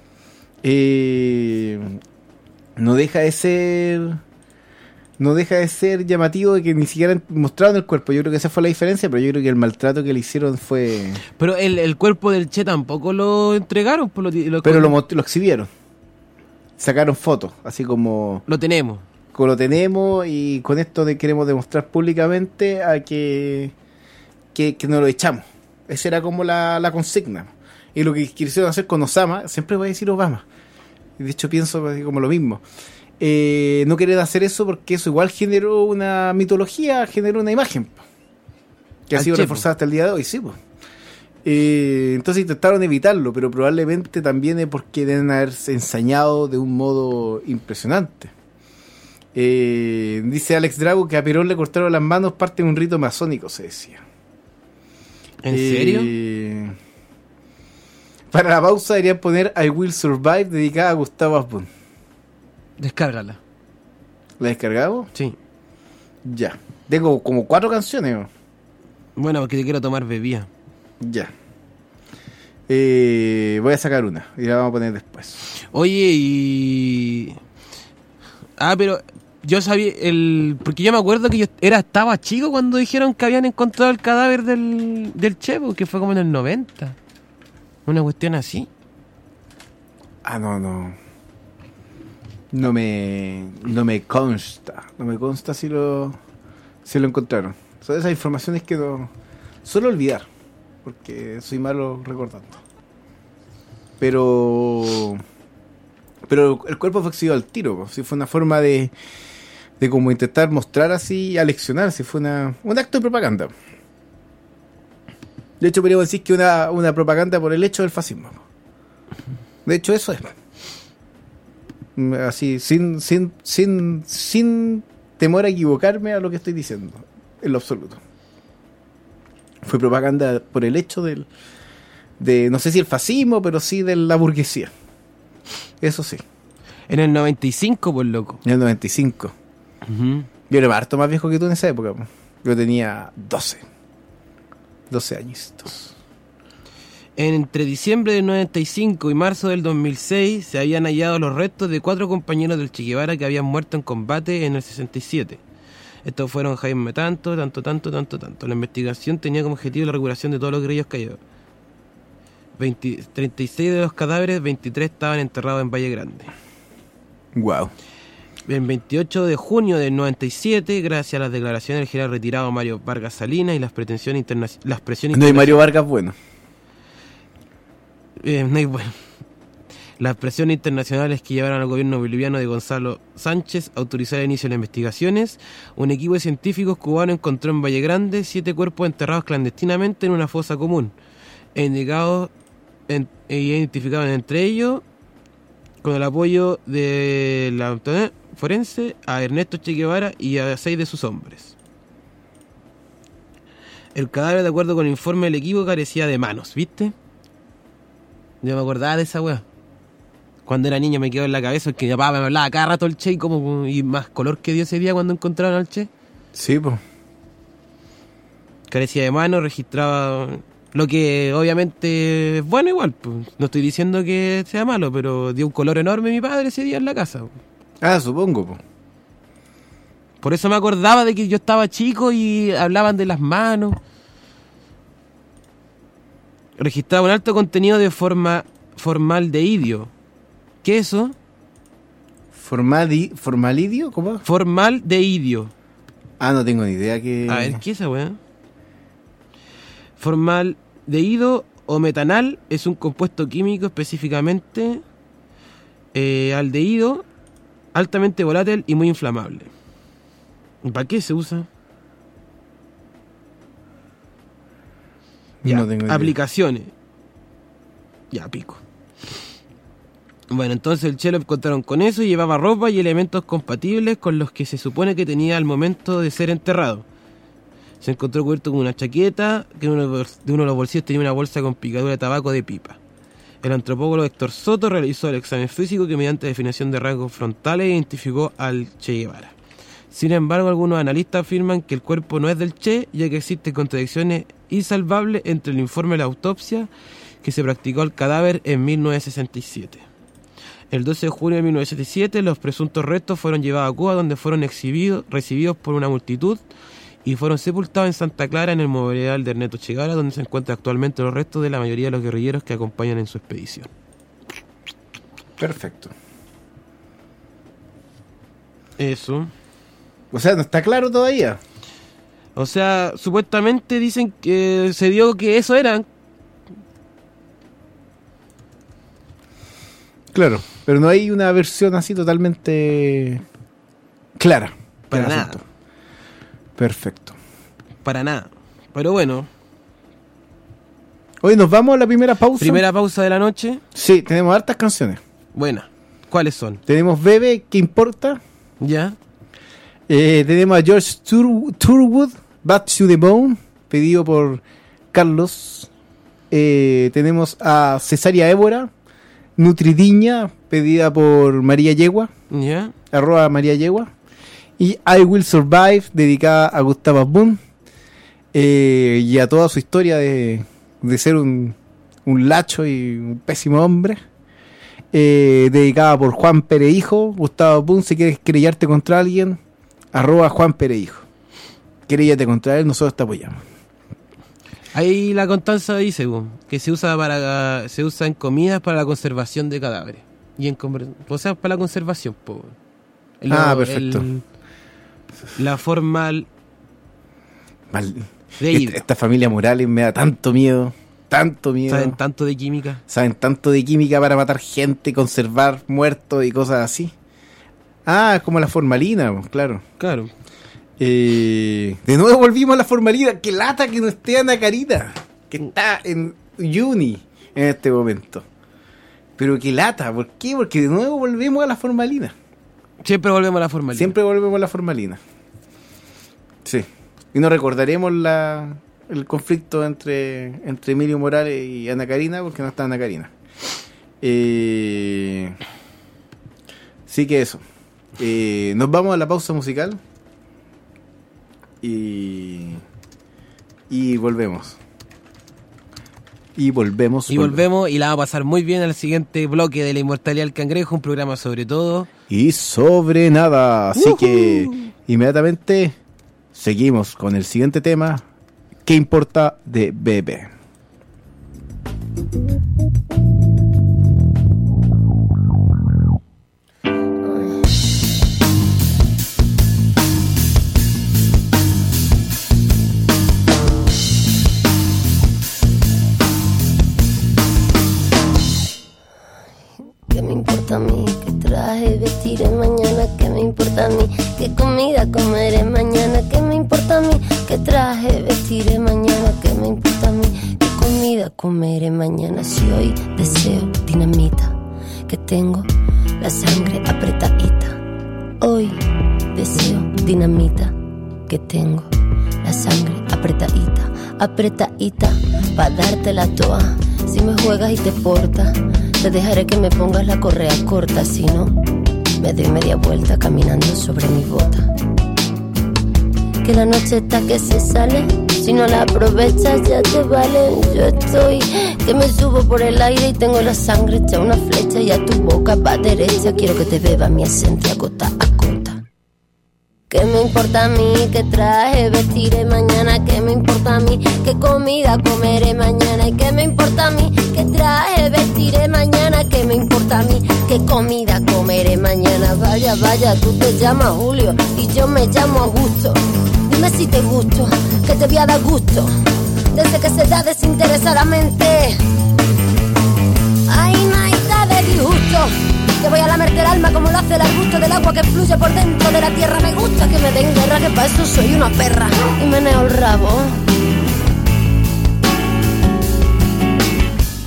Speaker 4: Eh, no deja de ser no deja de ser llamativo de que ni siquiera mostraron el cuerpo. Yo creo que esa fue la diferencia, pero yo creo que el maltrato que le hicieron fue...
Speaker 5: Pero el, el cuerpo del Che tampoco lo entregaron, pues lo, lo,
Speaker 4: Pero lo, mot- lo exhibieron. Sacaron fotos, así como,
Speaker 5: lo tenemos.
Speaker 4: como lo tenemos, y con esto de queremos demostrar públicamente a que, que, que no lo echamos. Esa era como la, la consigna. Y lo que quisieron hacer con Osama, siempre voy a decir Obama. Y de hecho pienso así como lo mismo. Eh, no querer hacer eso porque eso igual generó una mitología, generó una imagen po, que ha
Speaker 5: Al
Speaker 4: sido
Speaker 5: Che,
Speaker 4: reforzada hasta el día de hoy, sí, pues. Eh, entonces intentaron evitarlo, pero probablemente también es porque deben haberse ensañado de un modo impresionante. Eh, dice Alex Drago que a Perón le cortaron las manos parte de un rito masónico, se decía.
Speaker 5: ¿En
Speaker 4: Eh,
Speaker 5: serio?
Speaker 4: Para la pausa deberían poner I Will Survive, dedicada a Gustavo Asbun.
Speaker 5: Descárgala.
Speaker 4: ¿La descargamos?
Speaker 5: Sí.
Speaker 4: Ya. Tengo como cuatro canciones. ¿No?
Speaker 5: Bueno, porque te quiero tomar bebida.
Speaker 4: Ya. Eh, voy a sacar una y la vamos a poner después.
Speaker 5: Oye, y... Ah, pero yo sabía... el Porque yo me acuerdo que yo era estaba chico cuando dijeron que habían encontrado el cadáver del, del Che, que fue como en el noventa. Una cuestión así.
Speaker 4: Ah, no, no. No me, no me consta. No me consta si lo, si lo encontraron. Son esas informaciones que no suelo olvidar, porque soy malo recordando. Pero, pero el cuerpo fue exhibido al tiro. Po. Si fue una forma de, de como intentar mostrar así, aleccionar. Si fue una, un acto de propaganda. De hecho, podríamos decir que una, una propaganda por el hecho del fascismo. De hecho, eso es. Así, sin, sin, sin, sin temor a equivocarme a lo que estoy diciendo, en lo absoluto. Fue propaganda por el hecho del, de, no sé si el fascismo, pero sí de la burguesía. Eso sí.
Speaker 5: En el noventa y cinco, por loco.
Speaker 4: En el noventa y cinco.
Speaker 5: Ujú.
Speaker 4: Yo era harto más viejo que tú en esa época. Po. Yo tenía doce. doce añitos.
Speaker 5: Entre diciembre del noventa y cinco y marzo del dos mil seis se habían hallado los restos de cuatro compañeros del Che Guevara que habían muerto en combate en el sesenta y siete. Estos fueron Jaime tanto, tanto, tanto, tanto, tanto. La investigación tenía como objetivo la recuperación de todos los guerrilleros caídos. veinte, treinta y seis de los cadáveres, veintitrés estaban enterrados en Valle Grande.
Speaker 4: Wow.
Speaker 5: El veintiocho de junio del noventa y siete, gracias a las declaraciones del general retirado Mario Vargas Salinas y las pretensiones interna- las presiones
Speaker 4: No hay
Speaker 5: internacionales-
Speaker 4: Mario Vargas bueno.
Speaker 5: Eh, no hay bueno. Las presiones internacionales que llevaron al gobierno boliviano de Gonzalo Sánchez a autorizar el inicio de las investigaciones, un equipo de científicos cubanos encontró en Valle Grande siete cuerpos enterrados clandestinamente en una fosa común, e indicados en, e identificados entre ellos con el apoyo de la autoridad forense a Ernesto Che Guevara y a seis de sus hombres. El cadáver, de acuerdo con el informe del equipo, carecía de manos, ¿viste? Yo me acordaba de esa weá. Cuando era niño me quedó en la cabeza que mi papá me hablaba cada rato el Che y, como, y más color que dio ese día cuando encontraron al Che.
Speaker 4: Sí, pues.
Speaker 5: Carecía de mano, registraba lo que obviamente es bueno igual. Pues. No estoy diciendo que sea malo, pero dio un color enorme mi padre ese día en la casa.
Speaker 4: Ah, supongo, pues.
Speaker 5: Por eso me acordaba de que yo estaba chico y hablaban de las manos. Registraba un alto contenido de forma formaldehídio. ¿Qué es eso?
Speaker 4: Formali, ¿Formalidio? ¿Cómo?
Speaker 5: Formaldehídio.
Speaker 4: Ah, no tengo ni idea que...
Speaker 5: A ver, ¿qué es esa weá? Formaldehído o metanal es un compuesto químico, específicamente eh, aldehído, altamente volátil y muy inflamable. ¿Para qué se usa? Ya,
Speaker 4: No tengo idea.
Speaker 5: aplicaciones. Ya, pico. Bueno, entonces el Chelo contaron con eso y llevaba ropa y elementos compatibles con los que se supone que tenía al momento de ser enterrado. Se encontró cubierto con una chaqueta, que en uno de los- de uno de los bolsillos tenía una bolsa con picadura de tabaco de pipa. El antropólogo Héctor Soto realizó el examen físico que mediante definición de rasgos frontales identificó al Che Guevara. Sin embargo, algunos analistas afirman que el cuerpo no es del Che, ya que existen contradicciones insalvables entre el informe de la autopsia que se practicó al cadáver en mil novecientos sesenta y siete. El doce de junio de mil novecientos sesenta y siete, los presuntos restos fueron llevados a Cuba, donde fueron exhibidos, recibidos por una multitud y fueron sepultados en Santa Clara, en el memorial de Ernesto Che Guevara, donde se encuentran actualmente los restos de la mayoría de los guerrilleros que acompañan en su expedición.
Speaker 4: Perfecto.
Speaker 5: Eso.
Speaker 4: O sea, no está claro todavía.
Speaker 5: O sea, supuestamente dicen que se dio que eso eran.
Speaker 4: Claro, pero no hay una versión así totalmente clara.
Speaker 5: Para
Speaker 4: del
Speaker 5: nada.
Speaker 4: asunto. Perfecto.
Speaker 5: Para nada. Pero bueno,
Speaker 4: Hoy nos vamos a la primera pausa.
Speaker 5: primera pausa de la noche.
Speaker 4: Sí, tenemos hartas canciones.
Speaker 5: Buena. ¿Cuáles son?
Speaker 4: Tenemos Bebe, ¿qué importa?
Speaker 5: ¿Ya?
Speaker 4: Eh, tenemos a George Tur- Turwood, Back to the Bone, pedido por Carlos. Eh, tenemos a Cesaria Évora, Nutridiña, pedida por María Yegua,
Speaker 5: ¿Ya?
Speaker 4: arroba María Yegua. Y I Will Survive, dedicada a Gustavo Boone, eh, y a toda su historia de, de ser un, un lacho y un pésimo hombre. Eh, dedicada por Juan Pereijo. Gustavo Boone, si quieres querellarte contra alguien, arroba Juan Pereijo. Querellate contra él, nosotros te apoyamos.
Speaker 5: Ahí la constanza dice bo, que se usa para se usa en comidas para la conservación de cadáveres. Y en conver- o sea, para la conservación, po. El-
Speaker 4: Ah, perfecto.
Speaker 5: el- la forma de
Speaker 4: Mal-
Speaker 5: ir.
Speaker 4: Esta, esta familia Morales me da tanto miedo. Tanto miedo.
Speaker 5: Saben tanto de química.
Speaker 4: Saben tanto de química para matar gente, conservar muertos y cosas así. Ah, es como la formalina, pues, claro.
Speaker 5: Claro.
Speaker 4: Eh, de nuevo volvimos a la formalina. Qué lata que no esté Ana Karina, que está en uni en este momento. Pero qué lata, ¿por qué? Porque de nuevo volvemos a la formalina.
Speaker 5: Siempre volvemos a la formalidad.
Speaker 4: Siempre volvemos a la formalina. Sí. Y nos recordaremos la, el conflicto entre, entre Emilio Morales y Ana Karina, porque no está Ana Karina. Eh, sí que eso. Eh, nos vamos a la pausa musical. Y, y volvemos. Y volvemos.
Speaker 5: Y volvemos y la vamos a pasar muy bien al siguiente bloque de La Inmortalidad del Cangrejo, un programa sobre todo.
Speaker 4: Y sobre nada. Así
Speaker 5: Ujú.
Speaker 4: que inmediatamente seguimos con el siguiente tema. ¿Qué importa de Bebe?
Speaker 8: ¿Qué me importa a mí? ¿Qué traje vestiré mañana? ¿Qué me importa a mí? ¿Qué comida comeré mañana? ¿Qué me importa a mí? ¿Qué traje vestiré mañana? ¿Qué me importa a mí? ¿Qué comida comeré mañana? Si hoy deseo dinamita, que tengo la sangre apretadita. Hoy deseo dinamita, que tengo la sangre apretadita, apretadita, pa' darte la toa. Si me juegas y te portas, te dejaré que me pongas la correa corta. Si no, me doy media vuelta caminando sobre mi bota. Que la noche está que se sale, si no la aprovechas ya te vale. Yo estoy que me subo por el aire y tengo la sangre hecha una flecha. Y a tu boca va derecha, quiero que te beba mi esencia gota a gota. ¿Qué me importa a mí? ¿Qué traje vestiré mañana? ¿Qué me importa a mí? ¿Qué comida comeré mañana? ¿Y qué me importa a mí? ¿Qué traje vestiré mañana? ¿Qué me importa a mí? ¿Qué comida comeré mañana? Vaya, vaya, tú te llamas Julio y yo me llamo Augusto. Dime si te gusto, que te voy a dar gusto, desde que se da desinteresadamente. Ay, naita de disgusto, que voy a lamerte el alma como lo hace el arbusto del agua que fluye por dentro de la tierra. Me gusta que me den guerra, que para eso soy una perra y meneo el rabo.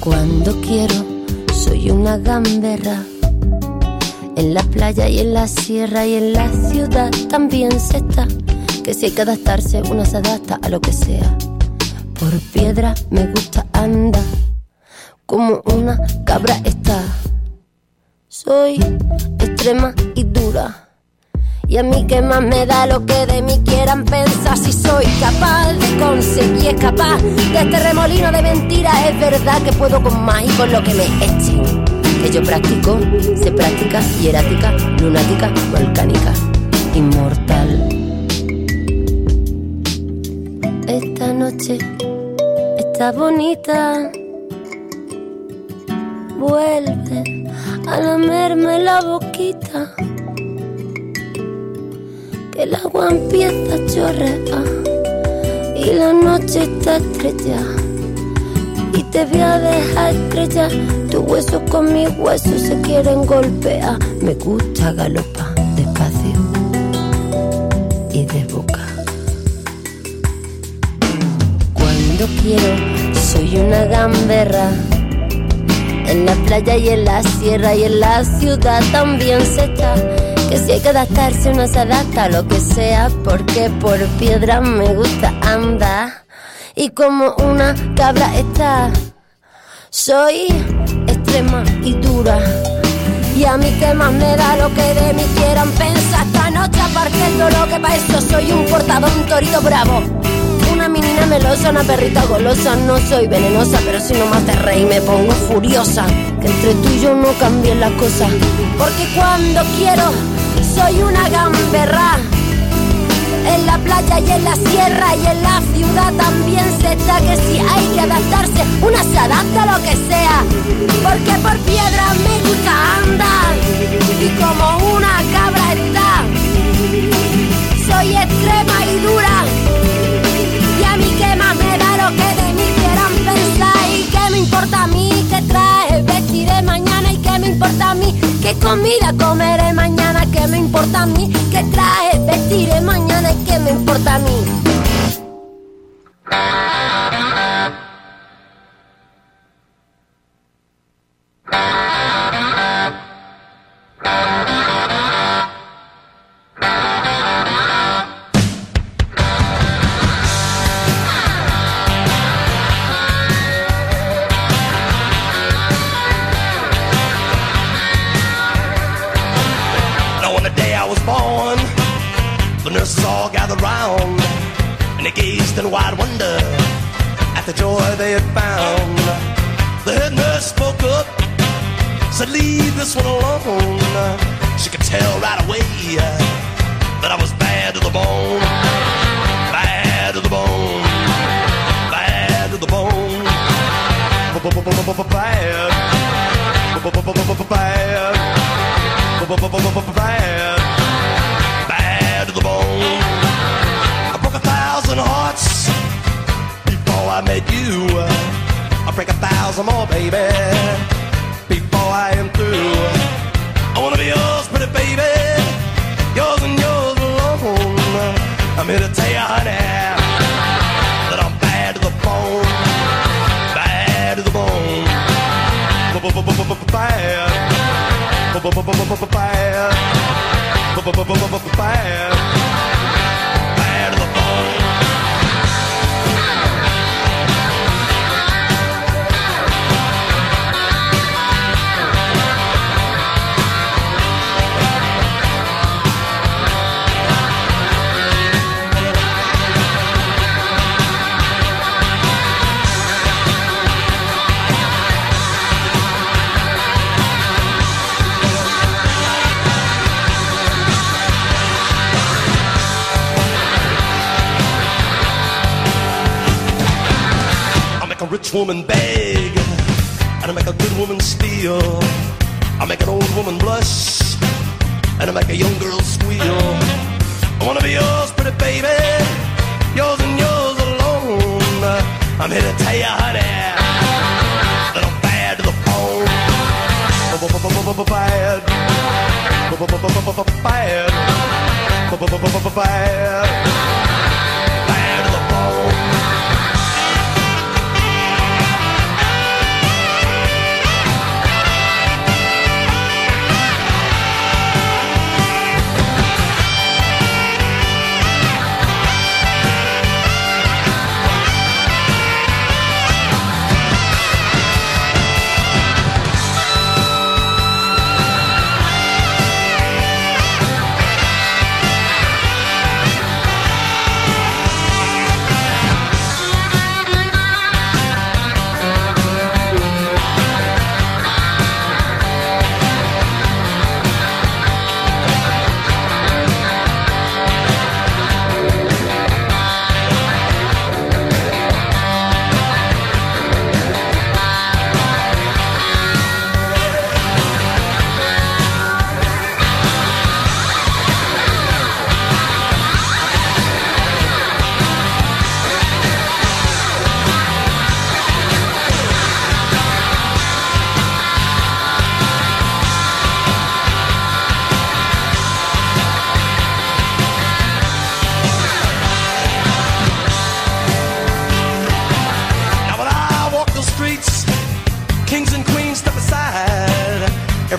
Speaker 8: Cuando quiero soy una gamberra. En la playa y en la sierra y en la ciudad también se está. Que si hay que adaptarse, uno se adapta a lo que sea. Por piedra me gusta andar, como una cabra está. Soy extrema y dura, y a mí que más me da lo que de mí quieran pensar. Si soy capaz de conseguir escapar de este remolino de mentiras, es verdad que puedo con más y con lo que me echen. Que yo practico, sé práctica, hierática, lunática, volcánica, inmortal. Esta noche está bonita, vuelve a lamerme la boquita, que el agua empieza a chorrear y la noche está estrecha, y te voy a dejar estrellar. Tus huesos con mis huesos se quieren golpear. Me gusta galopar despacio y de boca. Cuando quiero soy una gamberra. En la playa y en la sierra y en la ciudad también se está. Que si hay que adaptarse uno se adapta a lo que sea, porque por piedra me gusta andar y como una cabra está. Soy extrema y dura, y a mí que más me da lo que de mí quieran pensar. Esta noche aparqué el dolor, que pa' eso soy un portador, un torito bravo, una menina melosa, una perrita golosa. No soy venenosa, pero si no más te reí me pongo furiosa. Que entre tú y yo no cambien las cosas, porque cuando quiero soy una gamberra. En la playa y en la sierra y en la ciudad también se está. Que si hay que adaptarse, una se adapta a lo que sea, porque por piedra me gusta andar y como una cabra está. Soy extrema y dura, y a mí que más me da lo que de mí quieran pensar. Y qué me importa a mí que traje vestiré mañana, y qué me importa a mí qué comida comeré mañana. Qué me importa a mí qué traje vestiré mañana, y qué me importa a mí.
Speaker 6: nurses all gathered round, and they gazed in wide wonder at the joy they had found. The head nurse spoke up, said, leave this one alone. She could tell right away that I was bad to the bone, bad to the bone, bad to the bone, bad, bad, bad, bad to the bone. I broke a thousand hearts before I met you. I'll break a thousand more, baby, before I am through. I wanna be yours, pretty baby, yours and yours alone. I'm here to tell you, honey, that I'm bad to the bone, bad to the bone, bad, bad, bad, bad to the bone. Rich woman beg, and I make a good woman steal. I make an old woman blush, and I make a young girl squeal. I wanna be yours, pretty baby, yours and yours alone. I'm here to tell you, honey, that I'm bad to the bone, bad, bad, bad, bad to the bone.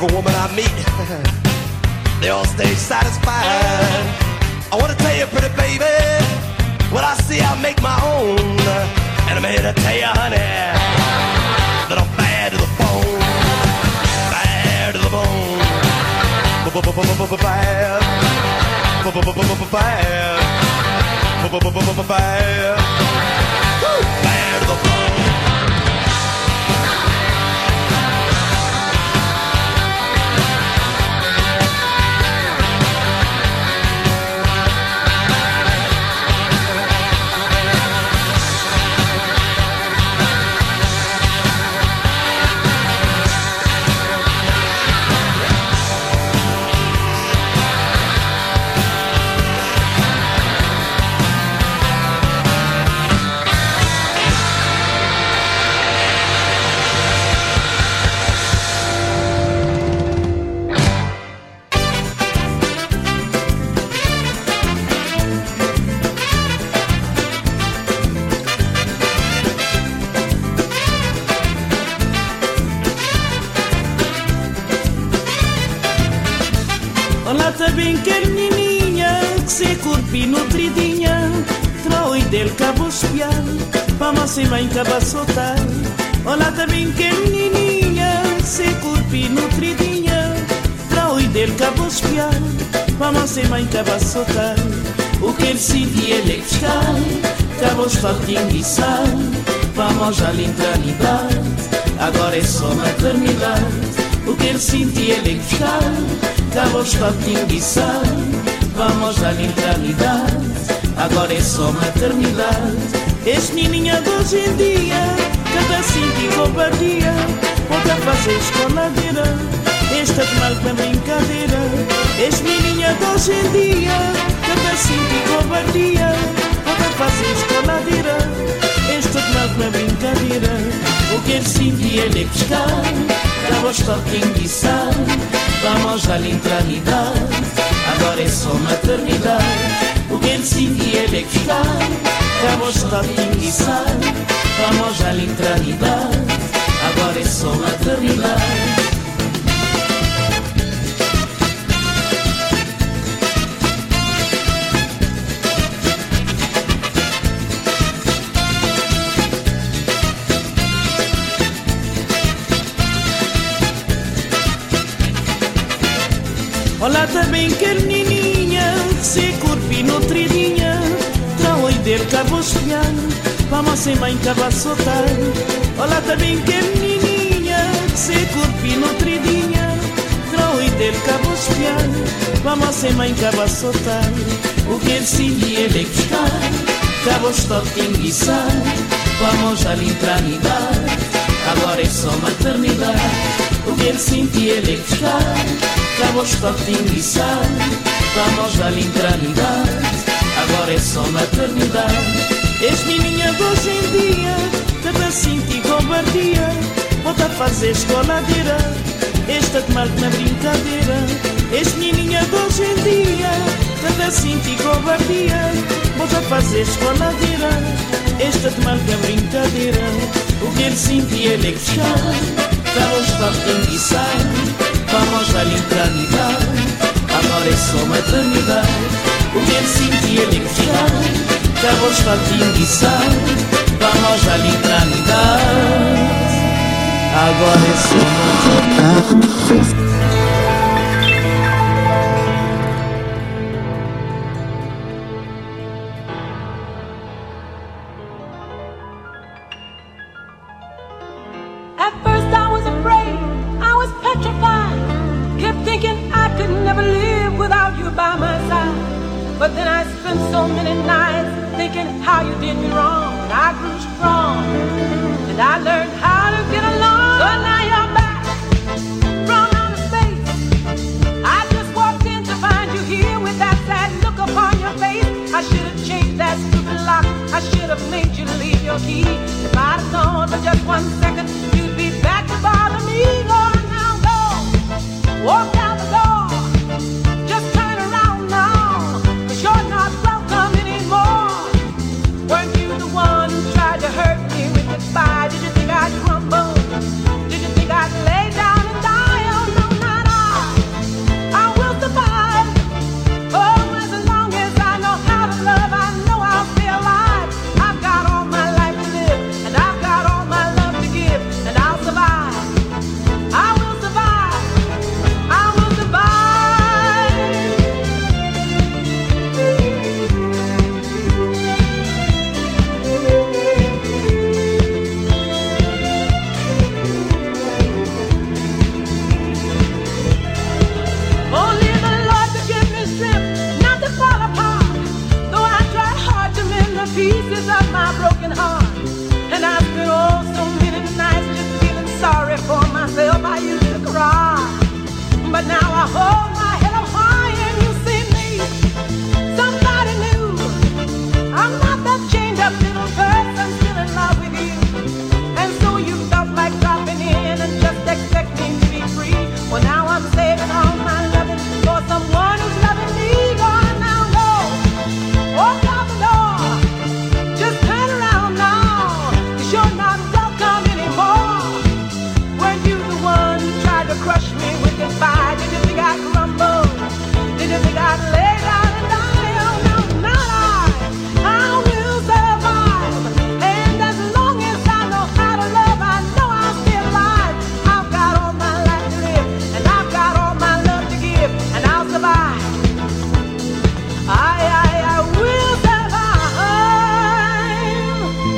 Speaker 6: every woman I meet, they all stay satisfied. I wanna tell you, pretty baby, what I see I make my own. And I'm here to tell you, honey, that I'm bad to the bone. Bad to the bone. Bad. Bad. Bad. Bad to the bone.
Speaker 9: bem carnininha, que se corpi nutridinha, troi del cabo espial, vamos se vai cabaçotar. Olá, tá bem carnininha, que se corpi nutridinha, troi del cabo espial, vamos se vai cabaçotar. O que ele se via fiscal, cabos faltinho de sal, vamos à literalidade, agora é só maternidade. O que ele sentia é fiscal, cabos faltinho de sal, vamos à literalidade, agora é só maternidade. És menininha de hoje em dia, cada cinco e covardia, pode fazer escoladeira, esta de mal com brincadeira. És menininha de hoje em dia, cada cinco e covardia, pode fazer escoladeira, esta de mal com brincadeira. O que ele sentia é fiscal, cabos faltinho de sal, vamos à literalidade, agora é só maternidade. O que ele sentia é fiscal, cabos faltinho de sal, vamos à literalidade, agora é só maternidade. Olá, tá bem carnininha, se corpi nutridinha, trau e del cabo espial, vamos sem mãe cabaçotar. Olá, tá bem carnininha, se corpi nutridinha, trau e del cabo espial, vamos sem mãe cabaçotar. O que ele se via é fiscal, cabos faltinho de sal, vamos à literalidade, agora é só maternidade. O que ele sentia é fiscal, cabos faltinho de sal, vamos à literalidade, agora é só maternidade. És menininha de hoje em dia, cada cinco e covardia, pode fazer escoladeira, esta de mal na brincadeira. És menininha de hoje em dia, cada cinco e covardia, pode fazer escoladeira, esta de mal na brincadeira. O que ele sentia é fiscal, cabos faltinho de sal, vamos à literalidade, agora é só maternidade. O que ele sentia é fiscal, cabos faltinho de sal, vamos à literalidade, agora é só maternidade.
Speaker 10: By my side, but then I spent so many nights thinking how you did me wrong, and I grew strong, and I learned how to get along. So now you're back from outer space. I just walked in to find you here with that sad look upon your face. I should have changed that stupid lock, I should have made you leave your key. If I'd have gone for just one second, you'd be back to bother me. Go on now, go, walk out the door. You're not welcome anymore. Weren't you the one who tried to hurt me with goodbye? Did you think I'd crumble? Did you think I'd lay down and die? Oh no, not pieces of my broken heart. And I've spent oh so many nights just feeling sorry for myself. I used to cry, but now I hold my head up high and you see me, somebody new. I'm not that chained up little person still in love with you. And so you felt like dropping in and just expecting to be free. Well, now I'm saving all my loving for someone who's loving me. Go on now, go. Open up the door. Just turn around now. 'Cause you're not welcome anymore. Weren't you the one who tried to crush me with your fire? Did you think I'd crumble? Did you think I'd lay down and die? Oh, no, not I. I will survive. And as long as I know how to love, I know I'll stay alive. I've got all my life to live, and I've got all my love to give, and I'll survive. I, I, I will survive.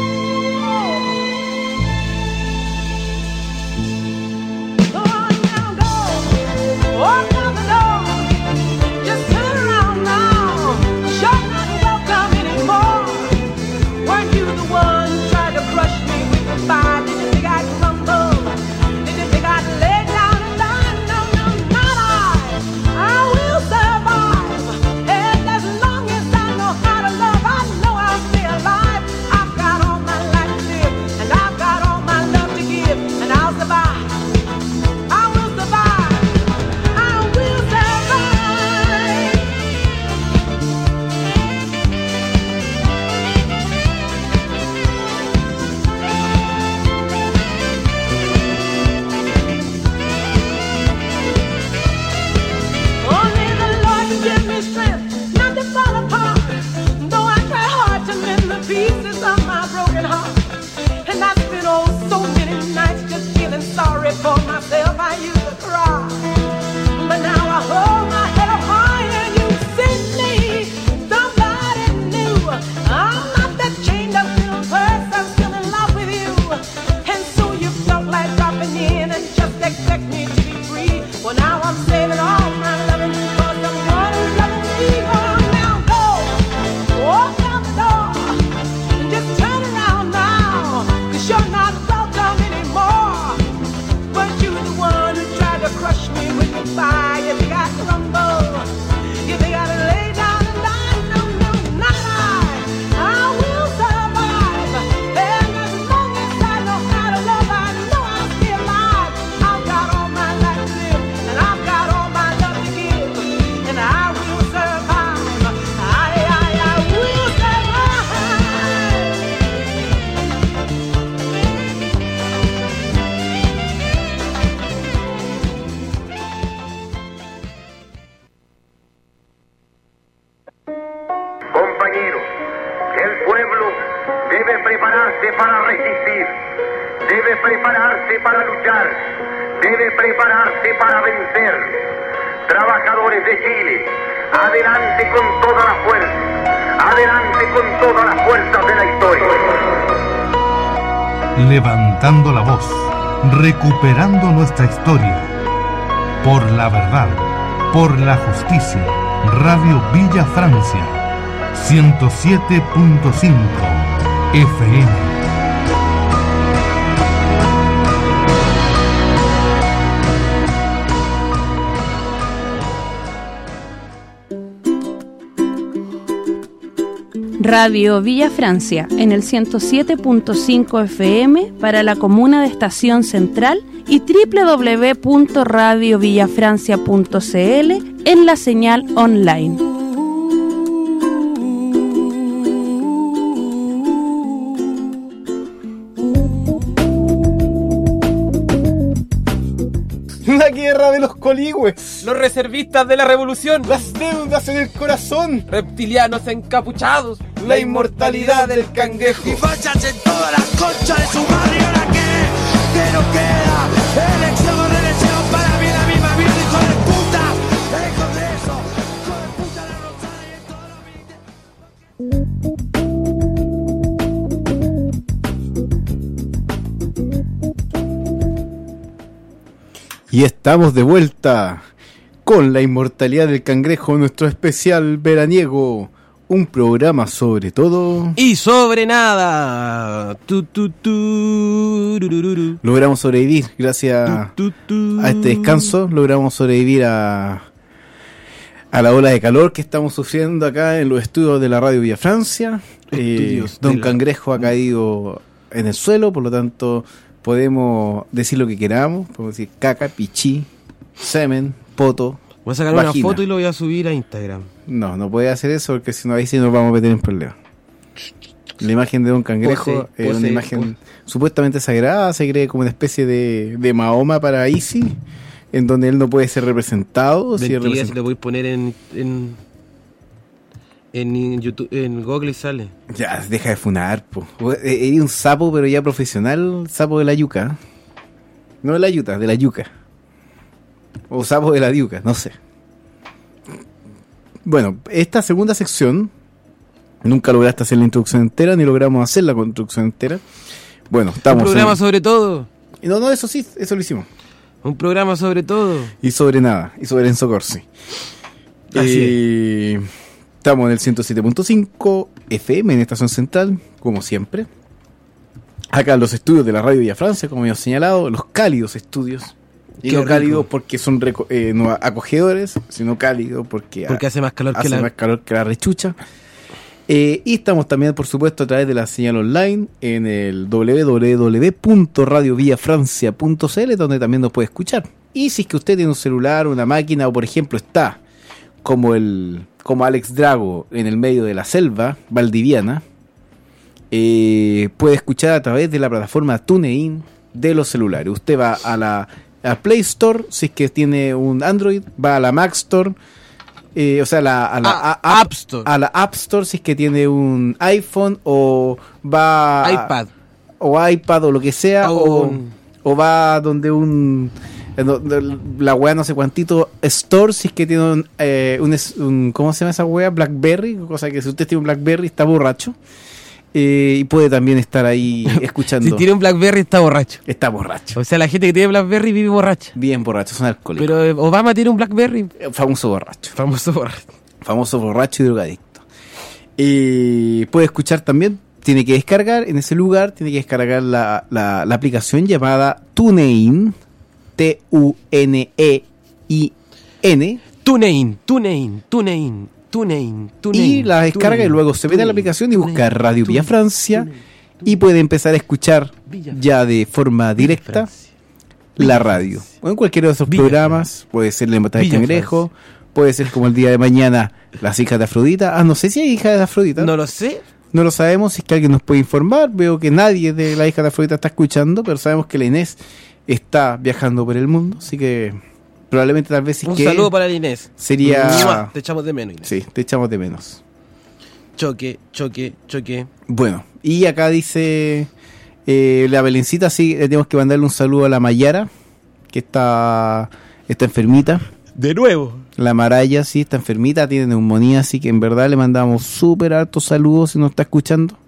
Speaker 10: Go on now, go. Open up the door. Just turn around now. You're not welcome anymore. Weren't you the one who tried to crush me with your fire? Did you think I'd crumble? Did you think I'd lay down and die? No, no, not I. I will survive. And as long as I know how to love, I know I'll stay alive. I've got all my life to live, and I've got all my love to give, and I'll survive. I will survive. I will survive. Only the Lord can give me strength not to fall apart. Though I try hard to mend the pieces of my broken heart. And I spent oh so many nights just feeling sorry for myself. I used to cry, but now I hold my head up high and you send me somebody new. I'm not that chained up little person still in love with you. And so you felt like dropping in and just expect me to be free. Well, now I'm saving all my loving for someone who's loving me. Go on now, go. Walk out the door and just turn around now. 'Cause you're not welcome anymore. Weren't you the one who tried to crush me with your fire? You think I'd crumble? You think I'd lay down and die? No, no, not I. I will survive. And as long as I know how to love, I know I'll stay alive. I've got all my life to live, and I've got all my love to give, and I will survive. I, I, I will survive.
Speaker 1: Compañeros, el pueblo debe prepararse para resistir, debe prepararse para luchar, debe prepararse para vencer. Trabajadores de Chile, adelante con toda la fuerza, adelante con todas las fuerzas de la historia.
Speaker 2: Levantando la voz, recuperando nuestra historia. Por la verdad, por la justicia. Radio Villa Francia, ciento siete punto cinco F M.
Speaker 11: Radio Villa Francia en el ciento siete punto cinco F M para la comuna de Estación Central y doble u doble u doble u punto radio villafrancia punto c l en la señal online.
Speaker 4: La guerra de los coligües.
Speaker 5: Los reservistas de la revolución.
Speaker 4: Las deudas en el corazón.
Speaker 5: Reptilianos encapuchados.
Speaker 4: La inmortalidad del cangrejo.
Speaker 6: Y fachas en todas las conchas de su madre. ¿Y ahora qué? ¿Qué nos queda? Elección o reelección para mí la misma mierda, hijo de puta. El Congreso, hijo de puta, la Rosada y en todos los
Speaker 4: Y estamos de vuelta con la inmortalidad del cangrejo, nuestro especial veraniego. Un programa sobre todo
Speaker 5: y sobre nada. Tu, tu, tu, rurururu.
Speaker 4: Logramos sobrevivir gracias
Speaker 5: Tu, tu, tu.
Speaker 4: a este descanso. Logramos sobrevivir a a la ola de calor que estamos sufriendo acá en los estudios de la Radio Villa Francia. Eh,
Speaker 5: Estudios
Speaker 4: Don
Speaker 5: de la-
Speaker 4: Cangrejo ha caído en el suelo, por lo tanto podemos decir lo que queramos. Podemos decir caca, pichí, semen, poto.
Speaker 5: Voy a sacar
Speaker 4: vagina.
Speaker 5: una foto y lo voy a subir a Instagram.
Speaker 4: No, no puede hacer eso porque si no ahí sí nos vamos a meter en problemas. La imagen de Don Cangrejo
Speaker 5: Pose,
Speaker 4: es una
Speaker 5: pose,
Speaker 4: imagen
Speaker 5: pose.
Speaker 4: supuestamente sagrada, se cree como una especie de, de Mahoma para Isi, en donde él no puede ser representado. Si es
Speaker 5: Mentira, si
Speaker 4: represent-
Speaker 5: lo voy a poner en, en, en YouTube, en Google y sale.
Speaker 4: Ya, deja de funar, po. Eh, Eres un sapo, pero ya profesional, sapo de la yuca. No de la yuta, de la yuca. O sapo de la yuca, no sé. Bueno, esta segunda sección, nunca lograste hacer la introducción entera, ni logramos hacer la introducción entera. Bueno, estamos...
Speaker 5: Un programa
Speaker 4: en-
Speaker 5: sobre todo.
Speaker 4: No, no, eso sí, eso lo hicimos.
Speaker 5: Un programa sobre todo.
Speaker 4: Y sobre nada, y sobre Enzo Corsi.
Speaker 5: Así
Speaker 4: Eh, estamos en el ciento siete punto cinco F M en Estación Central, como siempre. Acá en los estudios de la Radio Villa Francia, como hemos señalado, los cálidos estudios. Y
Speaker 5: Qué
Speaker 4: no
Speaker 5: rico.
Speaker 4: cálidos porque son reco- eh, no acogedores, sino cálidos porque,
Speaker 5: Porque
Speaker 4: ha-
Speaker 5: hace más calor que
Speaker 4: hace
Speaker 5: la...
Speaker 4: más calor que la rechucha. Eh, y estamos también, por supuesto, a través de la señal online en el doble u doble u doble u punto radio villa francia punto c l, donde también nos puede escuchar. Y si es que usted tiene un celular, una máquina, o por ejemplo está como el como Alex Drago en el medio de la selva valdiviana, eh, puede escuchar a través de la plataforma TuneIn de los celulares. Usted va a la a Play Store, si es que tiene un Android, va a la Mac Store, eh, o sea, la, a la
Speaker 5: Ah,
Speaker 4: a-
Speaker 5: App Store.
Speaker 4: a la App Store si es que tiene un iPhone, o va a-
Speaker 5: iPad.
Speaker 4: o iPad o lo que sea,
Speaker 5: O
Speaker 4: o,
Speaker 5: un-
Speaker 4: o va donde un en donde la weá no sé cuantito store, si es que tiene un, eh, un, es- un- ¿cómo se llama esa weá? BlackBerry, cosa que si usted tiene un BlackBerry está borracho, eh, y puede también estar ahí escuchando.
Speaker 5: Si tiene un Blackberry está borracho.
Speaker 4: Está borracho,
Speaker 5: O sea, la gente que tiene Blackberry vive borracha.
Speaker 4: bien borracho, son alcohólicos.
Speaker 5: Pero eh, Obama tiene un Blackberry.
Speaker 4: Eh, famoso borracho.
Speaker 5: Famoso borracho.
Speaker 4: Famoso borracho y drogadicto. Y puede escuchar también, tiene que descargar en ese lugar, tiene que descargar la, la, la aplicación llamada TuneIn, T U N E I N,
Speaker 5: TuneIn, TuneIn, TuneIn, TuneIn, TuneIn.
Speaker 4: y la descarga y luego se mete a la aplicación y busca Radio Villa Francia y puede empezar a escuchar ya de forma directa la radio. O en cualquiera de esos
Speaker 5: Villa
Speaker 4: programas, puede ser La Embajada del
Speaker 5: Villa
Speaker 4: Cangrejo, puede ser como el día de mañana Las Hijas de Afrodita. Ah, no sé si hay hijas de Afrodita.
Speaker 5: No lo sé.
Speaker 4: No lo sabemos, si es que alguien nos puede informar. Veo que nadie de la hija de Afrodita está escuchando, pero sabemos que la Inés está viajando por el mundo, así que probablemente tal vez si es
Speaker 5: Un
Speaker 4: que
Speaker 5: saludo para la Inés.
Speaker 4: sería...
Speaker 5: ¡Mua! Te echamos de menos, Inés.
Speaker 4: Sí, te echamos de menos.
Speaker 5: Choque, choque, choque.
Speaker 4: Bueno, y acá dice eh, la Belencita, sí, le tenemos que mandarle un saludo a la Mayara, que está, está enfermita.
Speaker 5: De nuevo.
Speaker 4: La Maraya, sí, está enfermita, tiene neumonía, así que en verdad le mandamos súper altos saludos si nos está escuchando.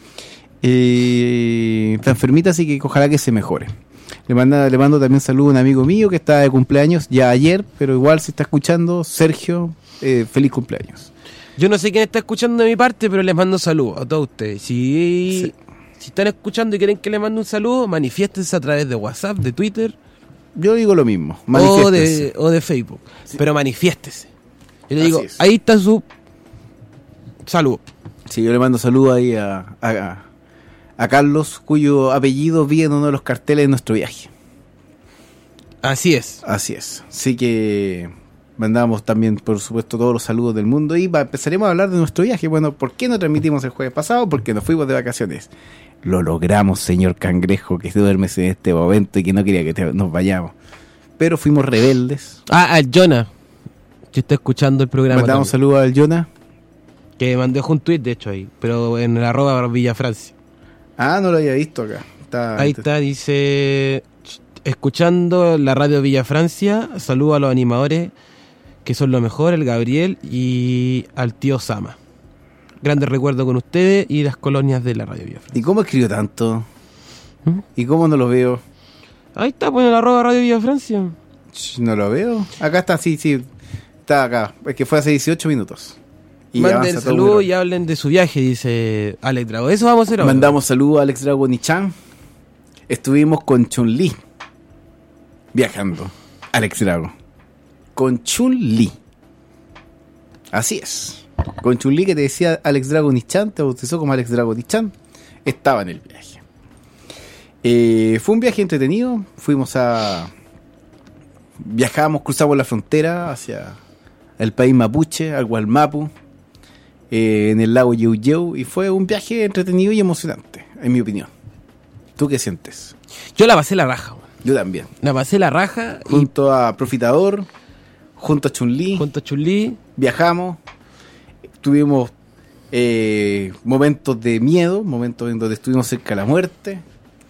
Speaker 4: Eh, está enfermita, así que ojalá que se mejore. Le, manda, le mando también saludo a un amigo mío que está de cumpleaños ya ayer, pero igual si está escuchando, Sergio, eh, feliz cumpleaños.
Speaker 5: Yo no sé quién está escuchando de mi parte, pero les mando saludos a todos ustedes. Si,
Speaker 4: Sí.
Speaker 5: si están escuchando y quieren que les mande un saludo, manifiéstense a través de WhatsApp, de Twitter
Speaker 4: Yo digo lo mismo,
Speaker 5: o
Speaker 4: manifiéstense.
Speaker 5: de, o de Facebook. Pero manifiéstese. Yo le
Speaker 4: Así
Speaker 5: digo,
Speaker 4: es.
Speaker 5: ahí está su saludo.
Speaker 4: Sí, yo le mando saludos ahí a, a, a Carlos, cuyo apellido vi en uno de los carteles de nuestro viaje.
Speaker 5: Así es.
Speaker 4: Así es. Así que mandamos también, por supuesto, todos los saludos del mundo y va, empezaremos a hablar de nuestro viaje. Bueno, ¿por qué no transmitimos el jueves pasado? Porque nos fuimos de vacaciones. Lo logramos, señor Cangrejo, que duermes en este momento y que no quería que te- nos vayamos. Pero fuimos rebeldes.
Speaker 5: Ah, al Jonah, que está escuchando el programa.
Speaker 4: Mandamos
Speaker 5: también.
Speaker 4: saludos al Jonah.
Speaker 5: Que mandó un tweet, de hecho, ahí. Pero en el arroba Villa Francia.
Speaker 4: Ah, no lo había visto acá. Está,
Speaker 5: Ahí está, dice... Escuchando la radio Villa Francia, saludo a los animadores, que son lo mejor, el Gabriel y al tío Sama. Grandes recuerdos con ustedes y las colonias de la radio Villa Francia.
Speaker 4: ¿Y cómo escribió tanto?
Speaker 5: ¿Mm?
Speaker 4: ¿Y cómo no lo veo?
Speaker 5: Ahí está, pues en el arroba radio Villa Francia.
Speaker 4: Ch, No lo veo. Acá está, sí, sí. Está acá. Es que fue hace dieciocho minutos. Y
Speaker 5: Manden
Speaker 4: avanza todo muy
Speaker 5: saludos
Speaker 4: rápido.
Speaker 5: y hablen de su viaje, dice Alex Drago. Eso vamos a hacer ahora.
Speaker 4: Mandamos saludos a Alex Drago Nichan. Estuvimos con Chun-Li viajando. Alex Drago. Con Chun-Li. Así es. Con Chun-Li, que te decía Alex Drago Nichan, te bautizó como Alex Drago Nichan. Estaba en el viaje. Eh, fue un viaje entretenido. Fuimos a... Viajamos, cruzamos la frontera hacia el país mapuche, al Gualmapu, eh, en el lago Yeuyeu, y fue un viaje entretenido y emocionante, en mi opinión. ¿Tú qué sientes?
Speaker 5: Yo la pasé la raja, weón.
Speaker 4: Yo también.
Speaker 5: La pasé la raja.
Speaker 4: Junto a Profitador, junto a Chun-Li.
Speaker 5: Junto a Chun-Li.
Speaker 4: Viajamos. Tuvimos eh, momentos de miedo, momentos en donde estuvimos cerca de la muerte.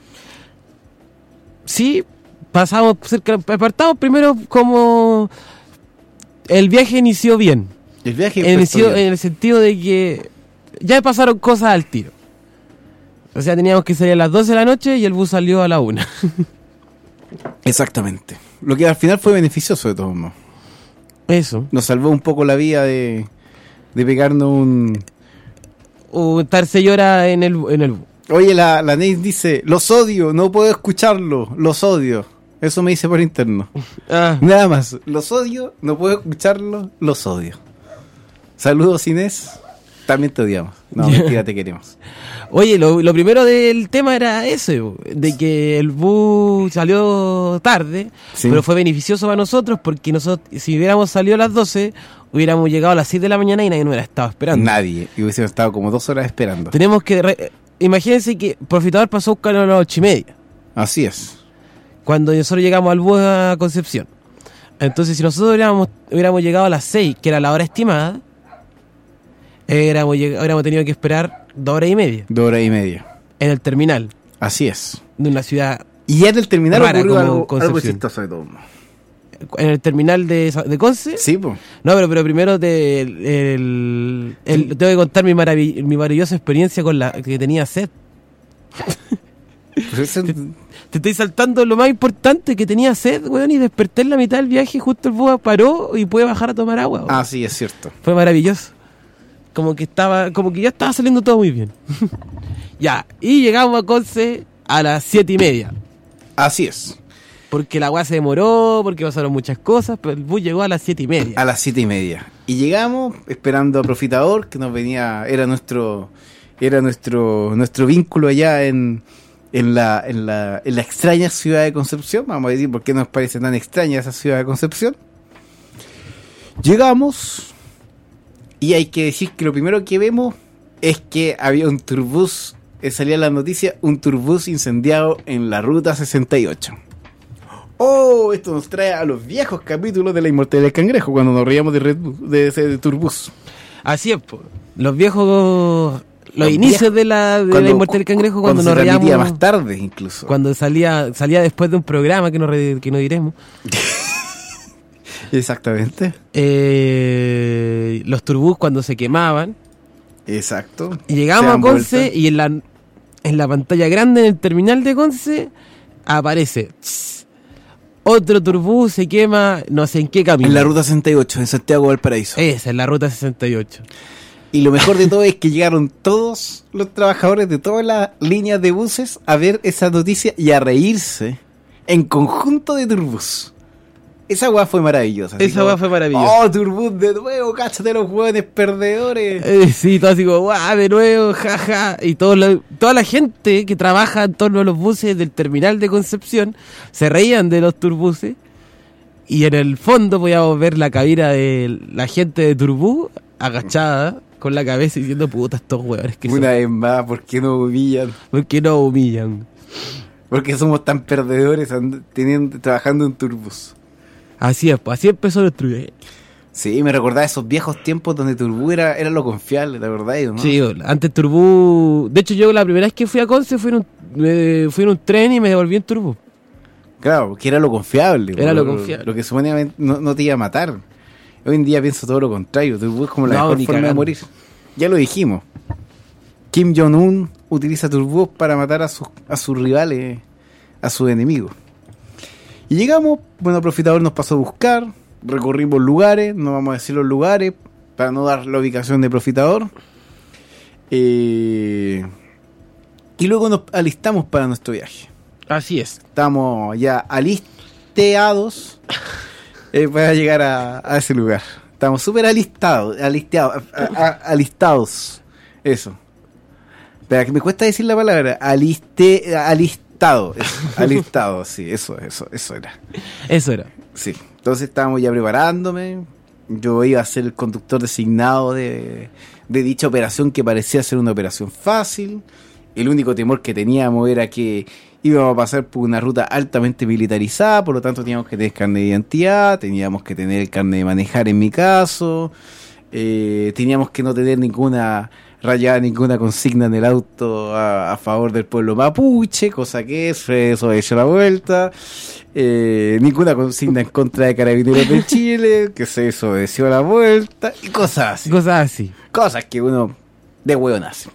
Speaker 5: Sí, pasamos cerca, apartamos primero como el viaje inició bien.
Speaker 4: El viaje
Speaker 5: en el,
Speaker 4: empezó
Speaker 5: sentido,
Speaker 4: bien.
Speaker 5: en el sentido de que ya pasaron cosas al tiro. O sea, teníamos que salir a las doce de la noche y el bus salió a la una.
Speaker 4: Exactamente. Lo que al final fue beneficioso de todos modos.
Speaker 5: Eso.
Speaker 4: Nos salvó un poco la vida de, de pegarnos un...
Speaker 5: O estar seis horas en el, en el bus.
Speaker 4: Oye, la, la Neis dice, los odio, no puedo escucharlo, los odio. Eso me dice por interno.
Speaker 5: Ah.
Speaker 4: Nada más, los odio, no puedo escucharlo, los odio. Saludos, Inés. También te odiamos. No, mentira, te queremos.
Speaker 5: Oye, lo, lo primero del tema era eso, de que el bus salió tarde,
Speaker 4: Sí.
Speaker 5: pero fue beneficioso para nosotros porque nosotros, si hubiéramos salido a las doce, hubiéramos llegado a las seis de la mañana y nadie nos hubiera estado esperando.
Speaker 4: Nadie. Y hubiésemos estado como dos horas esperando.
Speaker 5: Tenemos que... Re- imagínense que Profitador pasó a buscar a las ocho y media,
Speaker 4: Así es.
Speaker 5: cuando nosotros llegamos al bus a Concepción. Entonces, si nosotros hubiéramos, hubiéramos llegado a las seis, que era la hora estimada, hubiéramos, lleg- hubiéramos tenido que esperar dos horas y media
Speaker 4: Dos horas y media.
Speaker 5: en el terminal
Speaker 4: Así es.
Speaker 5: de una ciudad...
Speaker 4: Y ya en el terminal
Speaker 5: Rara
Speaker 4: ocurrió
Speaker 5: como
Speaker 4: algo, algo
Speaker 5: Concepción.
Speaker 4: chistoso de todo.
Speaker 5: En el terminal de, de Conce.
Speaker 4: Sí, pues.
Speaker 5: No, pero, pero primero te, el, el- el- tengo que contar mi, marav- mi maravillosa experiencia con la que tenía sed.
Speaker 4: Pues
Speaker 5: te, te estoy saltando lo más importante, que tenía sed, weón, y desperté en la mitad del viaje, justo el bus paró y pude bajar a tomar agua. weón.
Speaker 4: Ah, sí, es cierto.
Speaker 5: Fue maravilloso. Como que estaba, como que ya estaba saliendo todo muy bien. Ya, y llegamos a Conce a las siete y media.
Speaker 4: Así es.
Speaker 5: Porque la agua se demoró, porque pasaron muchas cosas, pero el bus llegó a las siete y media.
Speaker 4: A las siete y media. Y llegamos esperando a Profitador, que nos venía, era nuestro, era nuestro, nuestro vínculo allá en, en la, en la, en la extraña ciudad de Concepción. Vamos a decir por qué nos parece tan extraña esa ciudad de Concepción. Llegamos y hay que decir que lo primero que vemos es que había un turbús, eh, salía la noticia, un turbús incendiado en la ruta sesenta y ocho. Oh, esto nos trae a los viejos capítulos de La Inmortalidad del Cangrejo, cuando nos reíamos de Red Bull, de ese de turbús.
Speaker 5: Así es, po. Los viejos, los,
Speaker 4: Los
Speaker 5: inicios
Speaker 4: viejos.
Speaker 5: de la de
Speaker 4: Cuando-
Speaker 5: la Inmortal del Cangrejo, cuando,
Speaker 4: cuando
Speaker 5: nos
Speaker 4: se transmitía
Speaker 5: reíamos,
Speaker 4: más tarde incluso.
Speaker 5: cuando salía salía después de un programa que no re- que no diremos.
Speaker 4: Exactamente.
Speaker 5: Eh, los turbús cuando se quemaban.
Speaker 4: Exacto.
Speaker 5: Y llegamos
Speaker 4: Se
Speaker 5: a
Speaker 4: dan
Speaker 5: Conce
Speaker 4: vuelta.
Speaker 5: y en la en la pantalla grande en el terminal de Conce aparece tss, otro turbús se quema, no sé en qué camino.
Speaker 4: En la ruta sesenta y ocho, en Santiago Valparaíso.
Speaker 5: Esa, en la ruta sesenta y ocho.
Speaker 4: Y lo mejor de todo es que llegaron todos los trabajadores de todas las líneas de buses a ver esa noticia y a reírse en conjunto de turbús. Esa weá fue maravillosa. así
Speaker 5: Esa
Speaker 4: como,
Speaker 5: weá fue maravillosa.
Speaker 4: Oh, turbús de nuevo, cáchate los hueones perdedores.
Speaker 5: Eh, sí, todo así como, guau, de nuevo, jaja. Y todo lo- toda la gente que trabaja en torno a los buses del terminal de Concepción se reían de los turbuses. Y en el fondo podíamos ver la cabina de la gente de Turbú agachada con la cabeza diciendo, puta, estos hueones que
Speaker 4: Una
Speaker 5: son.
Speaker 4: vez más, ¿por qué no humillan?
Speaker 5: ¿Por qué no humillan?
Speaker 4: Porque somos tan perdedores and- teniendo, trabajando en turbús.
Speaker 5: Así es, pues, así empezó nuestro viaje.
Speaker 4: Sí, me recordaba esos viejos tiempos donde Turbú era, era lo confiable, la verdad, ¿no?
Speaker 5: Sí, antes Turbú. De hecho, yo la primera vez que fui a Conce fui en un, me- fui en un tren y me devolví en Turbú.
Speaker 4: Claro, porque era lo confiable.
Speaker 5: Era lo
Speaker 4: lo
Speaker 5: confiable.
Speaker 4: Lo que supuestamente no, no te iba a matar. Hoy en día pienso todo lo contrario. Turbú es como la
Speaker 5: No,
Speaker 4: mejor
Speaker 5: ni
Speaker 4: forma de
Speaker 5: cagando.
Speaker 4: morir. Ya lo dijimos. Kim Jong-un utiliza turbús para matar a sus, a sus rivales, a sus enemigos. Y llegamos, bueno, Profitador nos pasó a buscar, recorrimos lugares, no vamos a decir los lugares, para no dar la ubicación de Profitador. Eh, y luego nos alistamos para nuestro viaje.
Speaker 5: Así es.
Speaker 4: Estamos ya alisteados eh, para llegar a, a ese lugar. Estamos súper alistados, alisteados, a- a- alistados. Eso. Espera, que me cuesta decir la palabra. Aliste, alistado. Eso, alistado, sí, eso, eso, eso era.
Speaker 5: Eso era.
Speaker 4: Sí. Entonces estábamos ya preparándome. Yo iba a ser el conductor designado de, de dicha operación que parecía ser una operación fácil. El único temor que teníamos era que íbamos a pasar por una ruta altamente militarizada, por lo tanto teníamos que tener carnet de identidad, teníamos que tener el carnet de manejar en mi caso, eh, teníamos que no tener ninguna rayada, ninguna consigna en el auto a, a favor del pueblo mapuche, cosa que es, eso he hecho la vuelta, eh, ninguna consigna en contra de Carabineros de Chile, que se desobedeció a la vuelta, y cosas así.
Speaker 5: Cosas así.
Speaker 4: Cosas que uno de hueón hace.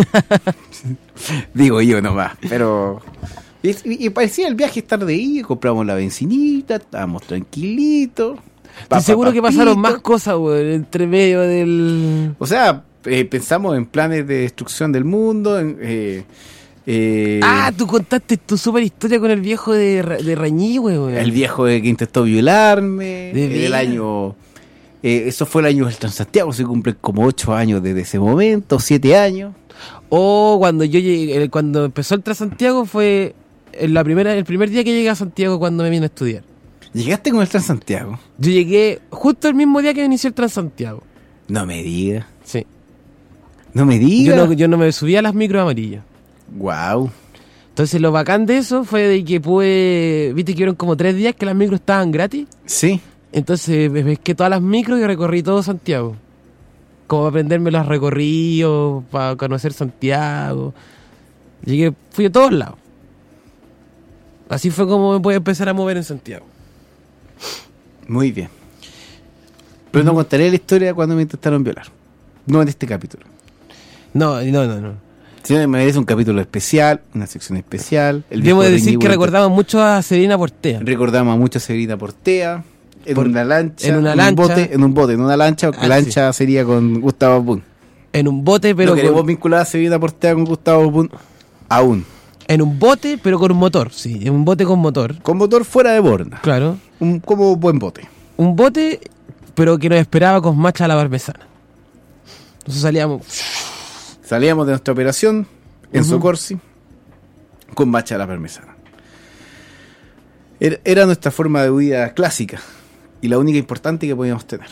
Speaker 4: Digo yo nomás, pero... Y, y- y parecía el viaje estar de ahí, compramos la bencinita, estábamos tranquilitos. Pa,
Speaker 5: Estoy seguro
Speaker 4: pa,
Speaker 5: que pasaron
Speaker 4: papito.
Speaker 5: más cosas, weón, entre medio del...
Speaker 4: O sea, eh, pensamos en planes de destrucción del mundo, en... Eh, eh,
Speaker 5: Ah, tú contaste tu super historia con el viejo de, Ra- de Rañí, weón.
Speaker 4: el viejo que intentó violarme,
Speaker 5: ¿De
Speaker 4: el
Speaker 5: veras?
Speaker 4: año... eh, eso fue el año del Transantiago, se cumplen como ocho años desde ese momento, siete años.
Speaker 5: O cuando yo llegué, eh, cuando empezó el Transantiago fue en la primera, el primer día que llegué a Santiago cuando me vine a estudiar.
Speaker 4: ¿Llegaste con el Transantiago?
Speaker 5: Yo llegué justo el mismo día que inició el Transantiago.
Speaker 4: No me digas.
Speaker 5: Sí.
Speaker 4: No me
Speaker 5: Yo
Speaker 4: digas.
Speaker 5: no, yo no me subía a las micros amarillas.
Speaker 4: Wow.
Speaker 5: Entonces lo bacán de eso fue de que pude, viste que eran como tres días que las micros estaban gratis.
Speaker 4: Sí.
Speaker 5: Entonces me pesqué todas las micros y recorrí todo Santiago. Como para aprenderme los recorridos, para conocer Santiago. Llegué, fui a todos lados. Así fue como me pude empezar a mover en Santiago.
Speaker 4: Muy bien. Pero no contaré la historia de cuando me intentaron violar. No en este capítulo.
Speaker 5: No, no, no, no.
Speaker 4: Si no, me merece un capítulo especial, una sección especial. El
Speaker 5: Debo
Speaker 4: viejo
Speaker 5: de decir
Speaker 4: Reñí
Speaker 5: que
Speaker 4: Huerta.
Speaker 5: recordamos mucho a Severina Portea.
Speaker 4: Recordamos a mucho a Severina Portea. En
Speaker 5: Por-
Speaker 4: una lancha.
Speaker 5: en una
Speaker 4: un
Speaker 5: lancha.
Speaker 4: bote, en un bote, en una lancha. Porque
Speaker 5: Ah,
Speaker 4: lancha sería con Gustavo Pun.
Speaker 5: En un bote, pero
Speaker 4: no queremos
Speaker 5: con,
Speaker 4: vincular a Severina Portea con Gustavo Pun aún.
Speaker 5: en un bote, pero con un motor, sí, en un bote con motor.
Speaker 4: Con motor fuera de borda.
Speaker 5: Claro.
Speaker 4: Un, como buen bote.
Speaker 5: Un bote, pero que nos esperaba con macha a la parmesana. Entonces salíamos.
Speaker 4: Salíamos de nuestra operación en
Speaker 5: Ujú.
Speaker 4: Socorsi con bacha a la parmesana. Era, era nuestra forma de huida clásica y la única importante que podíamos tener.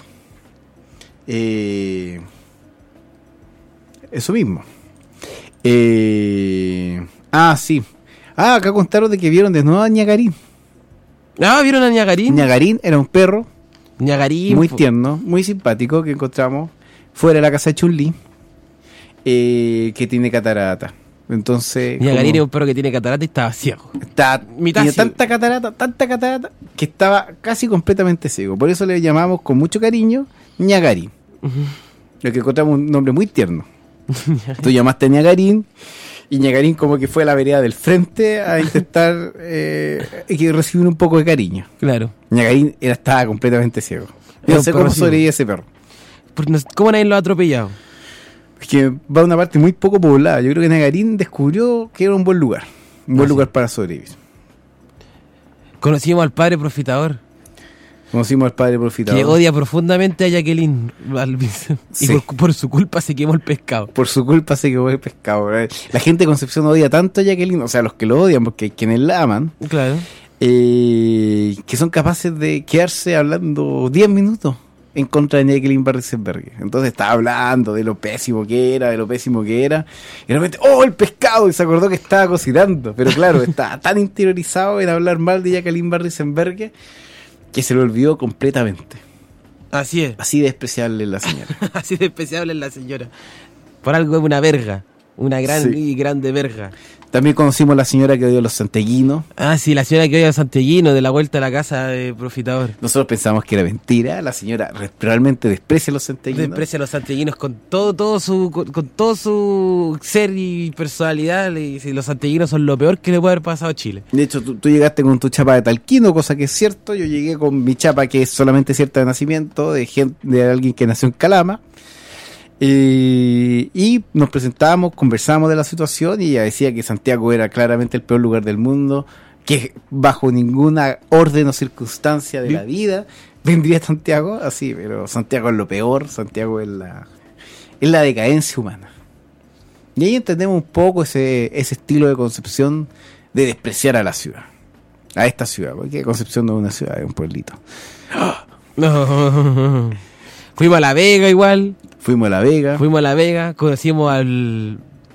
Speaker 4: Eh, eso mismo. Eh, ah, sí. Ah, acá contaron de que vieron de nuevo a Ñagarín.
Speaker 5: Ah, ¿vieron a Ñagarín?
Speaker 4: Ñagarín era un perro
Speaker 5: Ñagarín.
Speaker 4: muy
Speaker 5: po.
Speaker 4: tierno, muy simpático que encontramos fuera de la casa de Chun-Li, eh, que tiene catarata. Entonces,
Speaker 5: Ñagarín
Speaker 4: como
Speaker 5: es un perro que tiene catarata y estaba ciego.
Speaker 4: está,
Speaker 5: mitad
Speaker 4: tenía
Speaker 5: ciego.
Speaker 4: tanta catarata, tanta catarata, que estaba casi completamente ciego. Por eso le llamamos con mucho cariño Ñagarín. Lo que encontramos un nombre muy tierno. Tú llamaste a Ñagarín y Ñagarín como que fue a la vereda del frente a intentar eh, que recibir un poco de cariño.
Speaker 5: Claro.
Speaker 4: Ñagarín era, estaba completamente ciego.
Speaker 5: Era
Speaker 4: Yo no
Speaker 5: un
Speaker 4: sé
Speaker 5: perro
Speaker 4: cómo
Speaker 5: ciego.
Speaker 4: sobrevive ese perro.
Speaker 5: Pues no- ¿Cómo nadie lo ha atropellado?
Speaker 4: Es que va a una parte muy poco poblada. Yo creo que Ñagarín descubrió que era un buen lugar. Un buen
Speaker 5: Ah, sí.
Speaker 4: lugar para sobrevivir.
Speaker 5: Conocimos al padre profitador,
Speaker 4: Conocimos al padre profitador.
Speaker 5: que odia profundamente a Jacqueline Balvis. Y
Speaker 4: Sí.
Speaker 5: por, por su culpa se quemó el pescado.
Speaker 4: Por su culpa se quedó el pescado. ¿verdad? La gente de Concepción odia tanto a Jacqueline, o sea, los que lo odian, porque hay quienes la aman,
Speaker 5: Claro.
Speaker 4: eh, que son capaces de quedarse hablando diez minutos en contra de Jacqueline Barrisenberg. Entonces estaba hablando de lo pésimo que era, de lo pésimo que era, y de repente, ¡oh, el pescado! Y se acordó que estaba cocinando. Pero claro, estaba tan interiorizado en hablar mal de Jacqueline Barrisenberg que se lo olvidó completamente.
Speaker 5: Así es.
Speaker 4: Así de despreciable es la señora.
Speaker 5: Así de despreciable es la señora. Por algo es una verga. Una gran
Speaker 4: Sí.
Speaker 5: y grande verga.
Speaker 4: También conocimos a la señora que odió a los santellinos.
Speaker 5: Ah, sí, la señora que oye a Santiaguino de la vuelta a la casa de Profitador.
Speaker 4: Nosotros pensamos que era mentira. La señora re- realmente desprecia a los santellinos.
Speaker 5: Desprecia a los santiaguinos con todo, todo su, con, con todo su ser y personalidad. Le dice, los santiaguinos son lo peor que le puede haber pasado a Chile.
Speaker 4: De hecho, tú, tú llegaste con tu chapa de talquino, cosa que es cierto. Yo llegué con mi chapa que es solamente cierta de nacimiento, de gente, de alguien que nació en Calama. Eh, y nos presentábamos, conversábamos de la situación y ella decía que Santiago era claramente el peor lugar del mundo, que bajo ninguna orden o circunstancia de la vida vendría Santiago así, pero Santiago es lo peor, Santiago es la, es la decadencia humana. Y ahí entendemos un poco ese, ese estilo de concepción de despreciar a la ciudad, a esta ciudad, porque Concepción no es una ciudad, es un pueblito.
Speaker 5: No. Fuimos a La Vega igual.
Speaker 4: Fuimos a La Vega.
Speaker 5: Fuimos a La Vega, conocimos al...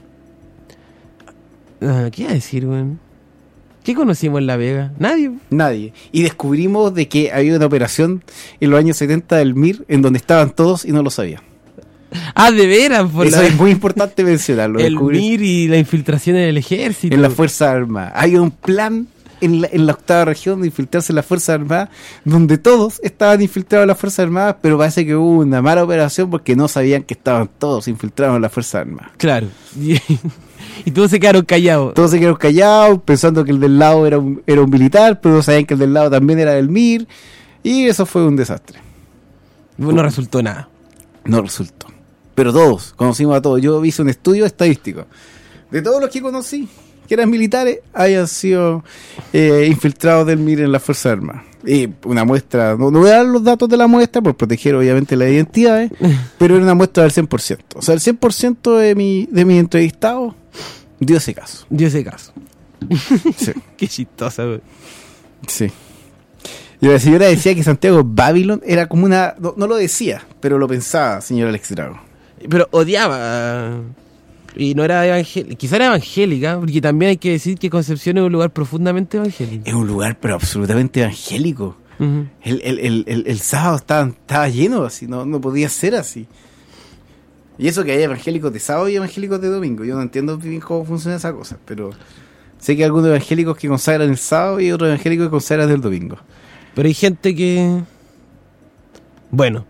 Speaker 5: Ah, ¿qué iba a decir, weón? ¿Qué conocimos en La Vega? Nadie.
Speaker 4: Nadie. Y descubrimos de que había una operación en los años setenta del M I R en donde estaban todos y no lo sabían.
Speaker 5: Ah, de veras. Por
Speaker 4: Eso
Speaker 5: la...
Speaker 4: es muy importante mencionarlo.
Speaker 5: El
Speaker 4: descubrí-
Speaker 5: M I R y la infiltración en el ejército.
Speaker 4: En las Fuerzas Armadas. Hay un plan en la, en la octava región de infiltrarse en las Fuerzas Armadas, donde todos estaban infiltrados en las Fuerzas Armadas, pero parece que hubo una mala operación porque no sabían que estaban todos infiltrados en las Fuerzas Armadas.
Speaker 5: Claro. Y, y todos se quedaron callados.
Speaker 4: Todos se quedaron callados, pensando que el del lado era un, era un militar, pero no sabían que el del lado también era del M I R, y eso fue un desastre.
Speaker 5: No resultó nada.
Speaker 4: No resultó. Pero todos, conocimos a todos. Yo hice un estudio estadístico. De todos los que conocí, que eran militares, hayan sido eh, infiltrados del M I R en las Fuerzas Armadas. Y una muestra, no, no voy a dar los datos de la muestra por proteger obviamente las identidades, pero era una muestra del cien por ciento. O sea, el cien por ciento de mi, de mis entrevistados dio ese caso.
Speaker 5: Dio ese caso.
Speaker 4: Sí.
Speaker 5: Qué chistosa, güey.
Speaker 4: Sí. Y la señora decía que Santiago Babylon era como una... No, no lo decía, pero lo pensaba, señora Alex Drago.
Speaker 5: Pero odiaba. Y no era evangélica. Quizá era evangélica, porque también hay que decir que Concepción es un lugar profundamente evangélico.
Speaker 4: Es un lugar, pero absolutamente evangélico.
Speaker 5: Uh-huh.
Speaker 4: El, el, el, el, el sábado estaba, estaba lleno, así, no, no podía ser así. Y eso que hay evangélicos de sábado y evangélicos de domingo. Yo no entiendo bien cómo funciona esa cosa, pero sé que hay algunos evangélicos que consagran el sábado y otros evangélicos que consagran el domingo.
Speaker 5: Pero hay gente que... Bueno.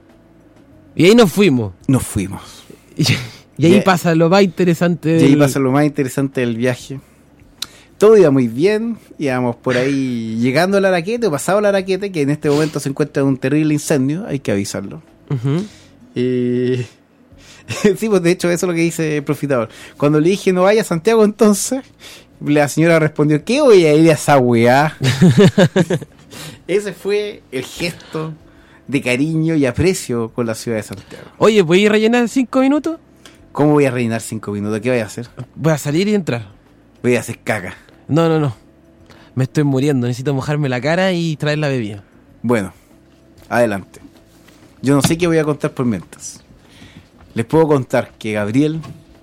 Speaker 5: Y ahí nos fuimos.
Speaker 4: Nos fuimos.
Speaker 5: Y, y ahí
Speaker 4: Yeah.
Speaker 5: pasa lo más interesante.
Speaker 4: Y ahí
Speaker 5: del-
Speaker 4: pasa lo más interesante del viaje. Todo iba muy bien, íbamos por ahí llegando al Araquete, o pasado al Araquete, que en este momento se encuentra en un terrible incendio, hay que avisarlo.
Speaker 5: Ujú.
Speaker 4: Eh, sí, pues de hecho eso es lo que dice el Profitador. Cuando le dije no vaya a Santiago entonces, la señora respondió, ¿qué voy a ir a esa weá? Ese fue el gesto de cariño y aprecio con la ciudad de Santiago.
Speaker 5: Oye, ¿voy a ir a rellenar cinco minutos?
Speaker 4: ¿Cómo voy a rellenar cinco minutos? ¿Qué voy a hacer?
Speaker 5: Voy a salir y entrar.
Speaker 4: Voy a hacer caca.
Speaker 5: No, no, no. Me estoy muriendo. Necesito mojarme la cara y traer la bebida.
Speaker 4: Bueno, adelante. Yo no sé qué voy a contar por mientras. Les puedo contar que Gabriel...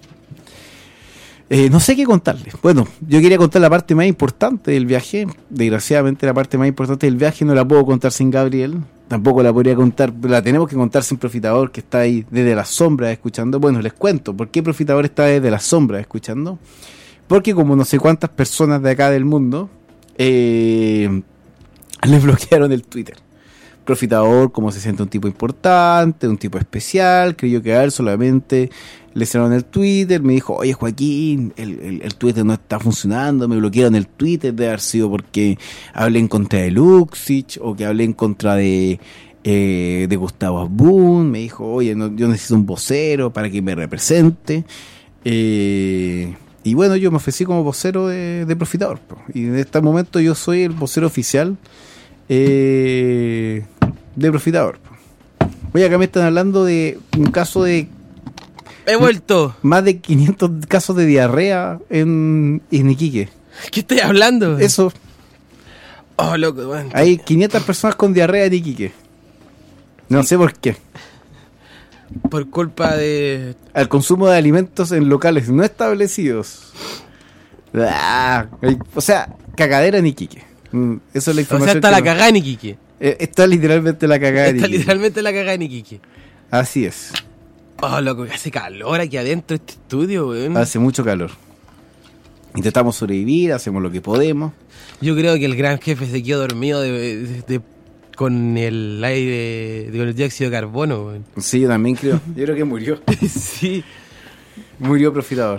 Speaker 4: Eh, no sé qué contarles. Bueno, yo quería contar la parte más importante del viaje. Desgraciadamente la parte más importante del viaje no la puedo contar sin Gabriel. Tampoco la podría contar, la tenemos que contar sin Profitador, que está ahí desde las sombras escuchando. Bueno, les cuento por qué Profitador está desde las sombras escuchando. Porque como no sé cuántas personas de acá del mundo eh, les bloquearon el Twitter. Profitador, como se siente un tipo importante, un tipo especial, creyó que a él solamente le cerraron el Twitter, me dijo, oye Joaquín, el, el, el Twitter no está funcionando, me bloquearon el Twitter, debe haber sido porque hablé en contra de Luxich, o que hablé en contra de, eh, de Gustavo Asbun, me dijo, oye, no, yo necesito un vocero para que me represente, eh, y bueno, yo me ofrecí como vocero de, de Profitador, po. Y en este momento yo soy el vocero oficial Eh, de Profitador. Oye, acá me están hablando de un caso de...
Speaker 5: ¡He vuelto!
Speaker 4: Más de quinientos casos de diarrea en, en Iquique.
Speaker 5: ¿Qué estoy hablando?
Speaker 4: Eso.
Speaker 5: Oh, loco, man.
Speaker 4: Hay quinientas personas con diarrea en Iquique. No sé por qué.
Speaker 5: Por culpa de...
Speaker 4: Al consumo de alimentos en locales no establecidos. Ah, hay- o sea, cagadera en Iquique. Mm, Eso es la
Speaker 5: O
Speaker 4: información.
Speaker 5: sea, está
Speaker 4: que
Speaker 5: la
Speaker 4: no-
Speaker 5: cagada en Iquique.
Speaker 4: Eh, Está literalmente la cagada en
Speaker 5: Está
Speaker 4: Iquique.
Speaker 5: literalmente la cagada en Iquique.
Speaker 4: Así es.
Speaker 5: Oh, loco, que hace calor aquí adentro de este estudio, weón.
Speaker 4: Hace mucho calor. Intentamos sobrevivir, hacemos lo que podemos.
Speaker 5: Yo creo que el gran jefe se quedó dormido de, de- de- con el aire, con el dióxido de carbono, weón.
Speaker 4: Sí, yo también creo. Yo creo que murió.
Speaker 5: Sí.
Speaker 4: Murió Profitador.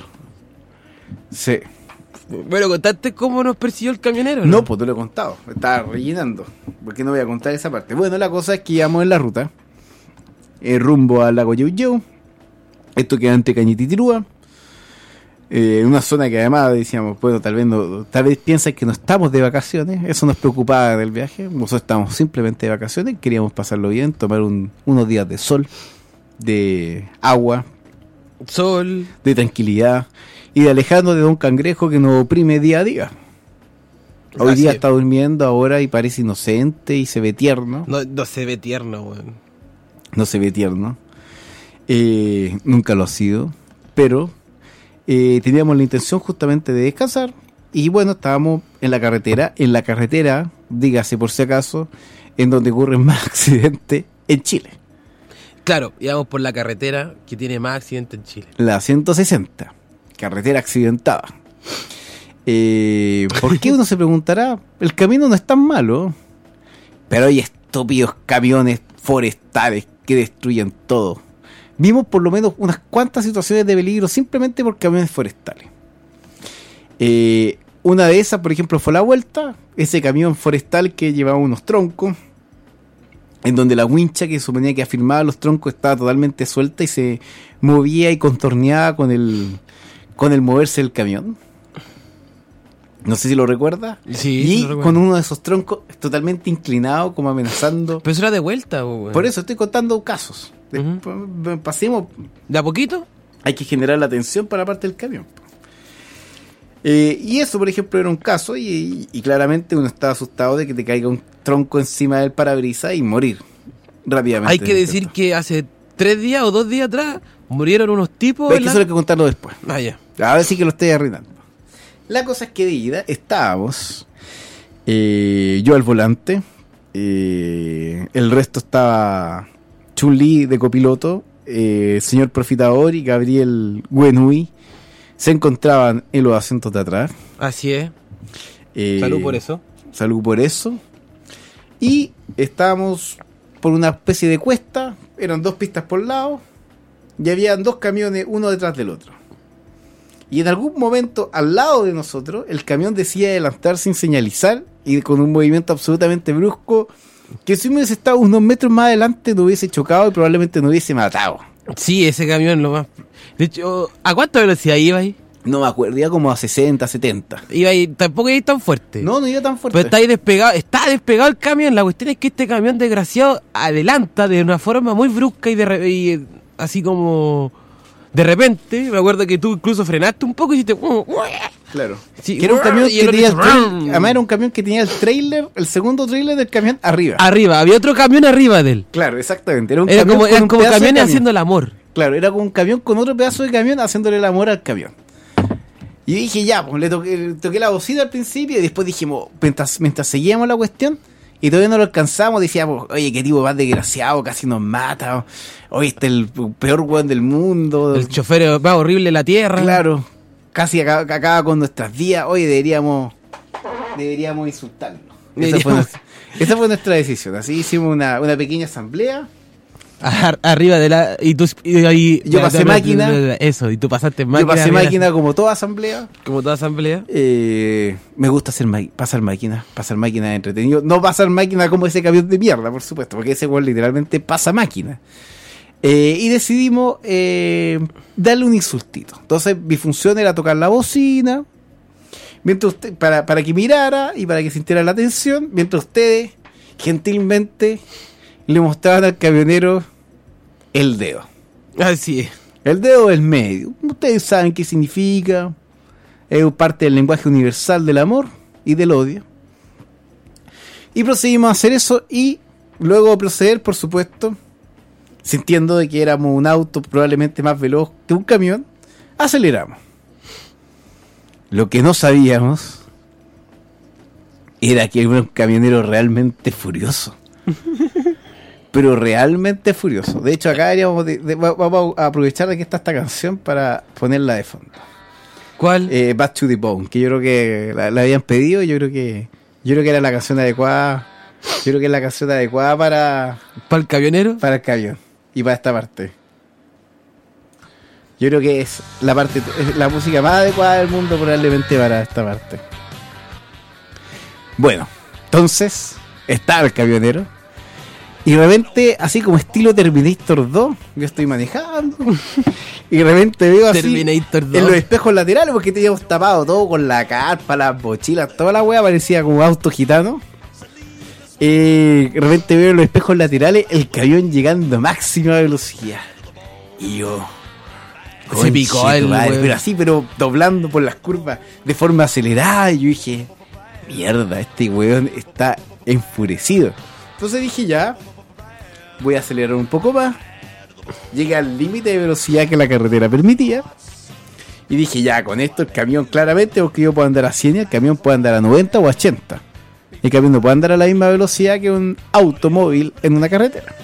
Speaker 4: Sí.
Speaker 5: Bueno, ¿contaste cómo nos persiguió el camionero?
Speaker 4: No, pues te lo he contado. Me estaba rellenando. ¿Por qué no voy a contar esa parte? Bueno, la cosa es que íbamos en la ruta. Eh, rumbo al lago Youyou. Esto queda entre Cañete y Tirúa. Eh, en una zona que además decíamos, bueno, tal vez no, tal vez piensan que no estamos de vacaciones. Eso nos preocupaba del viaje. Nosotros estamos simplemente de vacaciones. Queríamos pasarlo bien, tomar un- unos días de sol, de agua,
Speaker 5: Sol.
Speaker 4: de tranquilidad y de alejarnos de Don Cangrejo que nos oprime día a día. Hoy
Speaker 5: Así
Speaker 4: día
Speaker 5: es.
Speaker 4: está durmiendo ahora y parece inocente y se ve tierno.
Speaker 5: No, no se ve tierno, weón.
Speaker 4: No se ve tierno. Eh, nunca lo ha sido. Pero eh, teníamos la intención justamente de descansar. Y bueno, estábamos en la carretera. En la carretera, dígase por si acaso, en donde ocurren más accidentes en Chile.
Speaker 5: Claro, íbamos por la carretera que tiene más accidentes en Chile.
Speaker 4: La ciento sesenta. Carretera accidentada. Eh, ¿Por qué uno se preguntará? El camino no es tan malo. Pero hay estúpidos camiones forestales que destruyen todo. Vimos por lo menos unas cuantas situaciones de peligro simplemente por camiones forestales. Eh, una de esas, por ejemplo, fue la vuelta. Ese camión forestal que llevaba unos troncos, en donde la wincha que suponía que afirmaba los troncos estaba totalmente suelta y se movía y contorneaba con el, con el moverse del camión. No sé si lo recuerda.
Speaker 5: Sí,
Speaker 4: y
Speaker 5: lo recuerdo.
Speaker 4: con uno de esos troncos totalmente inclinado, como amenazando.
Speaker 5: Pero eso era de vuelta, weón.
Speaker 4: Por eso estoy contando casos. Después, pasemos.
Speaker 5: ¿De a poquito?
Speaker 4: Hay que generar la atención para la parte del camión. Eh, y eso, por ejemplo, era un caso y, y- y claramente uno estaba asustado de que te caiga un tronco encima del parabrisas y morir rápidamente.
Speaker 5: Hay que decir que hace tres días o dos días atrás murieron unos tipos.
Speaker 4: Pero es
Speaker 5: en
Speaker 4: que
Speaker 5: la-
Speaker 4: eso hay que contarlo después.
Speaker 5: Ah, ya.
Speaker 4: A ver si que lo estoy arruinando. La cosa es que de ida estábamos, eh, yo al volante, eh, el resto estaba Chun-Li de copiloto, eh, señor Profitador y Gabriel Wenui se encontraban en los asientos de atrás.
Speaker 5: Así es.
Speaker 4: Eh,
Speaker 5: Salud por eso.
Speaker 4: Salud por eso. Y estábamos por una especie de cuesta, eran dos pistas por lado, y habían dos camiones uno detrás del otro. Y en algún momento, al lado de nosotros, el camión decide adelantar sin señalizar y con un movimiento absolutamente brusco, que si hubiese estado unos metros más adelante nos hubiese chocado y probablemente nos hubiese matado.
Speaker 5: Sí, ese camión lo más... De hecho, ¿a cuánta velocidad iba ahí?
Speaker 4: No me acuerdo, iba como a sesenta, setenta.
Speaker 5: Iba ahí, tampoco iba tan fuerte.
Speaker 4: No, no iba tan fuerte.
Speaker 5: Pero está ahí despegado, está despegado el camión. La cuestión es que este camión desgraciado adelanta de una forma muy brusca y, de re- y, eh, así como de repente. Me acuerdo que tú incluso frenaste un poco y hiciste...
Speaker 4: Claro.
Speaker 5: Sí,
Speaker 4: Que era un camión
Speaker 5: y
Speaker 4: que
Speaker 5: el
Speaker 4: tenía el
Speaker 5: otro
Speaker 4: tra-
Speaker 5: hizo-
Speaker 4: además era un camión que tenía el trailer, el segundo trailer del camión arriba.
Speaker 5: Arriba, había otro camión arriba de él.
Speaker 4: Claro, exactamente. Era, un
Speaker 5: Era
Speaker 4: camión
Speaker 5: como,
Speaker 4: con
Speaker 5: eran
Speaker 4: un
Speaker 5: como
Speaker 4: pedazo de
Speaker 5: camiones
Speaker 4: camión.
Speaker 5: haciendo el amor.
Speaker 4: Claro, era como un camión con otro pedazo de camión haciéndole el amor al camión. Y dije, ya, pues le toqué, le toqué la bocina al principio y después dijimos, mientras, mientras seguíamos la cuestión y todavía no lo alcanzamos, decíamos, oye, qué tipo más desgraciado, casi nos mata. Oye, este es el peor weón del mundo.
Speaker 5: El chofer más horrible de la tierra.
Speaker 4: Claro, casi acaba, acaba con nuestras vidas. Oye, deberíamos, deberíamos insultarlo. Esa fue,
Speaker 5: Deberíamos-
Speaker 4: nuestra, esa fue nuestra decisión. Así hicimos una, una pequeña asamblea.
Speaker 5: Ar- arriba de la... Y tú, y, y-
Speaker 4: Yo pasé máquina.
Speaker 5: Eso, y tú pasaste
Speaker 4: Yo
Speaker 5: máquina.
Speaker 4: pasé
Speaker 5: arriba-
Speaker 4: máquina como toda asamblea.
Speaker 5: Como toda asamblea.
Speaker 4: Eh, me gusta hacer ma- pasar máquina, pasar máquina es entretenido. No pasar máquina como ese camión de mierda, por supuesto, porque ese weón literalmente pasa máquina. Eh, y decidimos eh, darle un insultito. Entonces mi función era tocar la bocina, mientras usted, para, para que mirara y para que sintiera la atención, mientras ustedes gentilmente le mostraban al camionero el dedo.
Speaker 5: Así es.
Speaker 4: El dedo del medio. Ustedes saben qué significa. Es parte del lenguaje universal del amor y del odio. Y procedimos a hacer eso y luego proceder, por supuesto, sintiendo de que éramos un auto probablemente más veloz que un camión, aceleramos. Lo que no sabíamos era que era un camionero realmente furioso. pero realmente furioso. De hecho, acá deberíamos de- de- va- vamos a aprovechar de que está esta canción para ponerla de fondo.
Speaker 5: ¿Cuál?
Speaker 4: Eh, Back to the Bone, que yo creo que la, la habían pedido y yo creo que yo creo que era la canción adecuada. Yo creo que es la canción adecuada para
Speaker 5: ¿Para el camionero?
Speaker 4: para el camión y para esta parte. Yo creo que es la parte es la música más adecuada del mundo probablemente para esta parte. Bueno, entonces está el camionero y de repente, así como estilo Terminator dos, yo estoy manejando y de repente veo así
Speaker 5: Terminator dos.
Speaker 4: en los espejos laterales, porque teníamos tapado todo con la carpa, las mochilas, toda la wea parecía como auto gitano. Eh, de repente veo en los espejos laterales el camión llegando a máxima velocidad y yo
Speaker 5: Se picó
Speaker 4: conche
Speaker 5: el
Speaker 4: tu madre,
Speaker 5: weón.
Speaker 4: pero así, pero doblando por las curvas de forma acelerada. Y yo dije, mierda, este weón está enfurecido. Entonces dije, ya, voy a acelerar un poco más. Llegué al límite de velocidad que la carretera permitía. Y dije, ya, con esto el camión claramente, porque yo puedo andar a cien y el camión puede andar a noventa o a ochenta. El camión no puede andar a la misma velocidad que un automóvil en una carretera.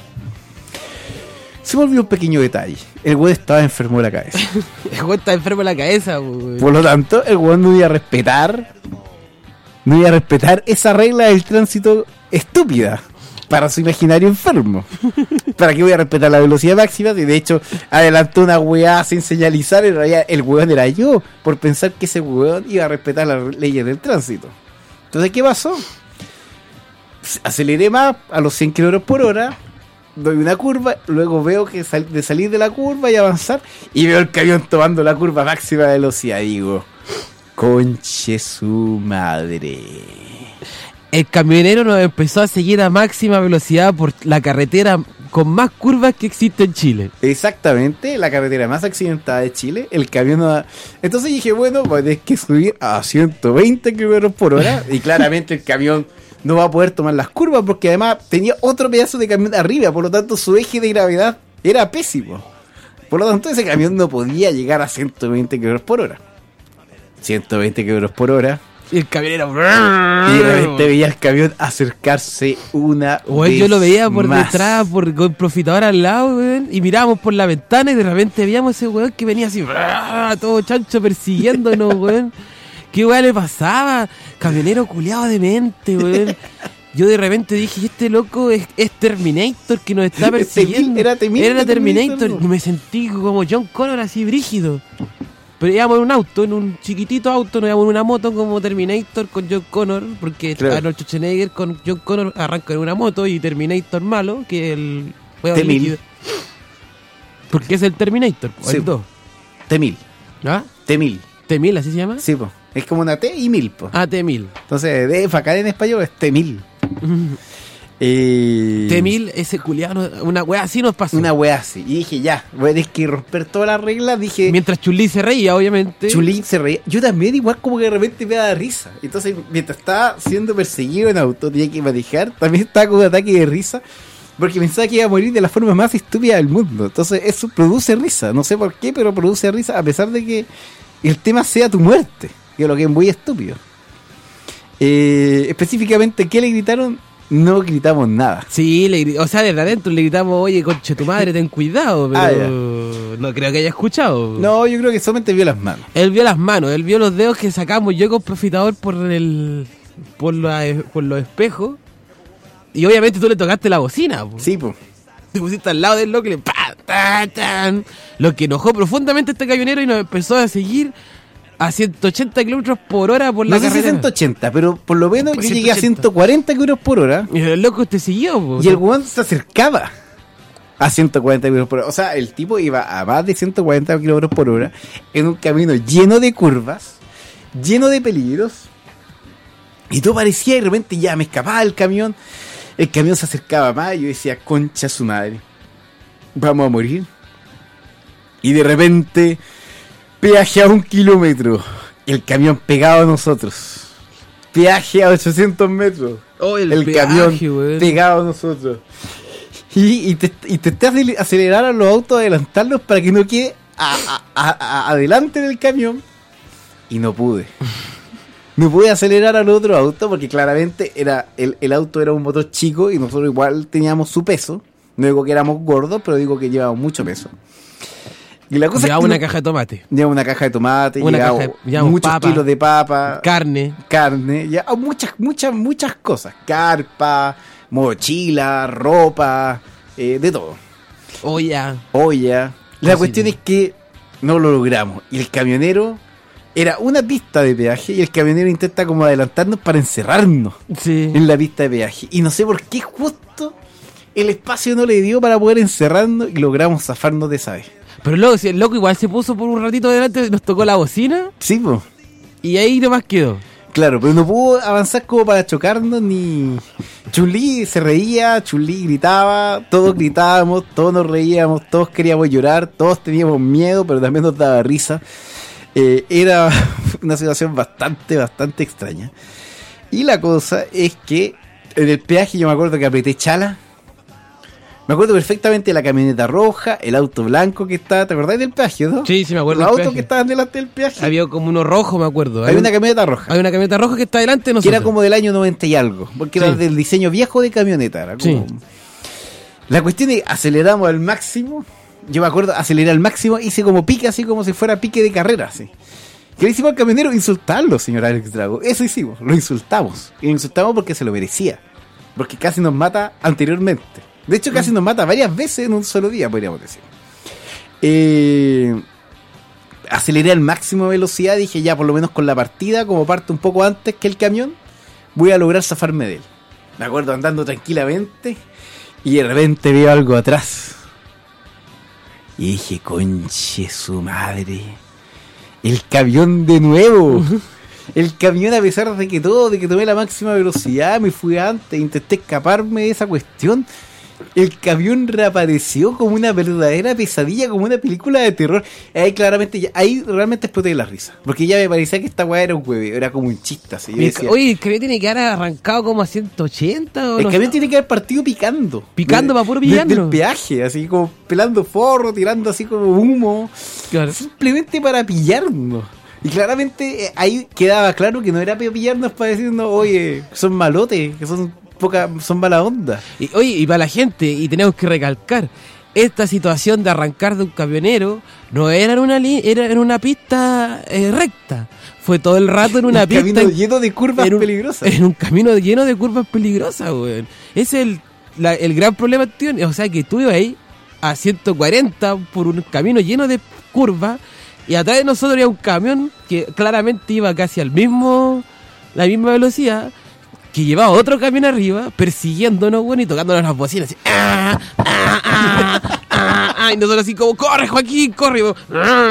Speaker 4: Se me olvidó un pequeño detalle. El weón estaba enfermo de la cabeza.
Speaker 5: El weón está enfermo de la cabeza, weón.
Speaker 4: Por lo tanto, el weón no iba a respetar, no iba a respetar esa regla del tránsito estúpida para su imaginario enfermo. ¿Para qué voy a respetar la velocidad máxima? Y de hecho, adelantó una weá sin señalizar. En realidad, el weón era yo, por pensar que ese weón iba a respetar las leyes del tránsito. Entonces, ¿qué pasó? Aceleré más a los cien kilómetros por hora. Doy una curva, luego veo que sal- de salir de la curva y avanzar, y veo el camión tomando la curva a máxima velocidad. Digo, conche su madre.
Speaker 5: El camionero nos empezó a seguir a máxima velocidad por la carretera con más curvas que existe en Chile.
Speaker 4: Exactamente, la carretera más accidentada de Chile. El camión no da- Entonces dije, bueno, pues hay que subir a ciento veinte kilómetros por hora. Y claramente el camión no va a poder tomar las curvas, porque además tenía otro pedazo de camión arriba. Por lo tanto, su eje de gravedad era pésimo. Por lo tanto, ese camión no podía llegar a ciento veinte kilómetros por hora. ciento veinte kilómetros por hora.
Speaker 5: Y el camionero...
Speaker 4: Y de repente veía el camión acercarse una
Speaker 5: Weón,
Speaker 4: vez
Speaker 5: yo lo veía por
Speaker 4: más.
Speaker 5: detrás, por con el profitador al lado, weón, y mirábamos por la ventana y de repente veíamos ese weón que venía así, todo chancho persiguiéndonos, weón. ¿Qué weón le pasaba? Camionero culiado demente, weón. Yo de repente dije, este loco es, es Terminator que nos está persiguiendo.
Speaker 4: Era Temil,
Speaker 5: Era Terminator,
Speaker 4: Terminator,
Speaker 5: y me sentí como John Connor así brígido. Pero íbamos en un auto, en un chiquitito auto, no íbamos en una moto como Terminator con John Connor, porque
Speaker 4: Claro.
Speaker 5: Arnold Schwarzenegger con John Connor arranca en una moto y Terminator malo, que es el huevo
Speaker 4: Temil.
Speaker 5: líquido. Porque es el Terminator, po,
Speaker 4: Sí.
Speaker 5: el dos.
Speaker 4: T-mil.
Speaker 5: ¿Ah?
Speaker 4: T-mil.
Speaker 5: ¿T-mil así se llama?
Speaker 4: Sí, po. Es como una T y mil, po.
Speaker 5: Ah, T-mil.
Speaker 4: Entonces, de acá en español es T-mil. Eh,
Speaker 5: T-mil, ese culiado, una wea así nos pasó.
Speaker 4: Una wea así. Y dije, ya, voy a tener que romper todas las reglas. Dije,
Speaker 5: Mientras Chun-Li se reía, obviamente.
Speaker 4: Chulín se reía. Yo también, igual como que de repente me daba risa. Entonces, mientras estaba siendo perseguido en auto, tenía que manejar, también estaba con un ataque de risa. Porque pensaba que iba a morir de la forma más estúpida del mundo. Entonces, eso produce risa. No sé por qué, pero produce risa a pesar de que el tema sea tu muerte. Que es lo que es muy estúpido. Eh, específicamente, ¿qué le gritaron? No gritamos nada.
Speaker 5: Sí, le gri- o sea, desde adentro le gritamos, oye, conche tu madre, ten cuidado, pero
Speaker 4: Ah, ya.
Speaker 5: no creo que haya escuchado.
Speaker 4: No, yo creo que solamente vio las manos.
Speaker 5: Él vio las manos, él vio los dedos que sacamos yo con profitador por el por, la- por los espejos. Y obviamente tú le tocaste la bocina. Po.
Speaker 4: Sí, pues.
Speaker 5: Te pusiste al lado del loco y le pa, ta, tan. Lo que enojó profundamente a este camionero y nos empezó a seguir a ciento ochenta kilómetros por hora por la
Speaker 4: No sé si
Speaker 5: carretera.
Speaker 4: ciento ochenta, pero por lo menos
Speaker 5: Por
Speaker 4: yo llegué a
Speaker 5: ciento ochenta.
Speaker 4: ciento cuarenta kilómetros por hora.
Speaker 5: Y el loco te siguió. Po.
Speaker 4: Y el weón se acercaba a ciento cuarenta kilómetros por hora. O sea, el tipo iba a más de ciento cuarenta kilómetros por hora en un camino lleno de curvas, lleno de peligros. Y todo parecía, y de repente ya me escapaba el camión. El camión se acercaba más y yo decía, concha su madre, vamos a morir. Y de repente, peaje a un kilómetro, el camión pegado a nosotros. Peaje a ochocientos metros.
Speaker 5: Oh, el
Speaker 4: el
Speaker 5: peaje,
Speaker 4: camión
Speaker 5: weón.
Speaker 4: pegado a nosotros. Y, y te, intenté acel- acelerar a los autos, adelantarlos para que no quede a- a- a- a- adelante del camión. Y no pude. No pude acelerar al otro auto porque claramente era el, el auto era un motor chico y nosotros igual teníamos su peso. No digo que éramos gordos, pero digo que llevábamos mucho peso. Y la cosa
Speaker 5: Llevaba
Speaker 4: es que
Speaker 5: una
Speaker 4: no-
Speaker 5: caja de tomate.
Speaker 4: Llevaba una caja de tomate,
Speaker 5: Una
Speaker 4: llevaba
Speaker 5: caja de- llevamos
Speaker 4: muchos
Speaker 5: papa,
Speaker 4: kilos de papa,
Speaker 5: Carne.
Speaker 4: carne, ya, oh, muchas, muchas, muchas cosas. Carpa, mochila, ropa, eh, de todo.
Speaker 5: Olla.
Speaker 4: Olla. La
Speaker 5: Cosita.
Speaker 4: cuestión es que no lo logramos. Y el camionero era una pista de peaje y el camionero intenta como adelantarnos para encerrarnos
Speaker 5: Sí.
Speaker 4: en la pista de peaje. Y no sé por qué justo el espacio no le dio para poder encerrarnos y logramos zafarnos de esa vez.
Speaker 5: Pero luego, si el loco igual se puso por un ratito delante, nos tocó la bocina
Speaker 4: Sí, pues.
Speaker 5: y ahí nomás quedó.
Speaker 4: Claro, pero no pudo avanzar como para chocarnos ni... Chun-Li se reía, Chun-Li gritaba, todos gritábamos, todos nos reíamos, todos queríamos llorar, todos teníamos miedo, pero también nos daba risa. Eh, era una situación bastante, bastante extraña. Y la cosa es que en el peaje yo me acuerdo que apreté chala. Me acuerdo perfectamente de la camioneta roja, el auto blanco que estaba, ¿te acordás del peaje, no?
Speaker 5: Sí, sí, me acuerdo
Speaker 4: Los
Speaker 5: del
Speaker 4: autos
Speaker 5: peaje.
Speaker 4: que estaban delante del peaje.
Speaker 5: Había como uno rojo, me acuerdo.
Speaker 4: Hay una camioneta roja.
Speaker 5: Hay una camioneta roja que está delante de
Speaker 4: Que
Speaker 5: nosotros.
Speaker 4: era como del año noventa y algo, porque
Speaker 5: Sí.
Speaker 4: era del diseño viejo de camioneta. Era como...
Speaker 5: Sí.
Speaker 4: La cuestión es aceleramos al máximo. Yo me acuerdo, aceleré al máximo, hice como pique, así como si fuera pique de carrera, así. ¿Qué le hicimos al camionero? Insultarlo, señor Alex Drago. Eso hicimos, lo insultamos. Y lo insultamos porque se lo merecía. Porque casi nos mata anteriormente. De hecho, casi nos mata varias veces en un solo día, podríamos decir. Eh, aceleré al máximo de velocidad, dije ya, por lo menos con la partida, como parte un poco antes que el camión, voy a lograr zafarme de él. Me acuerdo andando tranquilamente y de repente veo algo atrás. Y dije, conche su madre. El camión de nuevo. El camión, a pesar de que todo, de que tomé la máxima velocidad, me fui antes, intenté escaparme de esa cuestión. El camión reapareció como una verdadera pesadilla, como una película de terror. Ahí claramente, ya, ahí realmente exploté de la risa. Porque ya me parecía que esta weá era un hueve, era como un chiste así. Yo
Speaker 5: Y el-
Speaker 4: decía,
Speaker 5: Oye, el camión tiene que haber arrancado como a ciento ochenta o
Speaker 4: el
Speaker 5: no
Speaker 4: camión
Speaker 5: sé.
Speaker 4: tiene que haber partido picando.
Speaker 5: Picando
Speaker 4: De-
Speaker 5: pa' puro
Speaker 4: de-
Speaker 5: pillarlo.
Speaker 4: Del peaje, así como pelando forro, tirando así como humo.
Speaker 5: Claro.
Speaker 4: Simplemente para pillarnos. Y claramente eh, ahí quedaba claro que no era para pillarnos para decirnos, oye, son malotes, que son poca, son mala onda.
Speaker 5: Y, oye, y para la gente, y tenemos que recalcar, esta situación de arrancar de un camionero no era en una, li- era en una pista eh, recta. Fue todo el rato en una
Speaker 4: Un
Speaker 5: pista.
Speaker 4: camino
Speaker 5: en-
Speaker 4: lleno de curvas
Speaker 5: en un-
Speaker 4: peligrosas.
Speaker 5: En un camino lleno de curvas peligrosas, weón. Ese es el, la- el gran problema, tío. O sea, que tú ibas ahí a ciento cuarenta por un camino lleno de curvas y atrás de nosotros había un camión que claramente iba casi al mismo, la misma velocidad, que llevaba otro camión arriba persiguiéndonos, bueno, y tocándonos las bocinas así. ¡Ah, ah, ah, ah, ah! Y nosotros así como, corre Joaquín, corre. Y, vos,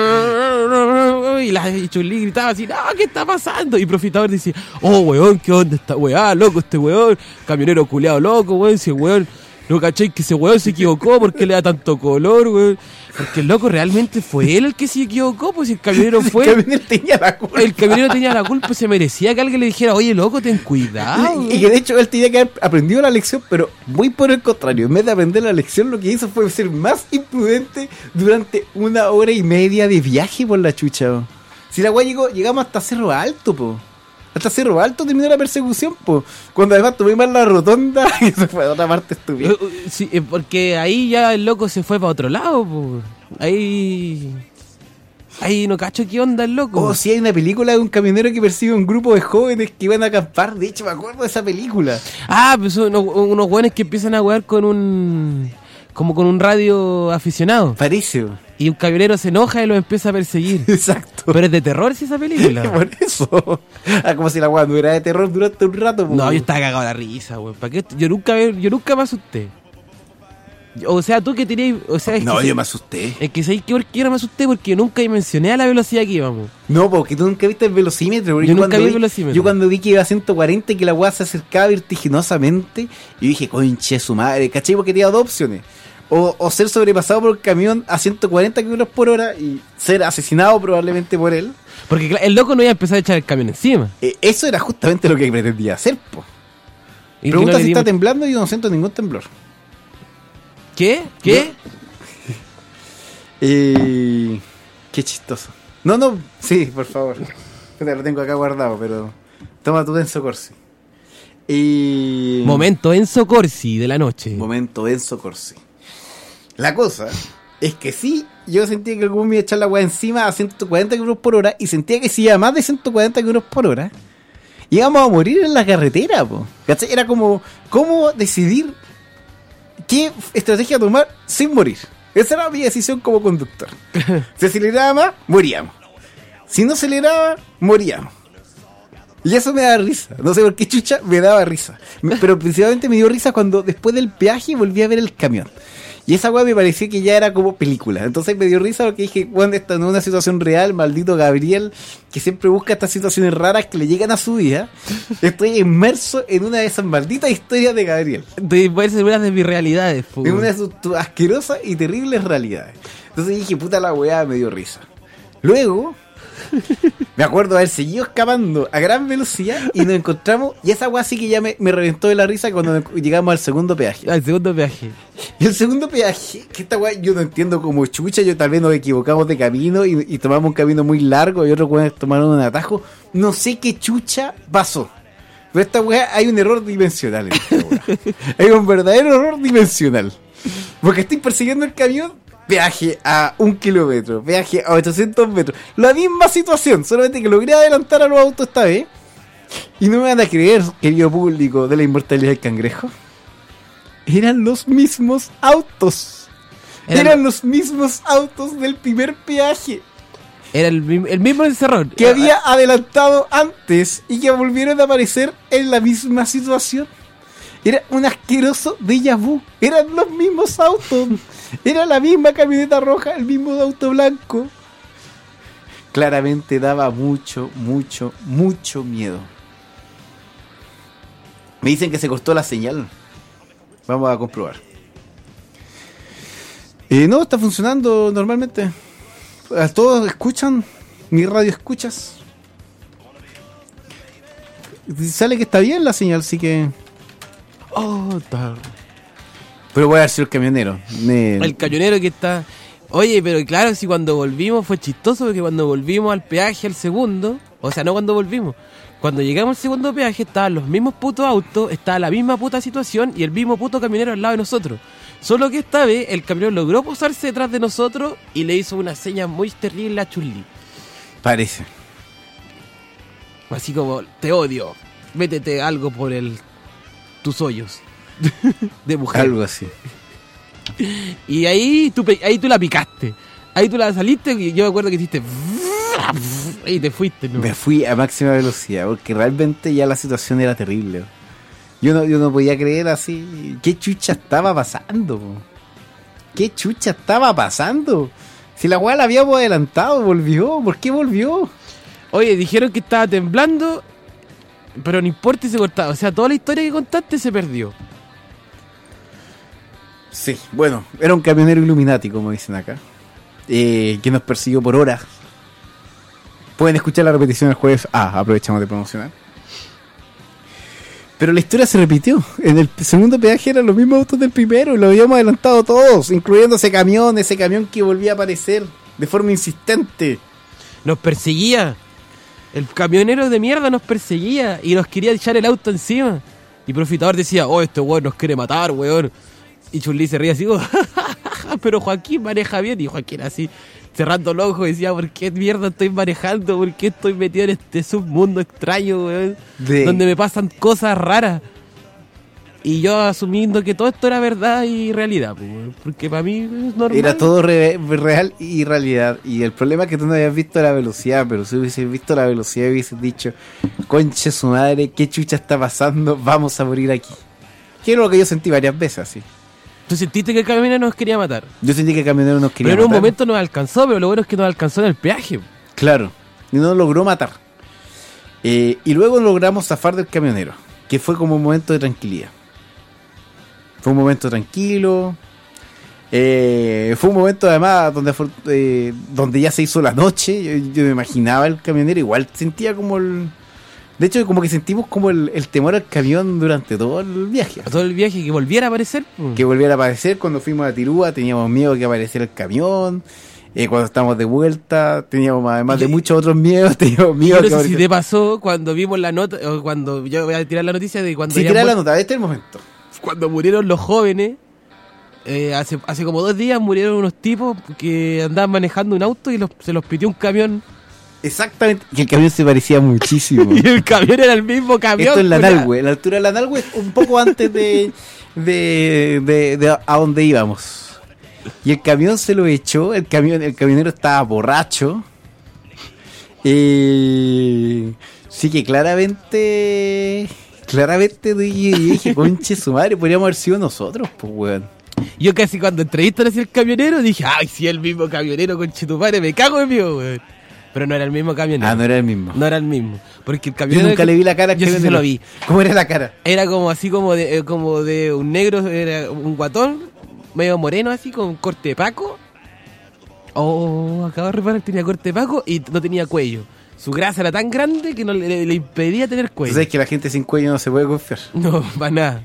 Speaker 5: y la y Chun-Li gritaba así, no, ¿qué está pasando? Y Profitador decía, oh, weón, ¿qué onda esta weá? Loco este weón, camionero culeado loco, weón, ese weón. No cachai que ese weón se equivocó porque le da tanto color, weón. Porque el loco realmente fue él el que se equivocó, pues si el camionero fue.
Speaker 4: El camionero tenía la culpa.
Speaker 5: El camionero tenía la culpa, se merecía que alguien le dijera, oye loco, ten cuidado.
Speaker 4: Y, y que de hecho él tenía que haber aprendido la lección, pero muy por el contrario. En vez de aprender la lección, lo que hizo fue ser más imprudente durante una hora y media de viaje por la chucha. Po. Si la weá llegó, llegamos hasta Cerro Alto, po. Hasta Cerro Alto terminó la persecución, po. Cuando además tuvimos la rotonda y se fue a otra parte estúpida.
Speaker 5: Eh, eh, sí, eh, porque ahí ya el loco se fue para otro lado, po. Ahí. Ahí no cacho qué onda el loco.
Speaker 4: Oh, sí, hay una película de un camionero que persigue a un grupo de jóvenes que iban a acampar. De hecho, me acuerdo de esa película.
Speaker 5: Ah, pues son unos, unos güeyes que empiezan a jugar con un. Como con un radio aficionado.
Speaker 4: Parece. Po.
Speaker 5: Y un camionero se enoja y lo empieza a perseguir.
Speaker 4: Exacto.
Speaker 5: Pero es de terror si esa película.
Speaker 4: Por eso. Ah, como si la weá no era de terror durante un rato. Po.
Speaker 5: No, yo estaba cagado de la risa, güey. ¿Para qué? Yo nunca, yo nunca me asusté. O sea, tú que tenías. O sea, es
Speaker 4: No,
Speaker 5: que
Speaker 4: yo me asusté.
Speaker 5: Es que ¿sabes qué? ¿Por qué no me asusté? Porque nunca mencioné a la velocidad que íbamos.
Speaker 4: No, porque tú nunca viste el velocímetro. porque
Speaker 5: Yo nunca
Speaker 4: cuando
Speaker 5: vi el velocímetro.
Speaker 4: Yo cuando vi que iba a ciento cuarenta y que la weá se acercaba vertiginosamente, yo dije, conche su madre, ¿cachai? Porque tenía dos opciones. O, o ser sobrepasado por el camión a ciento cuarenta kilómetros por hora y ser asesinado probablemente por él.
Speaker 5: Porque el loco no iba a empezar a echar el camión encima.
Speaker 4: Eh, eso era justamente lo que pretendía hacer, po.
Speaker 5: Y
Speaker 4: Pregunta
Speaker 5: no le
Speaker 4: si
Speaker 5: dimos-
Speaker 4: está temblando y yo no siento ningún temblor.
Speaker 5: ¿Qué? ¿Qué?
Speaker 4: Eh, qué chistoso. No, no, sí, por favor. Espera, lo tengo acá guardado, pero toma tu Enzo Corsi. Y...
Speaker 5: Momento Enzo Corsi de la noche.
Speaker 4: Momento Enzo Corsi. La cosa es que sí, yo sentía que el bus me iba a echar la weá encima a ciento cuarenta kilómetros por hora y sentía que si iba a más de ciento cuarenta kilómetros por hora, íbamos a morir en la carretera, po. ¿Cachai? Era como, ¿cómo decidir qué estrategia tomar sin morir? Esa era mi decisión como conductor. Si aceleraba más, moríamos. Si no aceleraba, moríamos. Y eso me daba risa. No sé por qué chucha me daba risa. Me- Pero principalmente me dio risa cuando después del peaje volví a ver el camión. Y esa weá me pareció que ya era como película. Entonces me dio risa porque dije, bueno, esta no es una situación real, maldito Gabriel, que siempre busca estas situaciones raras que le llegan a su vida. Estoy inmerso en una de esas malditas historias de Gabriel.
Speaker 5: De poder ser una de mis realidades, po,
Speaker 4: En
Speaker 5: weón.
Speaker 4: una de sus tu- asquerosas y terribles realidades. Entonces dije, puta la weá, me dio risa. Luego, me acuerdo haber seguido escapando a gran velocidad y nos encontramos. Y esa weá sí que ya me, me reventó de la risa cuando llegamos al segundo peaje.
Speaker 5: Al segundo peaje.
Speaker 4: Y el segundo peaje, que esta weá yo no entiendo como chucha. Yo tal vez nos equivocamos de camino y, y tomamos un camino muy largo y otros weones tomaron un atajo. No sé qué chucha pasó. Pero esta weá hay un error dimensional en esta weá. Hay un verdadero error dimensional. Porque estoy persiguiendo el camión. Peaje a un kilómetro, peaje a ochocientos metros. La misma situación, solamente que logré adelantar a los autos esta vez. Y no me van a creer, querido público de la inmortalidad del cangrejo. Eran los mismos autos.
Speaker 5: Eran-
Speaker 4: Eran los mismos autos del primer peaje
Speaker 5: Era el, mi- el mismo encerrón.
Speaker 4: que había adelantado antes y que volvieron a aparecer en la misma situación. Era un asqueroso déjà vu. Eran los mismos autos. Era la misma camioneta roja, el mismo auto blanco. Claramente daba mucho, mucho, mucho miedo. Me dicen que se cortó la señal. Vamos a comprobar. Eh, no, está funcionando normalmente. ¿A todos escuchan? ¿Mi radio escuchas? Sale que está bien la señal, así que...
Speaker 5: Oh, está.
Speaker 4: Pero voy a ver si el camionero. Me...
Speaker 5: El camionero que está... Oye, pero claro, si cuando volvimos fue chistoso, porque cuando volvimos al peaje, al segundo, o sea, no cuando volvimos, cuando llegamos al segundo peaje estaban los mismos putos autos, estaba la misma puta situación y el mismo puto camionero al lado de nosotros. Solo que esta vez el camionero logró posarse detrás de nosotros y le hizo una seña muy terrible a Chun-Li.
Speaker 4: Parece.
Speaker 5: Así como, te odio, métete algo por el tus hoyos de mujer.
Speaker 4: Algo así.
Speaker 5: Y ahí tú, pe- ahí tú la picaste. Ahí tú la saliste y yo me acuerdo que hiciste... Y te fuiste, ¿no?
Speaker 4: Me fui a máxima velocidad porque realmente ya la situación era terrible. Yo no, yo no podía creer así. ¿Qué chucha estaba pasando? po? ¿Qué chucha estaba pasando? Si la weá la habíamos adelantado, volvió. ¿Por qué volvió?
Speaker 5: Oye, dijeron que estaba temblando, pero no importa y se cortaba. O sea, toda la historia que contaste se perdió.
Speaker 4: Sí, bueno, era un camionero Illuminati, como dicen acá. Eh, que nos persiguió por horas. Pueden escuchar la repetición el jueves. Ah, aprovechamos de promocionar. Pero la historia se repitió. En el segundo peaje eran los mismos autos del primero y lo habíamos adelantado todos, incluyendo ese camión, ese camión que volvía a aparecer de forma insistente.
Speaker 5: Nos perseguía. El camionero de mierda nos perseguía y nos quería echar el auto encima. Y Profitador decía, oh, este weón nos quiere matar, weón. Y Chun-Li se ría así, oh, pero Joaquín maneja bien. Y Joaquín así, cerrando los ojos, decía, ¿por qué mierda estoy manejando? ¿Por qué estoy metido en este submundo extraño, weón?
Speaker 4: De-
Speaker 5: Donde me pasan cosas raras. Y yo asumiendo que todo esto era verdad y realidad, pues, weón, porque para mí es normal.
Speaker 4: Era todo re- real y realidad. Y el problema es que tú no habías visto la velocidad, pero si hubieses visto la velocidad hubieses dicho, conche su madre, ¿qué chucha está pasando? Vamos a morir aquí. Que era lo que yo sentí varias veces así.
Speaker 5: Tú sentiste que el camionero nos quería matar.
Speaker 4: Yo sentí que el camionero nos quería
Speaker 5: Pero en un
Speaker 4: matar.
Speaker 5: momento nos alcanzó, pero lo bueno es que nos alcanzó en el peaje.
Speaker 4: Claro, y no logró matar. Eh, y luego logramos zafar del camionero, que fue como un momento de tranquilidad. Fue un momento tranquilo. Eh, fue un momento además donde, fue, eh, donde ya se hizo la noche. Yo, yo me imaginaba el camionero, igual sentía como el... De hecho, como que sentimos como el, el temor al camión durante todo el viaje.
Speaker 5: A todo el viaje que volviera a aparecer. pues.
Speaker 4: Que volviera a aparecer. Cuando fuimos a Tirúa teníamos miedo que apareciera el camión. Eh, cuando estamos de vuelta teníamos, además de
Speaker 5: Y-
Speaker 4: muchos otros miedos, teníamos
Speaker 5: Yo
Speaker 4: miedo
Speaker 5: no
Speaker 4: que
Speaker 5: sé si
Speaker 4: apareciera...
Speaker 5: te pasó cuando vimos la nota, o cuando yo voy a tirar la noticia de cuando,
Speaker 4: Sí,
Speaker 5: ya
Speaker 4: tira la
Speaker 5: mu-
Speaker 4: nota, este es el momento.
Speaker 5: cuando murieron los jóvenes Eh, hace, hace como dos días murieron unos tipos que andaban manejando un auto y los, se los pitió un camión.
Speaker 4: Exactamente. Y el camión se parecía muchísimo.
Speaker 5: Y el camión era el mismo camión.
Speaker 4: Esto es la
Speaker 5: culiao.
Speaker 4: Nalhue. La altura de la Nalhue, un poco antes de, de, de, de a donde íbamos. Y el camión se lo echó. El camión, el camionero estaba borracho. Eh, sí que claramente... Claramente dije, conche su madre, podríamos haber sido nosotros, pues, weón.
Speaker 5: Yo casi cuando entrevistan así el camionero dije, ay, si es el mismo camionero, conche tu madre, me cago en mí, weón. Pero no era el mismo camionero.
Speaker 4: Ah, no era el mismo.
Speaker 5: No era el mismo. Porque el
Speaker 4: Yo
Speaker 5: camionero...
Speaker 4: nunca le vi la cara al
Speaker 5: Yo sí se
Speaker 4: camionero.
Speaker 5: lo vi.
Speaker 4: ¿Cómo era la cara?
Speaker 5: Era como así como de, eh, como de un negro, era un guatón, medio moreno así, con corte de Paco. Oh, acabo de reparar, tenía corte de Paco y no tenía cuello. Su grasa era tan grande que no le, le impedía tener
Speaker 4: Tú
Speaker 5: cuello.
Speaker 4: sabes que la gente sin cuello no se puede confiar.
Speaker 5: No, para nada.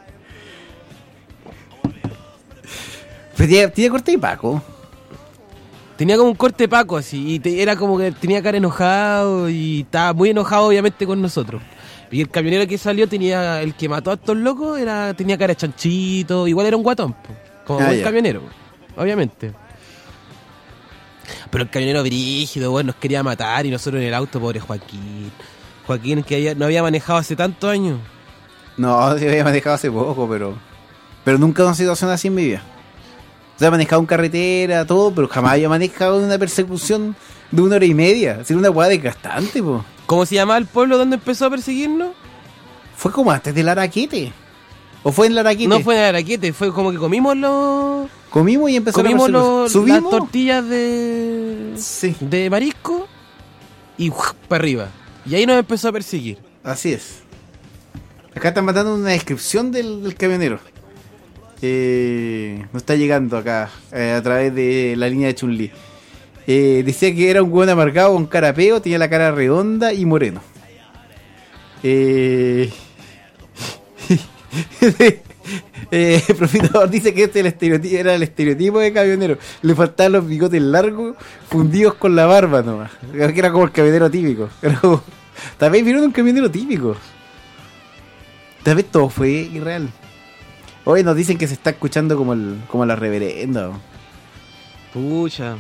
Speaker 4: Pero tiene, tiene corte de Paco.
Speaker 5: Tenía como un corte de Paco así, y te- era como que tenía cara enojado y estaba muy enojado obviamente con nosotros. Y el camionero que salió tenía, el que mató a estos locos, era tenía cara de chanchito, igual era un guatón, po, como
Speaker 4: Ah,
Speaker 5: buen
Speaker 4: ya.
Speaker 5: camionero, obviamente. Pero el camionero brígido, bueno, nos quería matar y nosotros en el auto, pobre Joaquín. Joaquín que había- no había manejado hace tantos años.
Speaker 4: No, se había manejado hace poco, pero... Pero nunca una situación así en mi vida. O sea, he manejado en carretera, todo, pero jamás había manejado en una persecución de una hora y media. Así una hueá desgastante, po.
Speaker 5: ¿Cómo se llamaba el pueblo donde empezó a perseguirnos?
Speaker 4: Fue como antes del Araquete. ¿O fue en el Araquete?
Speaker 5: No fue en Araquete, fue como que comimos los...
Speaker 4: Comimos y empezó
Speaker 5: Comimos
Speaker 4: la persecución.
Speaker 5: los,
Speaker 4: ¿Subimos?
Speaker 5: las tortillas de
Speaker 4: Sí.
Speaker 5: de marisco y para arriba. Y ahí nos empezó a perseguir.
Speaker 4: Así es. Acá están mandando una descripción del, del camionero. Eh, nos está llegando acá eh, a través de la línea de Chun-Li. Eh, decía que era un hueón amargado con cara peo, tenía la cara redonda y moreno. Eh, eh, el profitador dice que este el estereotipo, era el estereotipo de camionero. Le faltaban los bigotes largos, fundidos con la barba nomás. Que era como el camionero típico. Era como- tal vez vieron un camionero típico. Tal vez todo fue irreal. Hoy nos dicen que se está escuchando como el, como la reverenda.
Speaker 5: Pucha.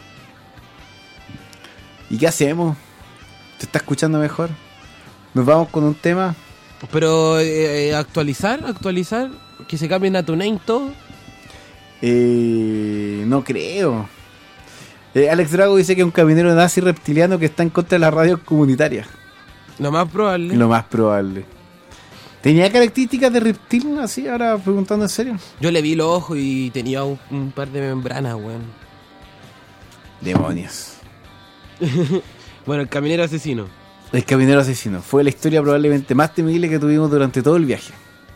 Speaker 4: ¿Y qué hacemos? ¿Se está escuchando mejor? ¿Nos vamos con un tema?
Speaker 5: Pero eh, actualizar, actualizar, que se cambien a TuneIn todo.
Speaker 4: Eh, no creo. Eh, Alex Drago dice que es un camionero nazi reptiliano que está en contra de las radios comunitarias.
Speaker 5: Lo más probable.
Speaker 4: Lo más probable. ¿Tenía características de reptil así? Ahora preguntando en serio.
Speaker 5: Yo le vi los ojos y tenía un, un par de membranas, weón.
Speaker 4: Demonios.
Speaker 5: Bueno, el camionero asesino.
Speaker 4: El camionero asesino. Fue la historia probablemente más temible que tuvimos durante todo el viaje.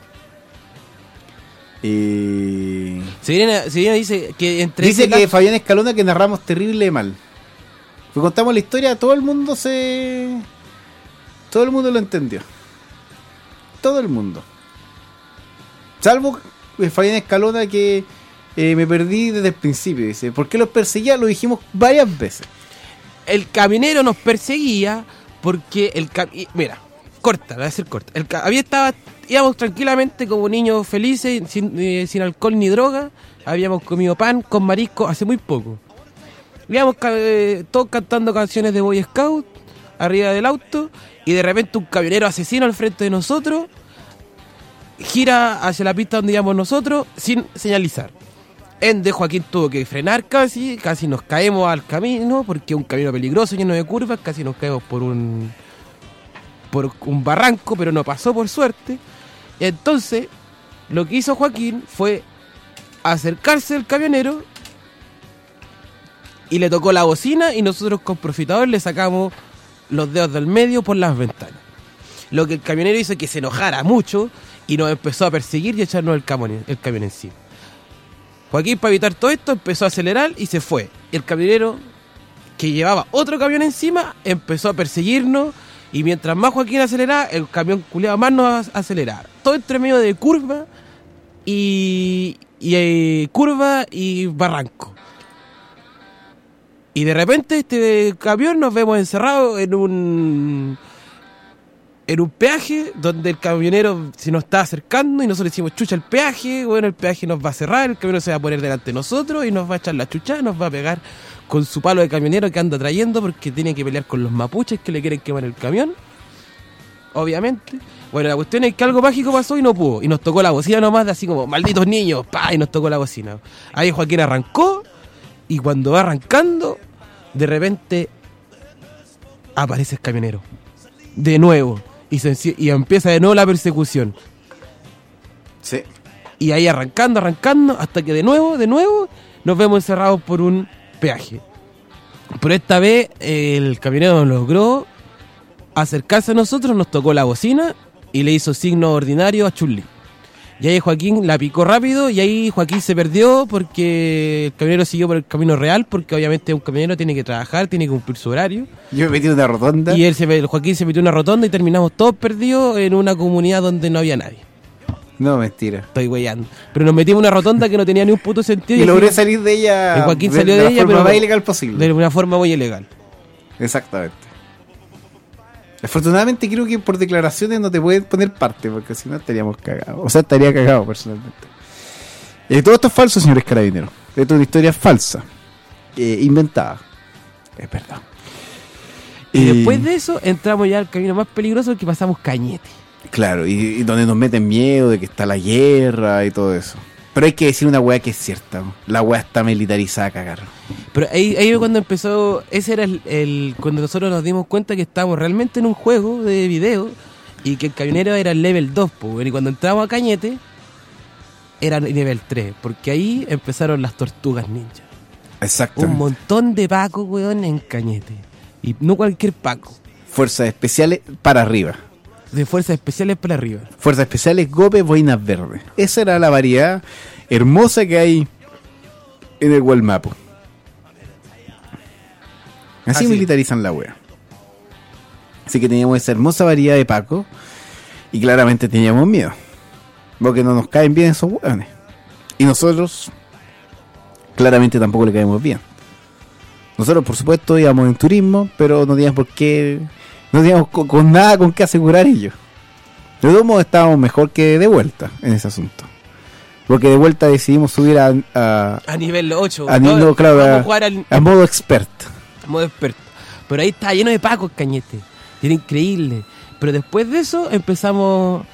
Speaker 4: Eh...
Speaker 5: Se viene, se viene dice que entre
Speaker 4: Dice
Speaker 5: ese
Speaker 4: que
Speaker 5: lapso-
Speaker 4: Fabián Escalona que narramos terrible mal. Pues contamos la historia, todo el mundo se... Todo el mundo lo entendió. Todo el mundo. Salvo eh, Fabián Escalona que eh, me perdí desde el principio. Dice, ¿por qué los perseguía? Lo dijimos varias veces.
Speaker 5: el camionero nos perseguía porque el cam- y- mira, corta, la voy a hacer corta. El ca- había estaba, íbamos tranquilamente como niños felices, sin, eh, sin alcohol ni droga. Habíamos comido pan con marisco hace muy poco. Íbamos ca- eh, todos cantando canciones de Boy Scout arriba del auto y de repente un camionero asesino al frente de nosotros gira hacia la pista donde íbamos nosotros sin señalizar. Ende Joaquín tuvo que frenar casi, casi nos caemos al camino porque es un camino peligroso lleno de curvas, casi nos caemos por un por un barranco, pero no pasó por suerte. Entonces, lo que hizo Joaquín fue acercarse al camionero y le tocó la bocina y nosotros con Profitador le sacamos los dedos del medio por las ventanas. Lo que el camionero hizo que se enojara mucho y nos empezó a perseguir y a echarnos el camión, el camión encima. Joaquín, para evitar todo esto, empezó a acelerar y se fue. El camionero, que llevaba otro camión encima, empezó a perseguirnos y mientras más Joaquín aceleraba, el camión culeado más nos aceleraba. Todo entre medio de curva y, y eh, curva y barranco. Y de repente este camión nos vemos encerrados en un en un peaje donde el camionero se nos está acercando y nosotros decimos chucha el peaje, bueno, el peaje nos va a cerrar, el camionero se va a poner delante de nosotros y nos va a echar la chucha y nos va a pegar con su palo de camionero que anda trayendo porque tiene que pelear con los mapuches que le quieren quemar el camión, obviamente. Bueno, la cuestión es que algo mágico pasó y no pudo, y nos tocó la bocina nomás, de así como malditos niños, pa, y nos tocó la bocina. Ahí Joaquín arrancó y cuando va arrancando, de repente aparece el camionero de nuevo. Y, se, y empieza de nuevo la persecución.
Speaker 4: Sí.
Speaker 5: Y ahí arrancando, arrancando, hasta que de nuevo, de nuevo, nos vemos encerrados por un peaje. Pero esta vez eh, el camionero logró acercarse a nosotros, nos tocó la bocina y le hizo signo ordinario a Chun-Li. Y ahí Joaquín la picó rápido y ahí Joaquín se perdió porque el camionero siguió por el camino real, porque obviamente un camionero tiene que trabajar, tiene que cumplir su horario.
Speaker 4: Yo me metí en una rotonda.
Speaker 5: Y él se, Joaquín se metió en una rotonda y terminamos todos perdidos en una comunidad donde no había nadie.
Speaker 4: No, mentira.
Speaker 5: Estoy weyando. Pero nos metimos en una rotonda que no tenía ni un puto sentido.
Speaker 4: Y, y
Speaker 5: logré
Speaker 4: salir de ella.
Speaker 5: Y Joaquín
Speaker 4: de,
Speaker 5: salió de,
Speaker 4: de la
Speaker 5: ella,
Speaker 4: forma
Speaker 5: pero
Speaker 4: más ilegal posible.
Speaker 5: De una forma muy ilegal.
Speaker 4: Exactamente. Afortunadamente creo que por declaraciones no te pueden poner parte, porque si no estaríamos cagados. O sea, estaría cagado personalmente. Eh, todo esto es falso, señores carabineros. Esto es una historia falsa, eh, inventada. Es verdad.
Speaker 5: Y
Speaker 4: eh,
Speaker 5: después de eso entramos ya al camino más peligroso, que pasamos Cañete.
Speaker 4: Claro, y, y donde nos meten miedo de que está la guerra y todo eso. Pero hay que decir una weá que es cierta. La weá está militarizada a cagar.
Speaker 5: Pero ahí, ahí cuando empezó, ese era el, el cuando nosotros nos dimos cuenta que estábamos realmente en un juego de video y que el camionero era el level dos, pues, y cuando entramos a Cañete era el nivel tres, porque ahí empezaron las tortugas ninja.
Speaker 4: Exacto.
Speaker 5: Un montón de pacos, weón, en Cañete. Y no cualquier paco.
Speaker 4: Fuerzas especiales para arriba.
Speaker 5: De fuerzas especiales para arriba.
Speaker 4: Fuerzas especiales, gope, boinas verdes. Esa era la variedad hermosa que hay en el Gualmapo. Así, Así militarizan la wea. Así que teníamos esa hermosa variedad de pacos y claramente teníamos miedo. Porque no nos caen bien esos weones. Y nosotros claramente tampoco le caemos bien. Nosotros, por supuesto, íbamos en turismo, pero no teníamos por qué... No teníamos con, con nada con qué asegurar ellos. De todos modos estábamos mejor que de vuelta en ese asunto. Porque de vuelta decidimos subir a... A,
Speaker 5: a nivel ocho.
Speaker 4: A, nivel, no, claro, a,
Speaker 5: a, jugar al,
Speaker 4: a modo experto.
Speaker 5: A modo experto. Pero ahí está lleno de pacos, Cañete. Era increíble. Pero después de eso empezamos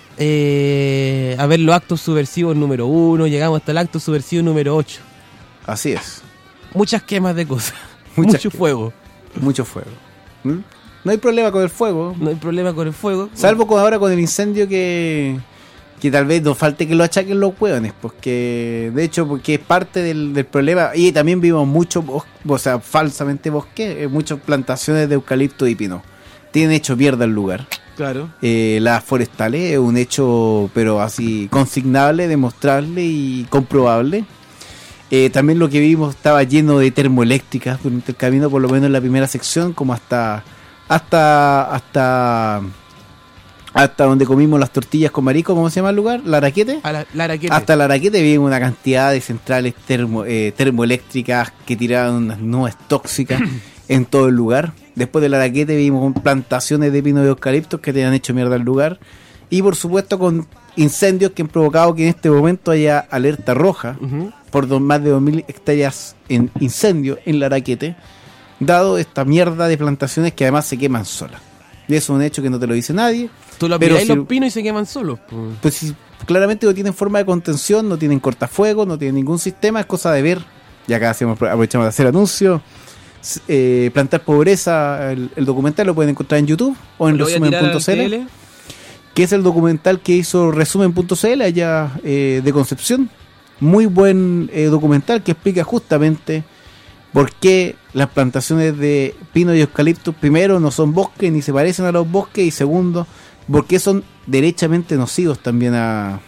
Speaker 5: eh, a ver los actos subversivos número uno. Llegamos hasta el acto subversivo número ocho.
Speaker 4: Así es.
Speaker 5: Muchas quemas de cosas.
Speaker 4: Muchas
Speaker 5: Mucho
Speaker 4: que...
Speaker 5: fuego.
Speaker 4: Mucho fuego. ¿Mm? No hay problema con el fuego.
Speaker 5: No hay problema con el fuego.
Speaker 4: Salvo con ahora con el incendio que que tal vez nos falte que lo achaquen los hueones, porque de hecho porque es parte del, del problema. Y también vimos mucho bosque, o sea, falsamente bosque, muchas plantaciones de eucalipto y pino. Tienen hecho mierda el lugar.
Speaker 5: Claro.
Speaker 4: Eh, las forestales es un hecho, pero así consignable, demostrable y comprobable. Eh, también lo que vimos estaba lleno de termoeléctricas durante el camino, por lo menos en la primera sección, como hasta hasta hasta hasta donde comimos las tortillas con marisco, ¿cómo se llama el lugar? ¿La Araquete?
Speaker 5: A la, la Araquete.
Speaker 4: Hasta la Araquete vimos una cantidad de centrales termo, eh, termoeléctricas que tiraban unas nubes tóxicas en todo el lugar. Después de la Araquete vimos plantaciones de pino y eucaliptos que tenían hecho mierda el lugar. Y por supuesto con incendios que han provocado que en este momento haya alerta roja uh-huh. por dos, más de dos mil hectáreas en incendio en la Araquete, dado esta mierda de plantaciones que además se queman solas. Y eso es un hecho que no te lo dice nadie.
Speaker 5: Tú lo miras si, los pinos y se queman solos. Pues,
Speaker 4: pues si, claramente no tienen forma de contención, no tienen cortafuegos, no tienen ningún sistema, es cosa de ver. Y acá hacemos, aprovechamos de hacer anuncios. Eh, Plantar Pobreza, el, el documental lo pueden encontrar en YouTube o en resumen punto c l, que es el documental que hizo resumen punto c l allá eh, de Concepción. Muy buen eh, documental que explica justamente por qué las plantaciones de pino y eucalipto, primero, no son bosques ni se parecen a los bosques, y segundo, por qué son derechamente nocivos también a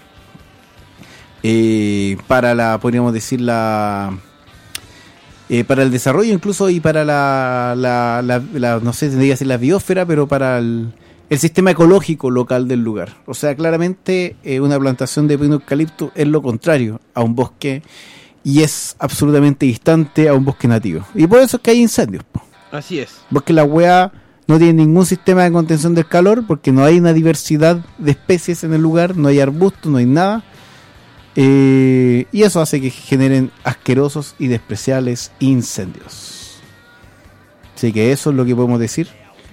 Speaker 4: eh, para la, podríamos decir, la eh, para el desarrollo incluso, y para la, la, la, la no sé, tendría que decir la biosfera, pero para el, el sistema ecológico local del lugar. O sea, claramente eh, una plantación de pino y eucalipto es lo contrario a un bosque, y es absolutamente distante a un bosque nativo. Y por eso es que hay incendios, po.
Speaker 5: Así es.
Speaker 4: Porque la weá no tiene ningún sistema de contención del calor porque no hay una diversidad de especies en el lugar, no hay arbustos, no hay nada. Eh, y eso hace que generen asquerosos y despreciables incendios. Así que eso es lo que podemos decir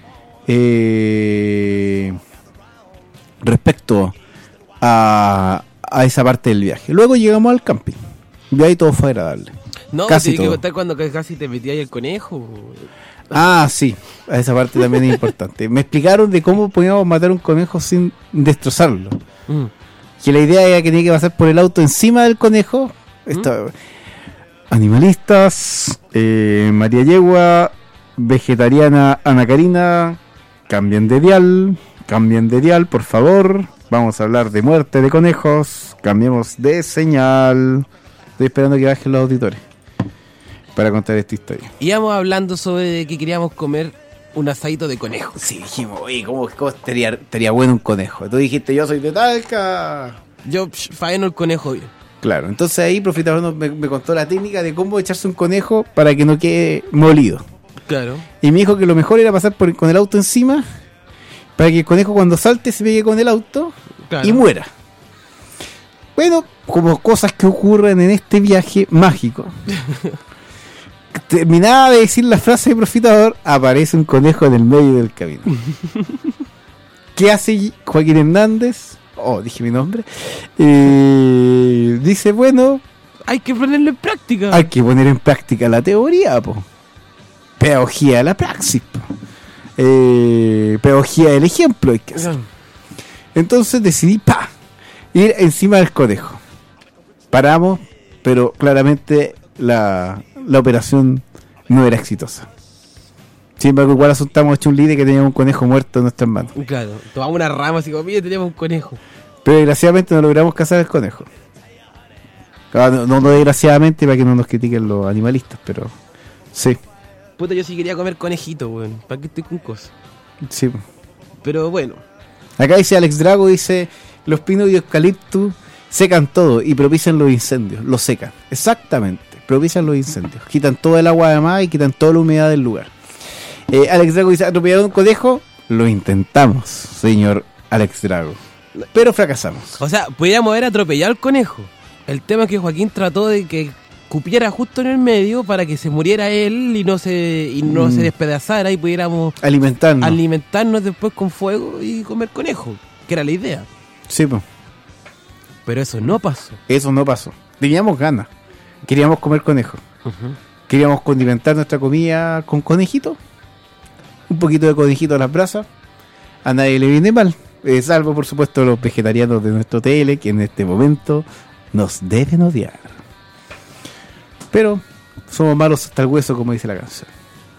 Speaker 4: eh, respecto a, a esa parte del viaje. Luego llegamos al camping y ahí todo fue agradable.
Speaker 5: No,
Speaker 4: casi
Speaker 5: te que
Speaker 4: todo.
Speaker 5: contar cuando casi te metías ahí el conejo.
Speaker 4: Ah, sí, a esa parte también es importante. Me explicaron de cómo podíamos matar un conejo sin destrozarlo.
Speaker 5: Mm.
Speaker 4: Que la idea era que tenía que pasar por el auto encima del conejo.
Speaker 5: ¿Mm?
Speaker 4: Esta- Animalistas, eh, María Yegua, vegetariana Ana Karina, cambien de dial, cambien de dial, por favor. Vamos a hablar de muerte de conejos, cambiemos de señal. Estoy esperando que bajen los auditores para contar esta historia.
Speaker 5: Íbamos hablando sobre que queríamos comer un asadito de conejo.
Speaker 4: Sí, dijimos, oye, ¿cómo, cómo estaría, estaría bueno un conejo? Tú dijiste, yo soy de Talca.
Speaker 5: Yo psh, faeno el conejo bien.
Speaker 4: Claro, entonces ahí Profita Bruno me, me contó la técnica de cómo echarse un conejo para que no quede molido.
Speaker 5: Claro.
Speaker 4: Y me dijo que lo mejor era pasar por, con el auto encima para que el conejo cuando salte se pegue con el auto
Speaker 5: Claro.
Speaker 4: y muera. Bueno, como cosas que ocurren en este viaje mágico. Terminaba de decir la frase de Profitador, aparece un conejo en el medio del camino. ¿Qué hace Joaquín Hernández? Oh, dije mi nombre. Eh, dice, bueno,
Speaker 5: hay que ponerlo en práctica.
Speaker 4: Hay que poner en práctica la teoría, po. Pedagogía de la praxis, po. Eh, pedagogía del ejemplo hay que hacer. Entonces decidí, pa, ir encima del conejo. Paramos, pero claramente la, la operación no era exitosa. Sin embargo, igual asustamos a Chun-Li de que teníamos un conejo muerto en nuestras manos.
Speaker 5: Claro, tomamos una rama así como, mira, teníamos un conejo.
Speaker 4: Pero desgraciadamente no logramos cazar el conejo. Claro, no, no desgraciadamente para que no nos critiquen los animalistas, pero sí.
Speaker 5: Puta, yo sí quería comer conejito, weón. ¿Para qué estoy con cosas?
Speaker 4: Sí.
Speaker 5: Pero bueno.
Speaker 4: Acá dice Alex Drago, dice, los pinos y eucaliptus secan todo y propician los incendios. Los secan. Exactamente. Propician los incendios. Quitan todo el agua de mar y quitan toda la humedad del lugar. Eh, Alex Drago dice, ¿atropellaron un conejo? Lo intentamos, señor Alex Drago. Pero fracasamos.
Speaker 5: O sea, podríamos haber atropellado al conejo. El tema es que Joaquín trató de que cupiera justo en el medio para que se muriera él y no se y no
Speaker 4: Mm.
Speaker 5: se despedazara y pudiéramos
Speaker 4: Alimentarnos.
Speaker 5: alimentarnos después con fuego y comer conejo, que era la idea.
Speaker 4: Sí, pues.
Speaker 5: Pero eso no pasó.
Speaker 4: Eso no pasó. Teníamos ganas. Queríamos comer conejo.
Speaker 5: Uh-huh.
Speaker 4: Queríamos condimentar nuestra comida con conejito. Un poquito de conejito a las brasas. A nadie le viene mal. Eh, salvo, por supuesto, los vegetarianos de nuestro T L, que en este momento nos deben odiar. Pero somos malos hasta el hueso, como dice la canción.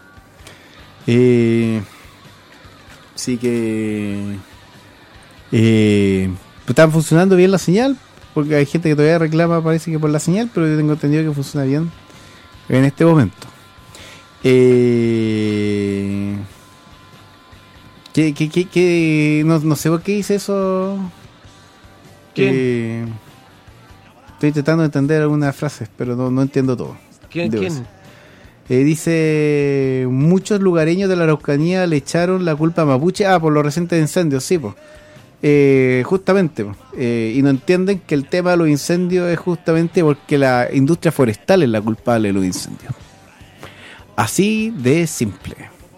Speaker 4: Eh, así que... Eh, ¿están funcionando bien la señal? Porque hay gente que todavía reclama, parece que por la señal, pero yo tengo entendido que funciona bien en este momento. Eh... ¿Qué, qué, qué, qué? No, no sé por qué dice eso.
Speaker 5: ¿Quién?
Speaker 4: Eh, estoy tratando de entender algunas frases, pero no, no entiendo todo.
Speaker 5: ¿Quién?
Speaker 4: Debo
Speaker 5: ¿Quién?
Speaker 4: decir. Eh, dice, muchos lugareños de la Araucanía le echaron la culpa a Mapuche. Ah, por los recientes incendios, sí, pues. Eh, justamente, po. Eh, y no entienden que el tema de los incendios es justamente porque la industria forestal es la culpable de los incendios. Así de simple.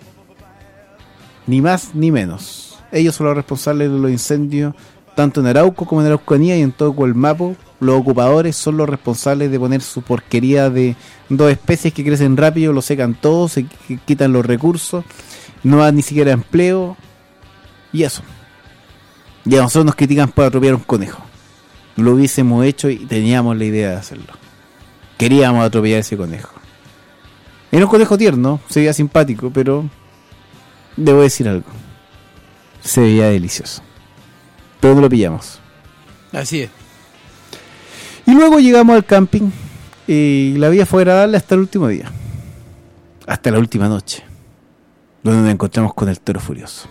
Speaker 4: Ni más ni menos. Ellos son los responsables de los incendios, tanto en Arauco como en Araucanía y en todo Colmapo. Los ocupadores son los responsables de poner su porquería de dos especies que crecen rápido, lo secan todo, se qu- quitan los recursos, no hay ni siquiera empleo, y eso. Y a nosotros nos critican por atropellar un conejo. Lo hubiésemos hecho y teníamos la idea de hacerlo. Queríamos atropellar ese conejo. Era un conejo tierno, se veía simpático, pero debo decir algo. Se veía delicioso. Pero no lo pillamos.
Speaker 5: Así es.
Speaker 4: Y luego llegamos al camping y la vida fue agradable hasta el último día. Hasta la última noche. Donde nos encontramos con el toro furioso.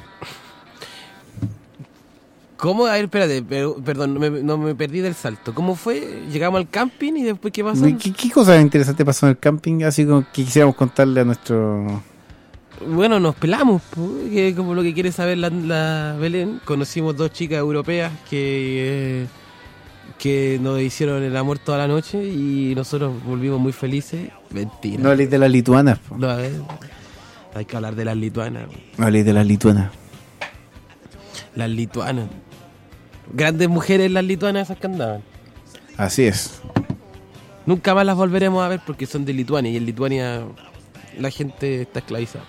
Speaker 5: ¿Cómo? A ver, espérate, pero, perdón, no me, no me perdí del salto. ¿Cómo fue? Llegamos al camping y después ¿qué pasó?
Speaker 4: ¿Qué, qué cosa interesante pasó en el camping? Así como que quisiéramos contarle a nuestro
Speaker 5: Bueno, nos pelamos, po, que como lo que quiere saber la, la Belén. Conocimos dos chicas europeas que, eh, que nos hicieron el amor toda la noche y nosotros volvimos muy felices. Mentira.
Speaker 4: No hables de las lituanas. Po.
Speaker 5: No, eh, hay que hablar de las lituanas.
Speaker 4: No hables de las lituanas.
Speaker 5: Las lituanas. Grandes mujeres las lituanas esas que andaban.
Speaker 4: Así es.
Speaker 5: Nunca más las volveremos a ver porque son de Lituania y en Lituania la gente está esclavizada.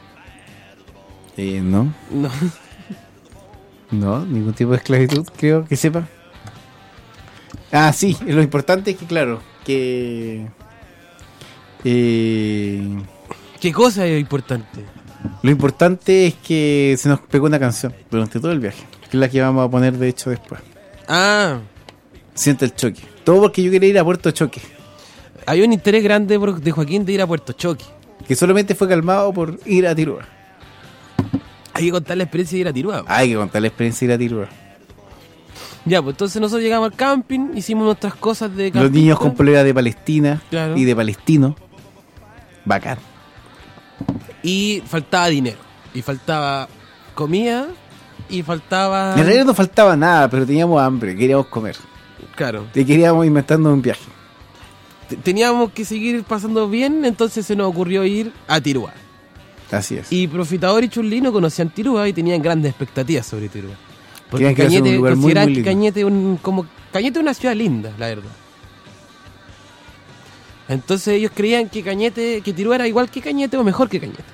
Speaker 4: Eh, no.
Speaker 5: No.
Speaker 4: No, ningún tipo de esclavitud, creo que sepa. Ah, sí, lo importante es que, claro, que... Eh,
Speaker 5: ¿Qué cosa es importante?
Speaker 4: Lo importante es que se nos pegó una canción durante todo el viaje, que es la que vamos a poner de hecho después.
Speaker 5: Ah.
Speaker 4: Siente el choque. Todo porque yo quería ir a Puerto Choque.
Speaker 5: Hay un interés grande por- de Joaquín de ir a Puerto Choque.
Speaker 4: Que solamente fue calmado por ir a Tirúa.
Speaker 5: Hay que contar la experiencia de ir a Tirúa.
Speaker 4: Hay que contar la experiencia de ir a Tirúa.
Speaker 5: Ya, pues entonces nosotros llegamos al camping, hicimos nuestras cosas de camping.
Speaker 4: Los niños con polera de Palestina
Speaker 5: Claro.
Speaker 4: y de palestino. Bacán.
Speaker 5: Y faltaba dinero. Y faltaba comida. Y faltaba...
Speaker 4: En realidad no faltaba nada, pero teníamos hambre, queríamos comer.
Speaker 5: Claro.
Speaker 4: Y queríamos inventando un viaje.
Speaker 5: T- Teníamos que seguir pasando bien, entonces se nos ocurrió ir a Tirúa.
Speaker 4: Así es.
Speaker 5: Y Profitador y Chun-Li no conocían Tirúa y tenían grandes expectativas sobre Tirúa. Porque
Speaker 4: Creían que iba a ser un
Speaker 5: Cañete,
Speaker 4: lugar muy,
Speaker 5: consideraban
Speaker 4: muy
Speaker 5: que
Speaker 4: lindo.
Speaker 5: Cañete un, como Cañete es una ciudad linda, la verdad. Entonces ellos creían que Cañete, que Tirúa era igual que Cañete o mejor que Cañete.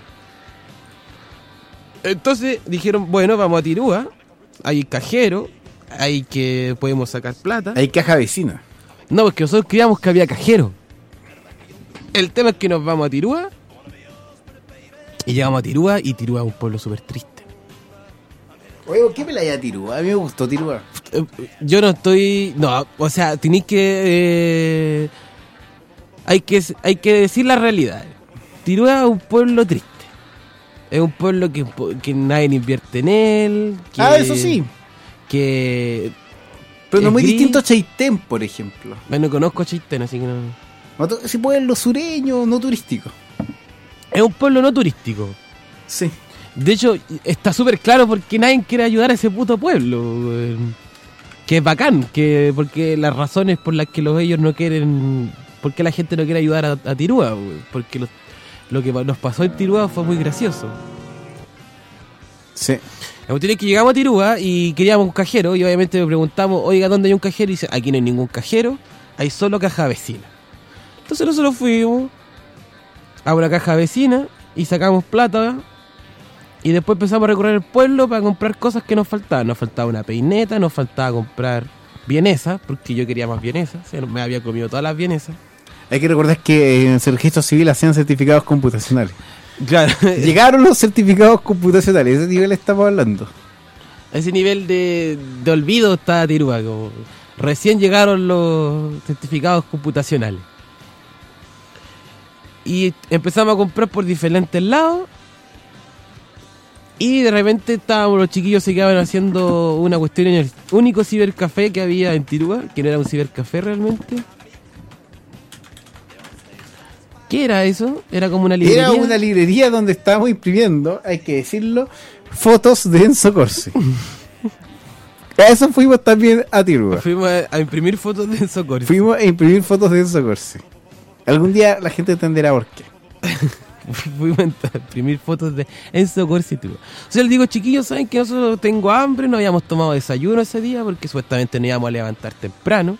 Speaker 5: Entonces dijeron, bueno, vamos a Tirúa, hay cajero, hay que podemos sacar plata.
Speaker 4: Hay caja vecina.
Speaker 5: No, porque nosotros creíamos que había cajero. El tema es que nos vamos a Tirúa y llegamos a Tirúa y Tirúa es un pueblo súper triste.
Speaker 4: Oye, ¿por qué me la hay a Tirúa? A mí me gustó Tirúa.
Speaker 5: Eh, Yo no estoy... No, o sea, tenéis que... eh, hay que hay que decir la realidad. Tirúa es un pueblo triste. Es un pueblo que, que nadie invierte en él. Que,
Speaker 4: Ah, eso sí.
Speaker 5: Que...
Speaker 4: Pero no
Speaker 5: es
Speaker 4: muy
Speaker 5: gris.
Speaker 4: distinto a Chaitén, por ejemplo.
Speaker 5: Bueno, conozco a Chaitén, así que no...
Speaker 4: Otro- Ese pueblo sureño, no turístico.
Speaker 5: Es un pueblo no turístico.
Speaker 4: Sí.
Speaker 5: De hecho, está súper claro porque nadie quiere ayudar a ese puto pueblo. weón. Que es bacán, que porque las razones por las que los ellos no quieren... ¿Por qué la gente no quiere ayudar a, a Tirúa? weón? Porque los- lo que nos pasó en Tirúa fue muy gracioso.
Speaker 4: Sí.
Speaker 5: La cuestión es que llegamos a Tirúa y queríamos un cajero y obviamente le preguntamos, oiga, ¿dónde hay un cajero? Y dice, aquí no hay ningún cajero, hay solo caja vecina. Entonces nosotros fuimos a una caja vecina y sacamos plata y después empezamos a recorrer el pueblo para comprar cosas que nos faltaban. Nos faltaba una peineta, nos faltaba comprar vienesas, porque yo quería más vienesas, o sea, me había comido todas las vienesas.
Speaker 4: Hay que recordar que en el registro civil hacían certificados computacionales.
Speaker 5: Claro.
Speaker 4: Llegaron los certificados computacionales, ese nivel estamos hablando.
Speaker 5: A ese nivel de, de olvido está Tirúa, como recién llegaron los certificados computacionales. Y empezamos a comprar por diferentes lados. Y de repente estábamos, los chiquillos se quedaban haciendo una cuestión en el único cibercafé que había en Tirúa, que no era un cibercafé realmente. ¿Qué era eso? Era como una librería.
Speaker 4: Era una librería donde estábamos imprimiendo, hay que decirlo, fotos de Enzo Corsi. A eso fuimos también a Tirúa.
Speaker 5: Fuimos a, a imprimir fotos de Enzo Corsi.
Speaker 4: Fuimos a imprimir fotos de Enzo Corsi. Algún día la gente entenderá por qué.
Speaker 5: Fuimos a imprimir fotos de Enzo Corsi y Tirúa. O sea, les digo, chiquillos, ¿saben que nosotros tengo hambre? No habíamos tomado desayuno ese día porque supuestamente nos íbamos a levantar temprano.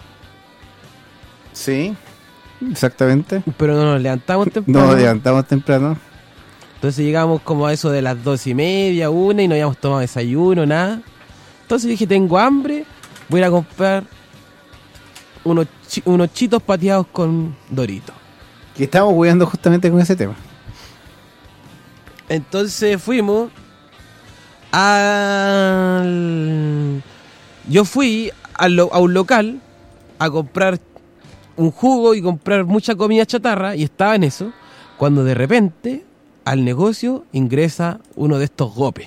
Speaker 4: Sí, exactamente.
Speaker 5: Pero no nos levantamos temprano.
Speaker 4: Nos levantamos temprano.
Speaker 5: Entonces llegamos como a eso de las dos y media, una, y no habíamos tomado desayuno, nada. Entonces dije, tengo hambre, voy a ir a comprar unos, chi- unos chitos pateados con Doritos.
Speaker 4: Que estábamos jugando justamente con ese tema.
Speaker 5: Entonces fuimos al... Yo fui a, lo- a un local a comprar un jugo y comprar mucha comida chatarra y estaba en eso, cuando de repente al negocio ingresa uno de estos gopes.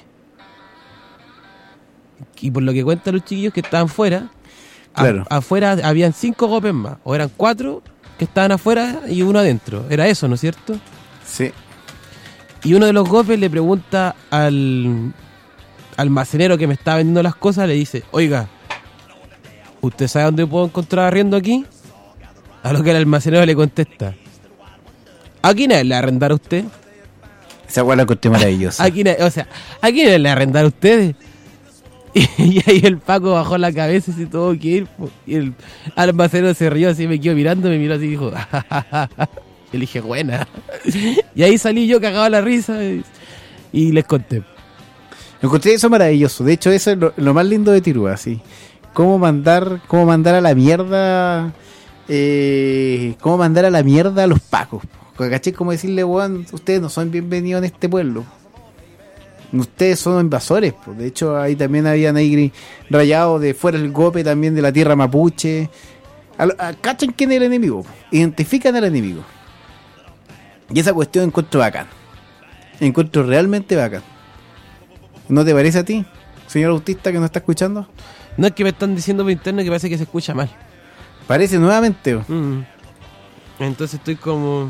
Speaker 5: Y por lo que cuentan los chiquillos que estaban fuera, a-
Speaker 4: Claro.
Speaker 5: afuera habían cinco gopes más, o eran cuatro que estaban afuera y uno adentro. Era eso, ¿no es cierto?
Speaker 4: Sí.
Speaker 5: Y uno de los gopes le pregunta al almacenero que me estaba vendiendo las cosas, le dice, oiga, ¿usted sabe dónde puedo encontrar arriendo aquí? A lo que el almacenero le contesta, ¿a quién es le arrendar a usted?
Speaker 4: Esa hueá la encontré maravillosa.
Speaker 5: ¿A quién es, o sea, ¿a quién es le arrendar a ustedes? Y, y ahí el Paco bajó la cabeza y se tuvo que ir. Po. Y el almacenero se rió así, me quedó mirando, me miró así y dijo, ja, ja, ja, ja. Y le dije, buena. Y ahí salí yo cagado a la risa y, y les conté.
Speaker 4: Encontré eso maravilloso. De hecho, eso es lo, lo más lindo de Tirúa, sí. Cómo mandar, cómo mandar a la mierda, eh, cómo mandar a la mierda a los pacos. ¿Caché? Como decirle, weón, ustedes no son bienvenidos en este pueblo. Ustedes son invasores. Pues. De hecho, ahí también habían ahí rayados de fuera el gope también de la tierra mapuche. A, a, ¿Cachan quién es el enemigo? Identifican al enemigo. Y esa cuestión encuentro bacán. Encuentro realmente bacán. ¿No te parece a ti, señor autista que nos está escuchando?
Speaker 5: No, es que me están diciendo por interno que parece que se escucha mal.
Speaker 4: Parece nuevamente.
Speaker 5: Mm. Entonces estoy como...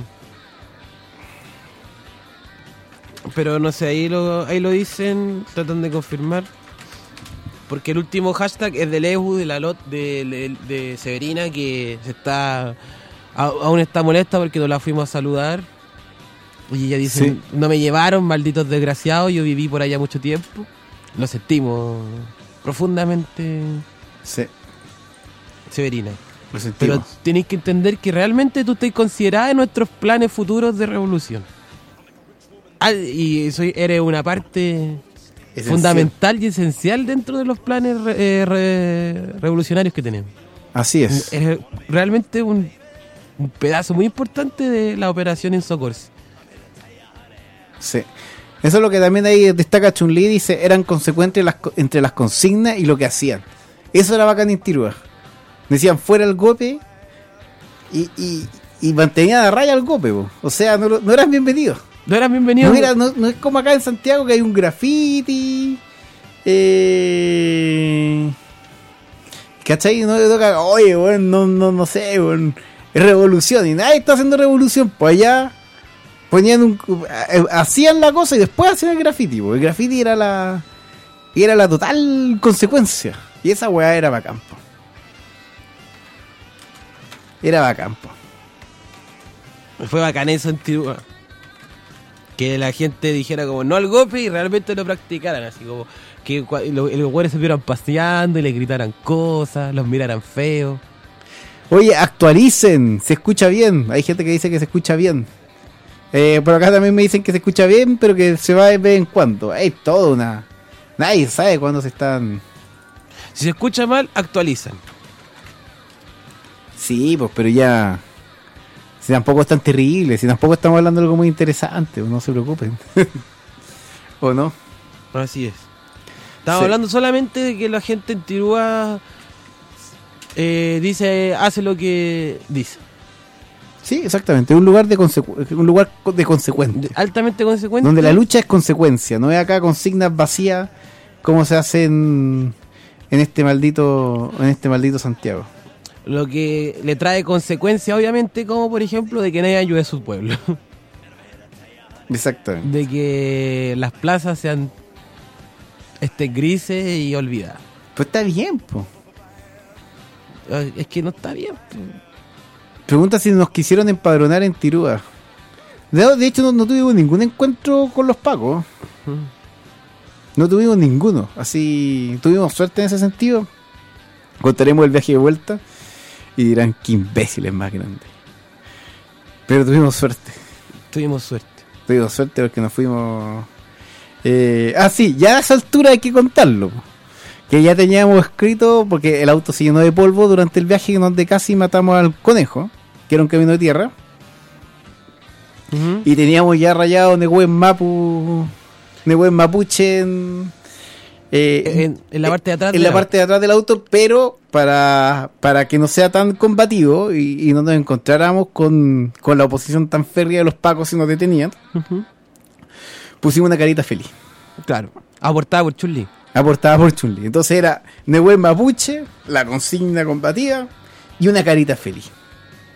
Speaker 5: Pero no sé, ahí lo, ahí lo dicen, tratan de confirmar. Porque el último hashtag es del E U, de la lot de, de, de Severina, que se está a, aún está molesta porque no la fuimos a saludar. Y ella dice, sí. No me llevaron, malditos desgraciados, yo viví por allá mucho tiempo. Lo sentimos profundamente.
Speaker 4: Sí.
Speaker 5: Severina. Lo sentimos. Pero tenéis que entender que realmente tú estás considerada en nuestros planes futuros de revolución. Ah, y soy, eres una parte esencial, fundamental y esencial dentro de los planes re, eh, re, revolucionarios que tenemos.
Speaker 4: Así es.
Speaker 5: Es realmente un, un pedazo muy importante de la operación en Socorsi.
Speaker 4: Sí. Eso es lo que también ahí destaca Chun-Li, dice, eran consecuentes las, entre las consignas y lo que hacían. Eso era bacán en Tirúa. Decían fuera el golpe y, y, y mantenían a raya el golpe. O sea, no, no eran bienvenidos.
Speaker 5: No eran bienvenidos.
Speaker 4: No, era, no, no es como acá en Santiago que hay un graffiti. Eh, ¿Cachai? No le toca, oye, bueno, no, no, no sé, bueno, es revolución. Y nadie está haciendo revolución. Pues allá ponían un, hacían la cosa y después hacían el graffiti. Porque el graffiti era la era la total consecuencia. Y esa weá era bacán. Po. Era bacán. Po.
Speaker 5: Fue bacán eso en Tirúa. Que la gente dijera como no al golpe y realmente lo practicaran, así como que los, los güeyes se vieran paseando y le gritaran cosas, los miraran feos.
Speaker 4: Oye, actualicen, se escucha bien. Hay gente que dice que se escucha bien. Eh, por acá también me dicen que se escucha bien, pero que se va de vez en cuando. Hay todo una... Nadie sabe cuándo se están...
Speaker 5: Si se escucha mal, actualizan.
Speaker 4: Sí, pues, pero ya... Si tampoco es tan terrible, si tampoco estamos hablando de algo muy interesante, no se preocupen. ¿O no?
Speaker 5: Así es. Estamos sí. hablando solamente de que la gente en Tirúa eh, dice, hace lo que dice.
Speaker 4: Sí, exactamente. Un lugar de consecu- un lugar de consecuente.
Speaker 5: Altamente consecuente.
Speaker 4: Donde la lucha es consecuencia, no es acá consignas vacías como se hace en, en este maldito, en este maldito Santiago.
Speaker 5: Lo que le trae consecuencias, obviamente, como por ejemplo de que nadie ayude a su pueblo.
Speaker 4: Exactamente.
Speaker 5: De que las plazas sean este, grises y olvidadas.
Speaker 4: Pues está bien, po.
Speaker 5: Es que no está bien. Po.
Speaker 4: Pregunta si nos quisieron empadronar en Tirúa. De, de hecho, no, no tuvimos ningún encuentro con los pacos. Uh-huh. No tuvimos ninguno. Así, tuvimos suerte en ese sentido. Contaremos el viaje de vuelta. Y dirán, qué imbéciles más grandes. Pero tuvimos suerte.
Speaker 5: Tuvimos suerte.
Speaker 4: Tuvimos suerte porque nos fuimos... Eh, ah, sí, ya a esa altura hay que contarlo. Que ya teníamos escrito, porque el auto se llenó de polvo durante el viaje donde casi matamos al conejo, que era un camino de tierra. Uh-huh. Y teníamos ya rayado Nehuen Mapu... Nehuen Mapuche en... Eh,
Speaker 5: en, en la parte de atrás
Speaker 4: en
Speaker 5: de
Speaker 4: la parte de atrás del auto, pero para, para que no sea tan combativo y, y no nos encontráramos con, con la oposición tan férrea de los pacos si nos detenían, uh-huh. pusimos una carita feliz.
Speaker 5: Claro, aportada por Chun-Li.
Speaker 4: Aportada por Chun-Li. Entonces era Nehuen Mapuche, la consigna combativa y una carita feliz.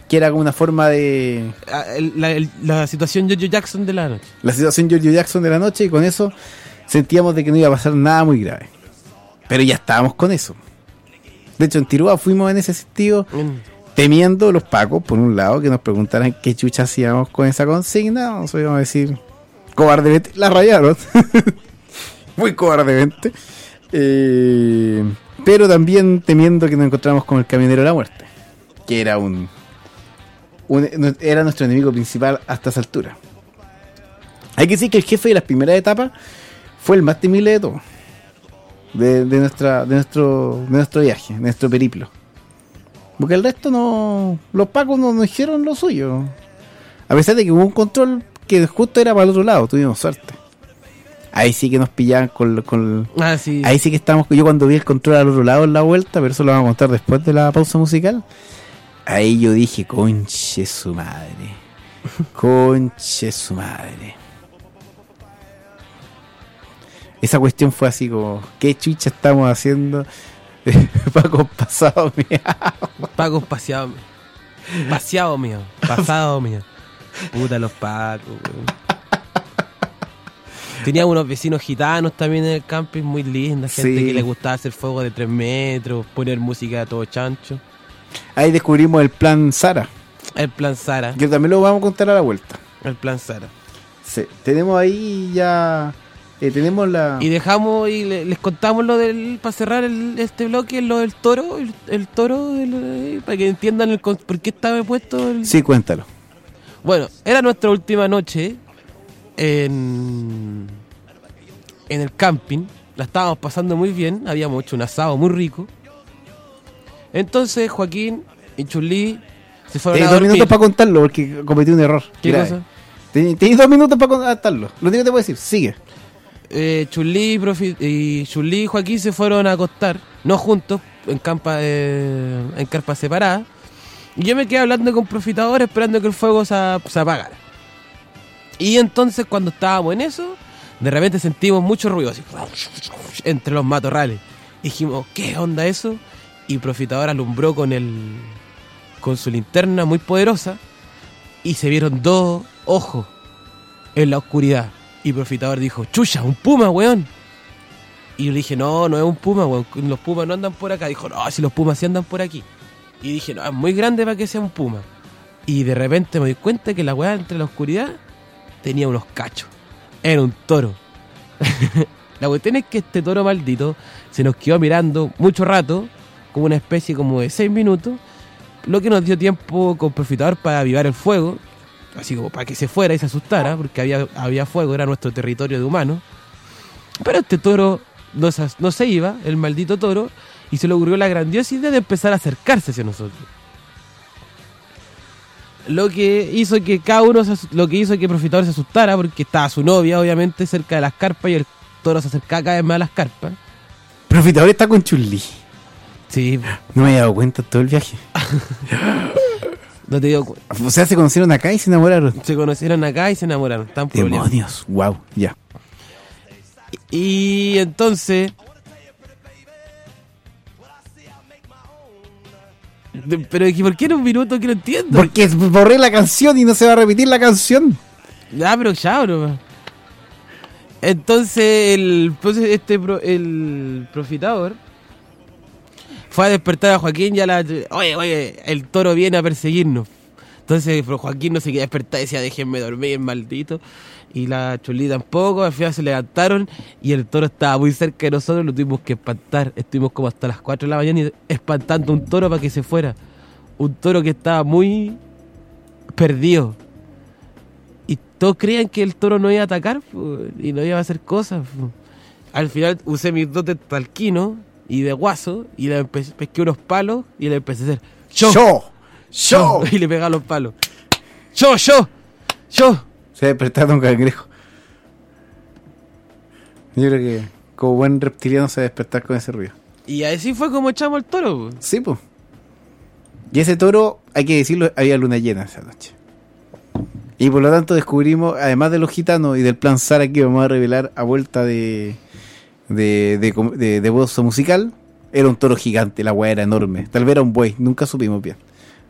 Speaker 4: que era como una forma de...
Speaker 5: Ah, el- La, el- la situación Giorgio Jackson de la noche.
Speaker 4: La situación Giorgio Jackson de la noche, y con eso sentíamos de que no iba a pasar nada muy grave. Pero ya estábamos con eso. De hecho, en Tirúa fuimos en ese sentido, temiendo los pacos, por un lado, que nos preguntaran qué chucha hacíamos con esa consigna. Nosotros íbamos a decir, cobardemente, la rayaron. Muy cobardemente. Eh, pero también temiendo que nos encontramos con el camionero de la muerte, que era un, un era nuestro enemigo principal hasta esa altura. Hay que decir que el jefe de las primeras etapas fue el más temible de todos, de, de nuestra de nuestro de nuestro viaje, de nuestro periplo, porque el resto no, los pacos no nos hicieron lo suyo, a pesar de que hubo un control que justo era para el otro lado. Tuvimos suerte. Ahí sí que nos pillaban con, con
Speaker 5: Ah, sí.
Speaker 4: ahí sí que estamos. Yo cuando vi el control al otro lado en la vuelta, pero eso lo vamos a contar después de la pausa musical, ahí yo dije, conche su madre, conche su madre. Esa cuestión fue así como, ¿qué chucha estamos haciendo? Paco pasado mío.
Speaker 5: Pacos paseados. Paseado mío. Pasado mío. Puta los pacos, weón. Tenía unos vecinos gitanos también en el camping, muy linda, gente
Speaker 4: Sí.
Speaker 5: que le gustaba hacer fuego de tres metros, poner música a todo chancho.
Speaker 4: Ahí descubrimos el plan Sara,
Speaker 5: El plan Sara.
Speaker 4: que también lo vamos a contar a la vuelta.
Speaker 5: El plan Sara.
Speaker 4: Sí, tenemos ahí ya, eh, tenemos la...
Speaker 5: Y dejamos y le- les contamos lo del, para cerrar el, este bloque, lo del toro, el, el toro, del- para que entiendan el, con- por qué estaba puesto el...
Speaker 4: Sí, cuéntalo.
Speaker 5: Bueno, era nuestra última noche en, en el camping. La estábamos pasando muy bien. Habíamos hecho un asado muy rico. Entonces Joaquín y Chulí se fueron
Speaker 4: Tenéis
Speaker 5: a
Speaker 4: dos
Speaker 5: dormir.
Speaker 4: minutos para contarlo porque cometí un error.
Speaker 5: ¿Qué
Speaker 4: grave.
Speaker 5: cosa?
Speaker 4: Ten- Tenéis dos minutos para contarlo. Lo único que te puedo decir, sigue.
Speaker 5: Eh, Chulí y, Profi- y Chulí y Joaquín se fueron a acostar, no juntos, en campa eh, en carpas separadas. Y yo me quedé hablando con Profitador esperando que el fuego se, a- se apagara. Y entonces cuando estábamos en eso, de repente sentimos mucho ruido así, entre los matorrales. Y dijimos, ¿qué onda eso? Y Profitador alumbró con el con su linterna muy poderosa y se vieron dos ojos en la oscuridad. Y Profitador dijo, chucha, un puma, weón. Y yo le dije, no, no es un puma, weón. Los pumas no andan por acá. Dijo, no, si los pumas sí andan por aquí. Y dije, no, es muy grande para que sea un puma. Y de repente me di cuenta que la weá entre la oscuridad tenía unos cachos. Era un toro. La cuestión es que este toro maldito se nos quedó mirando mucho rato, como una especie como de seis minutos, lo que nos dio tiempo con Profitador para avivar el fuego, así como para que se fuera y se asustara, porque había, había fuego, era nuestro territorio de humanos. Pero este toro no se, no se iba, el maldito toro, y se le ocurrió la grandiosa idea de empezar a acercarse hacia nosotros. Lo que hizo que cada uno se asu- lo que hizo que Profitador se asustara, porque estaba su novia obviamente cerca de las carpas y el toro se acercaba cada vez más a las carpas.
Speaker 4: Profitador está con Chulí.
Speaker 5: Sí,
Speaker 4: No me había dado cuenta todo el viaje.
Speaker 5: no te digo, cu-
Speaker 4: O sea, se conocieron acá y se enamoraron.
Speaker 5: se conocieron acá y se enamoraron, tan problemas.
Speaker 4: Demonios, wow, ya.
Speaker 5: Y entonces De- pero es que ¿por qué en un minuto que no entiendo?
Speaker 4: Porque borré la canción y no se va a repetir la canción.
Speaker 5: Ah, pero ya, bro. Entonces el pues, este pro- el Profitador fue a despertar a Joaquín y a la... Oye, oye, el toro viene a perseguirnos. Entonces pero Joaquín no se quería despertar y decía, déjenme dormir, maldito. Y la Chulí tampoco, al final se levantaron y el toro estaba muy cerca de nosotros, lo tuvimos que espantar. Estuvimos como hasta las cuatro de la mañana y espantando un toro para que se fuera. Un toro que estaba muy perdido. Y todos creían que el toro no iba a atacar pues, y no iba a hacer cosas. Pues. Al final usé mis dotes de talquino y de guaso y le empecé, pesqué unos palos y le empecé a hacer ¡Yo!
Speaker 4: ¡Yo!
Speaker 5: ¡Yo! Y le pegaba los palos. ¡Yo! ¡Yo! ¡Yo!
Speaker 4: Se despertaron un cangrejo. Yo creo que como buen reptiliano se va a despertar con ese ruido.
Speaker 5: Y así fue como echamos el toro. Pues.
Speaker 4: Sí, pues. Y ese toro, hay que decirlo, había luna llena esa noche. Y por lo tanto descubrimos, además de los gitanos y del plan Sara que vamos a revelar a vuelta de de, de, de, de, de voz musical, era un toro gigante, la weá era enorme. Tal vez era un buey, nunca supimos bien.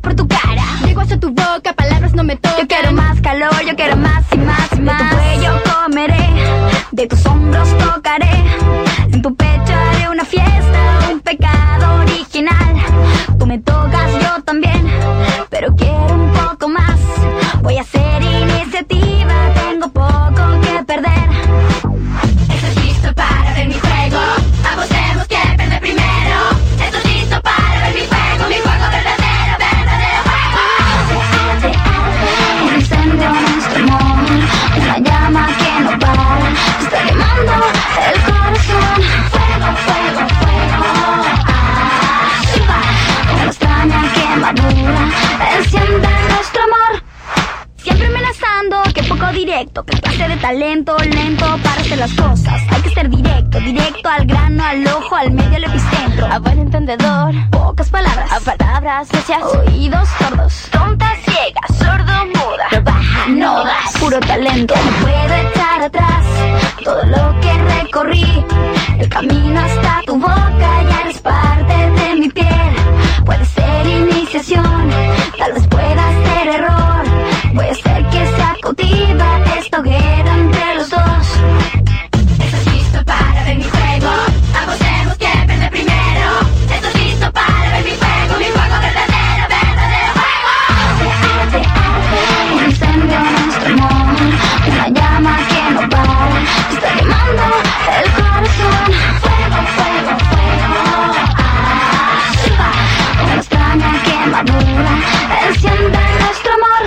Speaker 12: por tu cara. Llego hasta tu boca, palabras no me tocan. Yo quiero más calor, yo quiero más y más y más. De tu cuello comeré, de tus hombros tocaré. En tu pecho haré una fiesta, un pecado original. Tú me tocas, yo también, pero quiero un poco más. Voy a hacer iniciativa, tengo poco que perder. ¿Estás listo para ver mi juego? Apostemos que perder primero. ¿Estás listo para ver mi fuego? Mi fuego verdadero, verdadero fuego. Un incendio en nuestro amor, una llama que no para. Está quemando el corazón. Fuego, fuego, fuego. Arriba, una extraña quemadura enciende nuestro amor. Siempre amenazando, que poco directo, que clase de talento lento para hacer las cosas. Hay que ser directo, directo al grano, al ojo, al medio, al epicentro. A buen entendedor, pocas palabras, a palabras necias, oídos sordos, tontas ciegas, sordo muda. Trabaja, no das, puro talento. No puedo echar atrás todo lo que recorrí. El camino hasta tu boca, ya eres parte de mi piel. Puede ser iniciación, tal vez pueda ser error. Voy a hacer que sea cautiva esta hoguera entre los dos. ¿Estás listo para ver mi juego? Apostemos que perder primero. ¿Estás listo para ver mi fuego? Mi fuego verdadero, verdadero fuego. Un incendio en nuestro amor, una llama que no para. Está quemando el corazón. Fuego, fuego, fuego. Arriba, una extraña quemadura enciende nuestro amor.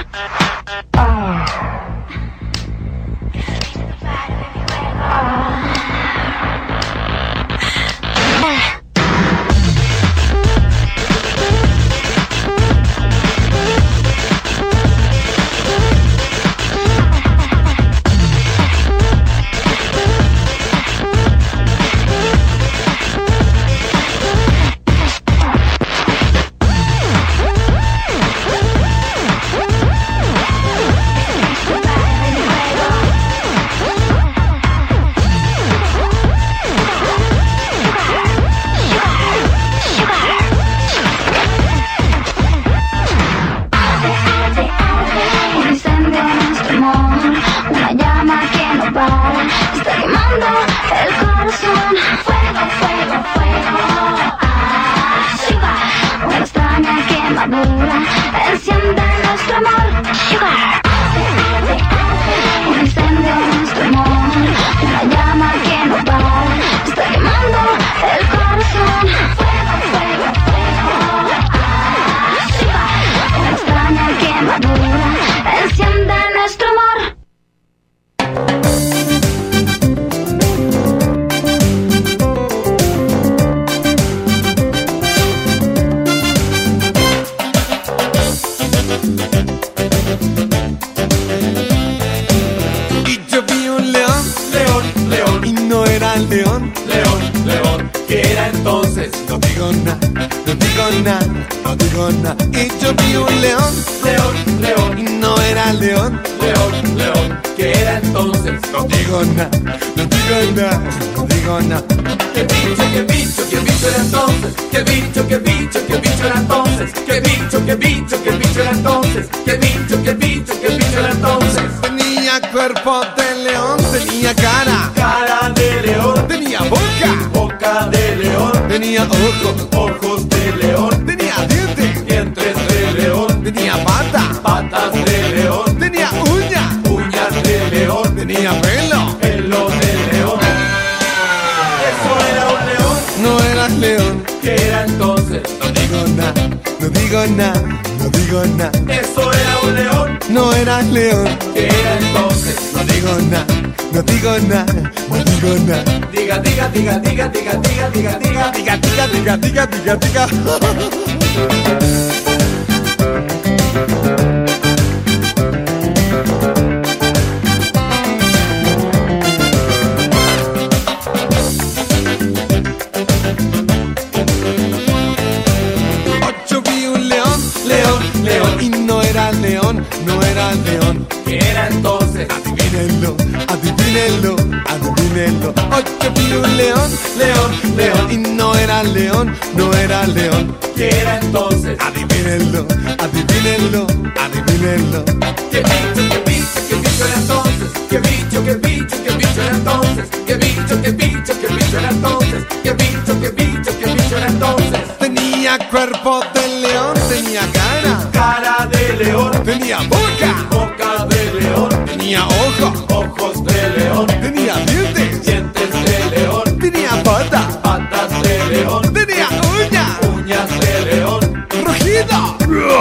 Speaker 6: león, león, y no era león, no era león. ¿Qué era entonces? Adivínenlo, adivínenlo, adivínenlo, adivínenlo.
Speaker 13: Qué bicho, qué bicho, qué bicho era entonces. Qué bicho, qué bicho, qué bicho era entonces. Qué bicho, qué bicho, qué bicho era entonces. Qué bicho, qué bicho, qué bicho era entonces.
Speaker 6: Tenía cuerpo de león, tenía cara,
Speaker 13: cara de león.
Speaker 6: Tenía boca,
Speaker 13: boca de león.
Speaker 6: Tenía ojos,
Speaker 13: ojos de león.
Speaker 6: Tenía dientes,
Speaker 13: dientes de león.
Speaker 6: Tenía patas,
Speaker 13: patas de león.
Speaker 6: Tenía uñas,
Speaker 13: uñas de león.
Speaker 6: Rugido.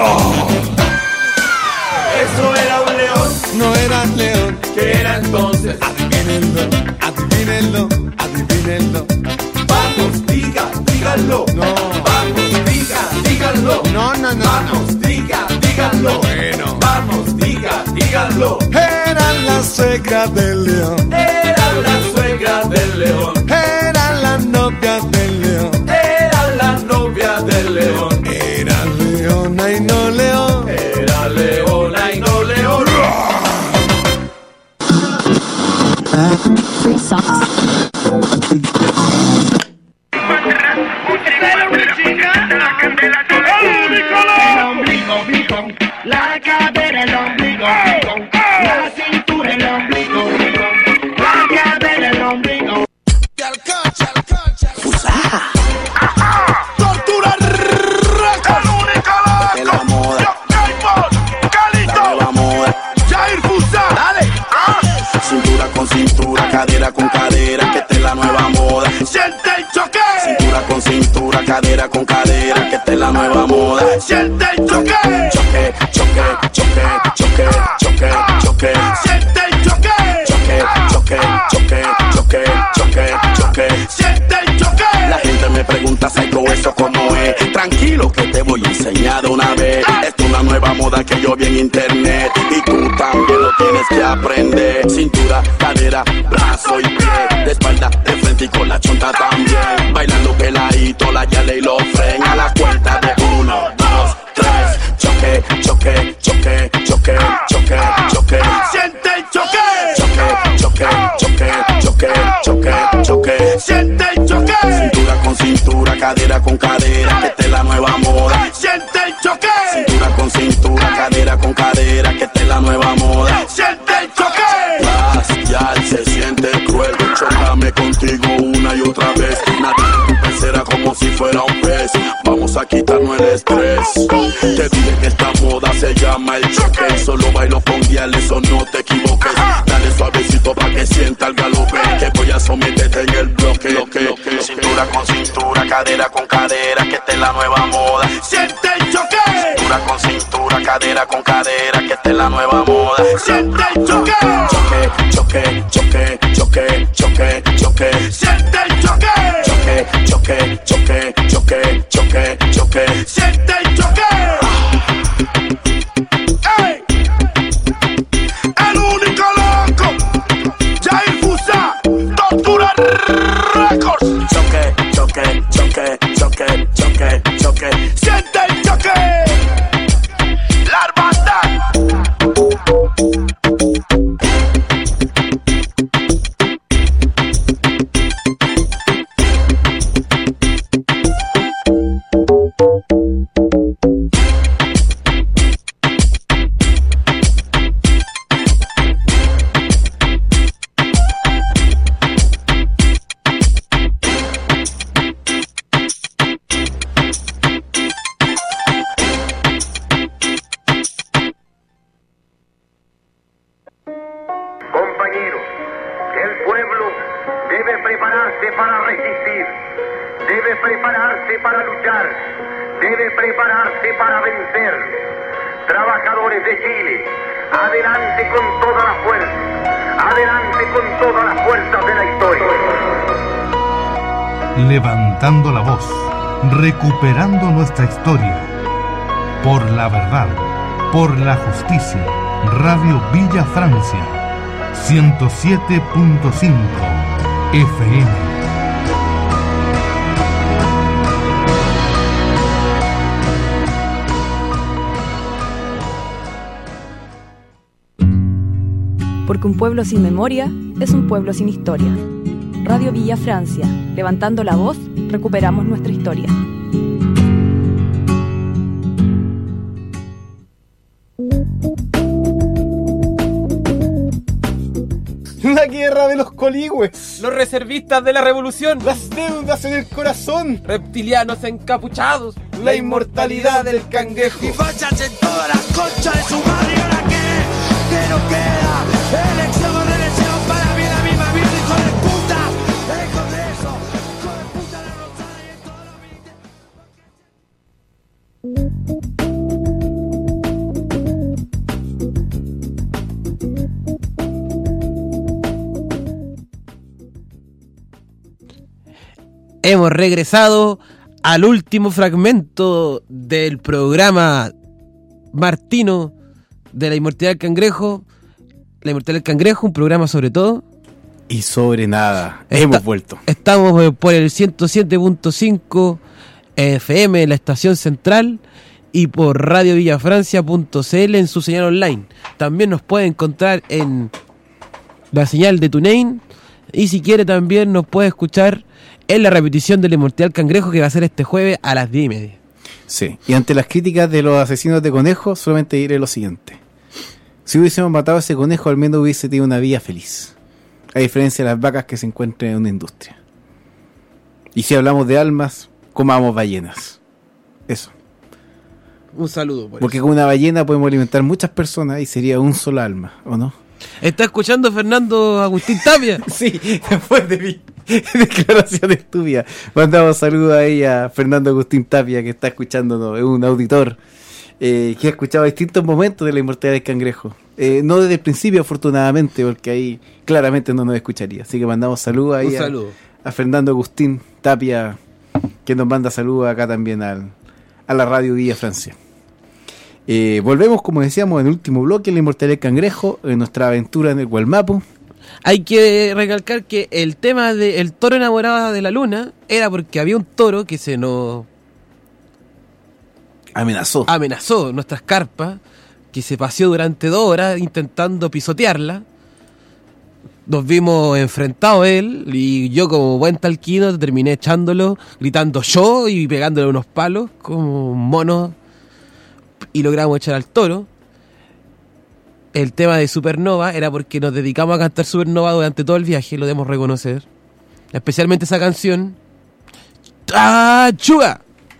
Speaker 13: Eso era un león.
Speaker 6: No era león.
Speaker 13: ¿Qué era entonces?
Speaker 6: Adivínenlo, adivínenlo, adivínenlo.
Speaker 13: Vamos, diga, díganlo.
Speaker 6: No.
Speaker 13: Vamos, diga, díganlo.
Speaker 6: No, no, no.
Speaker 13: Vamos,
Speaker 6: no.
Speaker 13: diga, díganlo.
Speaker 6: Bueno.
Speaker 13: Vamos, diga, díganlo.
Speaker 6: Era la suegra del león.
Speaker 13: Era la suegra del león.
Speaker 6: Era la novia del león.
Speaker 13: Era la novia del león.
Speaker 6: Era leona y no león.
Speaker 13: Era leona y no león.
Speaker 14: La cadera, el ombligo, la cintura, el ombligo, la cadera, el ombligo.
Speaker 6: Tortura Records.
Speaker 14: El único loco.
Speaker 6: La moda.
Speaker 14: Calito.
Speaker 6: La nueva moda.
Speaker 14: Jair Fusa.
Speaker 6: Dale.
Speaker 14: Ah.
Speaker 6: Cintura con cintura, cadera con cadera, que esta es la nueva moda.
Speaker 14: Siente el choque.
Speaker 6: Cintura con cintura, cadera con cadera, que esta es la nueva moda.
Speaker 14: Siente el choque.
Speaker 6: Choque, choque, choque, choque, choque, choque.
Speaker 14: Siente el choque.
Speaker 6: Choque, choque, choque, choque, choque, choque.
Speaker 14: Siente el choque.
Speaker 6: La gente me pregunta, Psycho, eso cómo es. Tranquilo que te voy a enseñar de una vez. Esto es una nueva moda que yo vi en internet y tú también lo tienes que aprender. Cintura, cadera, brazo y pie, de espalda, de frente y con la chonta también. Bailando peladito, la yale y lo fren. A la cuenta de uno, dos, tres. Choque, choque, choque, choque, choque, choque.
Speaker 14: Siente el choque.
Speaker 6: Choque, choque, choque, choque, choque, choque.
Speaker 14: Siente el choque.
Speaker 6: Cintura con cintura, cadera con cadera, que esta es la nueva moda.
Speaker 14: Siente el choque.
Speaker 6: Cintura con cintura, cadera con cadera, que esta es la nueva moda.
Speaker 14: Siente el choque.
Speaker 6: Ya se siente cruel, chócame contigo una y otra vez. Nadie en tu pecera como si fuera un pez. Vamos a quitarnos el estrés. Te dije que esta moda se llama el choque. Solo bailo con guiales o no te equivoques. Dale suavecito pa' que sienta el galope, que voy a someterte en el bloque. bloque. Cintura con cintura, cadera con cadera, que esta es la nueva moda.
Speaker 14: Siente el choque.
Speaker 6: Cintura con cintura, cadera con cadera, que esta es la nueva moda.
Speaker 14: Siente el choque.
Speaker 6: Choque, choque, choque, choque, choque, choque.
Speaker 14: Siente el choque.
Speaker 6: Choque, choque, choque, choque, choque, choque.
Speaker 14: Siente el choque. Hey. El único loco. Jair Fusa. Tortura Records.
Speaker 6: Choque, choque, choque, choque, choque, choque.
Speaker 14: Siente el choque. La hermandad.
Speaker 1: Compañeros, el pueblo debe prepararse para resistir, debe prepararse para luchar, debe prepararse para vencer. Trabajadores de Chile, adelante con toda la fuerza, adelante con todas las fuerzas de la historia.
Speaker 2: Levantando la voz, recuperando nuestra historia. Por la verdad, por la justicia. Radio Villa Francia, ciento siete punto cinco F M.
Speaker 3: Porque un pueblo sin memoria es un pueblo sin historia. Radio Villa Francia, levantando la voz, recuperamos nuestra historia.
Speaker 4: la guerra de los coligües.
Speaker 5: Los reservistas de la revolución.
Speaker 4: Las deudas en el corazón.
Speaker 5: Reptilianos encapuchados.
Speaker 4: La inmortalidad del cangrejo.
Speaker 6: Y fachas en todas las conchas de su madre. ¿Y ahora qué? ¿Qué nos queda? Elección o reelección para mí la misma vida, hijo de puta. El Congreso, hijo de puta, la rosada y todo lo
Speaker 5: Hemos regresado al último fragmento del programa Martino de la Inmortalidad del Cangrejo. La Inmortalidad del Cangrejo, un programa sobre todo.
Speaker 4: Y sobre nada.
Speaker 5: Está,
Speaker 4: Hemos vuelto.
Speaker 5: Estamos por el ciento siete punto cinco F M en la estación central y por radio villa francia punto c l en su señal online. También nos puede encontrar en la señal de TuneIn y si quiere también nos puede escuchar en la repetición de la Inmortalidad del Cangrejo que va a ser este jueves a las diez y media.
Speaker 4: Sí, y ante las críticas de los asesinos de conejos, solamente diré lo siguiente. Si hubiésemos matado a ese conejo, al menos hubiese tenido una vida feliz. A diferencia de las vacas que se encuentran en una industria. Y si hablamos de almas, comamos ballenas. Eso.
Speaker 5: Un saludo por
Speaker 4: Porque
Speaker 5: eso.
Speaker 4: con una ballena podemos alimentar muchas personas y sería un solo alma, ¿o no?
Speaker 5: ¿Está escuchando Fernando Agustín Tapia?
Speaker 4: Sí, después de mi declaración estúpida. Mandamos saludos ahí a Fernando Agustín Tapia, que está escuchándonos, es un auditor eh, que ha escuchado distintos momentos de la Inmortalidad del Cangrejo. Eh, no desde el principio, afortunadamente, porque ahí claramente no nos escucharía. Así que mandamos saludos ahí
Speaker 5: Un
Speaker 4: a,
Speaker 5: saludo.
Speaker 4: a Fernando Agustín Tapia, que nos manda saludos acá también al, a la radio Villa Francia. Eh, volvemos, como decíamos, en el último bloque, la Inmortalidad del Cangrejo, en nuestra aventura en el Gualmapu.
Speaker 5: Hay que recalcar que el tema del toro enamorado de la luna era porque había un toro que se nos
Speaker 4: amenazó
Speaker 5: amenazó nuestras carpas, que se paseó durante dos horas intentando pisotearla. Nos vimos enfrentados él y yo, como buen talquino, terminé echándolo, gritando yo y pegándole unos palos como mono, y logramos echar al toro. El tema de Supernova era porque nos dedicamos a cantar Supernova durante todo el viaje, lo debemos reconocer. Especialmente esa canción. ¡Ah, chuga!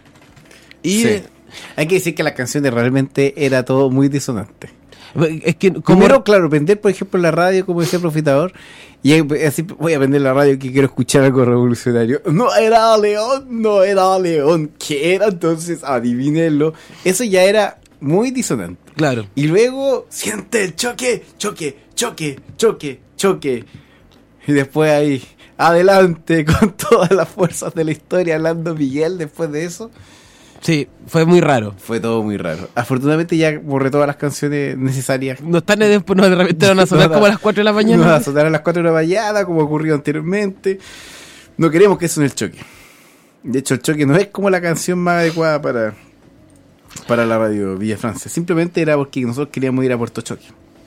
Speaker 5: Y
Speaker 4: sí. Hay que decir que las canciones realmente era todo muy disonante.
Speaker 5: Es que como
Speaker 4: primero, claro, prender por ejemplo la radio, como decía el Profitador, y así voy a prender la radio que quiero escuchar algo revolucionario. No era León, no era León. ¿Qué era entonces? Adivínenlo. Eso ya era muy disonante.
Speaker 5: Claro.
Speaker 4: Y luego siente el choque, choque, choque, choque, choque. Y después ahí, adelante con todas las fuerzas de la historia, hablando Miguel después de eso.
Speaker 5: Sí, fue muy raro.
Speaker 4: Fue todo muy raro. Afortunadamente ya borré todas las canciones necesarias.
Speaker 5: No están después, no, de repente van a sonar
Speaker 4: no,
Speaker 5: como a las cuatro de la mañana.
Speaker 4: No van a sonar a las cuatro de la mañana, como ocurrió anteriormente. No queremos que suene el choque. De hecho, el choque no es como la canción más adecuada para, para la radio Villa Francia. Simplemente era porque nosotros queríamos ir a Puerto Choque.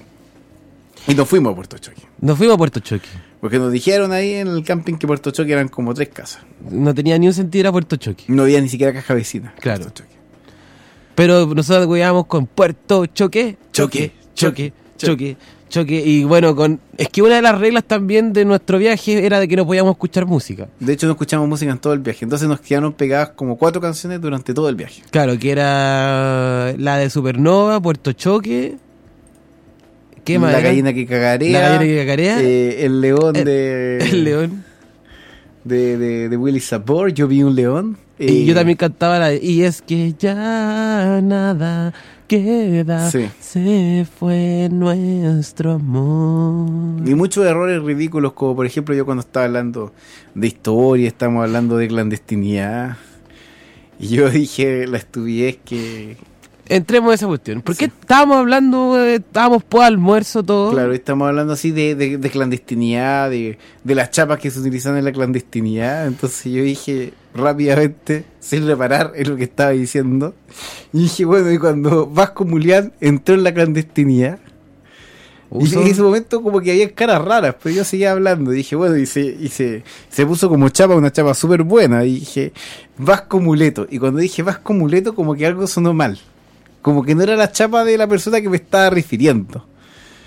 Speaker 4: Y nos fuimos a Puerto Choque.
Speaker 5: Nos fuimos a Puerto Choque.
Speaker 4: Porque nos dijeron ahí en el camping que Puerto Choque eran como tres casas.
Speaker 5: No tenía ni un sentido ir a Puerto Choque.
Speaker 4: No había ni siquiera caja vecina.
Speaker 5: Claro. Choque. Pero nosotros cuidábamos con Puerto Choque,
Speaker 4: choque,
Speaker 5: choque, choque, choque, choque. Y bueno, con es que una de las reglas también de nuestro viaje era de que no podíamos escuchar música.
Speaker 4: De hecho, no escuchamos música en todo el viaje. Entonces nos quedaron pegadas como cuatro canciones durante todo el viaje.
Speaker 5: Claro, que era la de Supernova, Puerto Choque. ¿Qué más
Speaker 4: La
Speaker 5: era?
Speaker 4: gallina que cagarea.
Speaker 5: La gallina que cagarea.
Speaker 4: Eh, el león
Speaker 5: el,
Speaker 4: de...
Speaker 5: El león.
Speaker 4: De, de, de Willy Sabor. Yo vi un león.
Speaker 5: Y
Speaker 4: eh,
Speaker 5: yo también cantaba la de... Y es que ya nada queda.
Speaker 4: Sí.
Speaker 5: Se fue nuestro amor.
Speaker 4: Y muchos errores ridículos, como por ejemplo yo cuando estaba hablando de historia, estamos hablando de clandestinidad. Y yo dije la estupidez que...
Speaker 5: Entremos en esa cuestión. ¿Por qué
Speaker 4: Sí.
Speaker 5: estábamos hablando, eh, estábamos por almuerzo todo?
Speaker 4: Claro, estamos hablando así de, de, de clandestinidad, de, de las chapas que se utilizan en la clandestinidad. Entonces yo dije rápidamente, sin reparar en lo que estaba diciendo, y dije, bueno, y cuando Vasco Mulián entró en la clandestinidad, y en ese momento como que había caras raras, pero yo seguía hablando, y dije, bueno, y se, y se, se puso como chapa, una chapa súper buena, y dije, Vasco Muleto, y cuando dije Vasco Muleto como que algo sonó mal. Como que no era la chapa de la persona que me estaba refiriendo.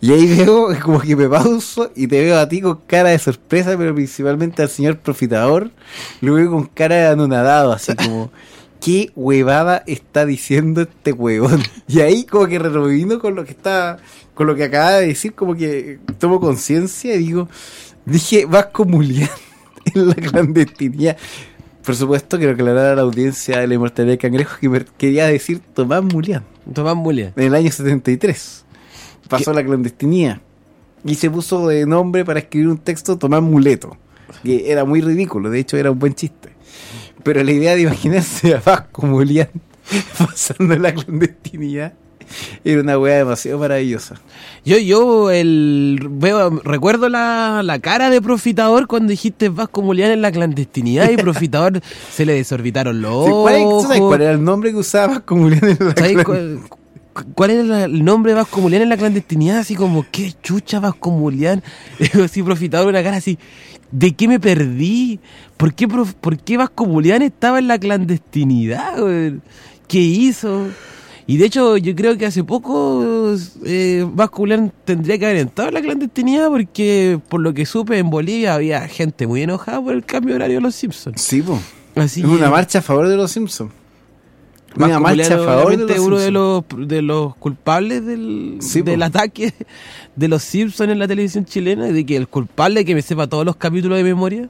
Speaker 4: Y ahí veo, como que me pauso y te veo a ti con cara de sorpresa, pero principalmente al señor Profitador, lo veo con cara de anonadado, así como, ¿qué huevada está diciendo este huevón? Y ahí como que rebobino con lo que está, con lo que acaba de decir, como que tomo conciencia y digo, dije Vasco Mulián en la clandestinidad. Por supuesto, quiero aclarar a la audiencia de la Inmortalidad del Cangrejo que me quería decir Tomás Mulián.
Speaker 5: Tomás Mulián.
Speaker 4: En el año setenta y tres. Pasó a la clandestinidad. Y se puso de nombre para escribir un texto Tomás Muleto. Que era muy ridículo, de hecho era un buen chiste. Pero la idea de imaginarse a Vasco Mulián pasando la clandestinidad era una weá demasiado maravillosa.
Speaker 5: Yo, yo, el veo, recuerdo la, la cara de Profitador cuando dijiste Vasco Mulián en la clandestinidad y Profitador se le desorbitaron los ojos.
Speaker 4: ¿Cuál, ¿Sabes cuál era el nombre que usaba Vasco Mulián en la clandestinidad?
Speaker 5: Cuál, ¿Cuál era el nombre de Vasco Mulián en la clandestinidad? Así como, ¿qué chucha Vasco Mulián? Así Profitador, una cara así, ¿de qué me perdí? ¿Por qué, prof, ¿por qué Vasco Mulián estaba en la clandestinidad, güey? ¿Qué hizo? Y de hecho, yo creo que hace poco eh, Vasco Mulián tendría que haber entrado en la clandestinidad porque, por lo que supe, en Bolivia había gente muy enojada por el cambio de horario de los Simpsons.
Speaker 4: Sí, po.
Speaker 5: Así
Speaker 4: es una marcha a favor de los Simpsons.
Speaker 5: Una marcha a favor de los uno de los, de los culpables del, sí, del ataque de los Simpsons en la televisión chilena, de que el culpable que me sepa todos los capítulos de memoria.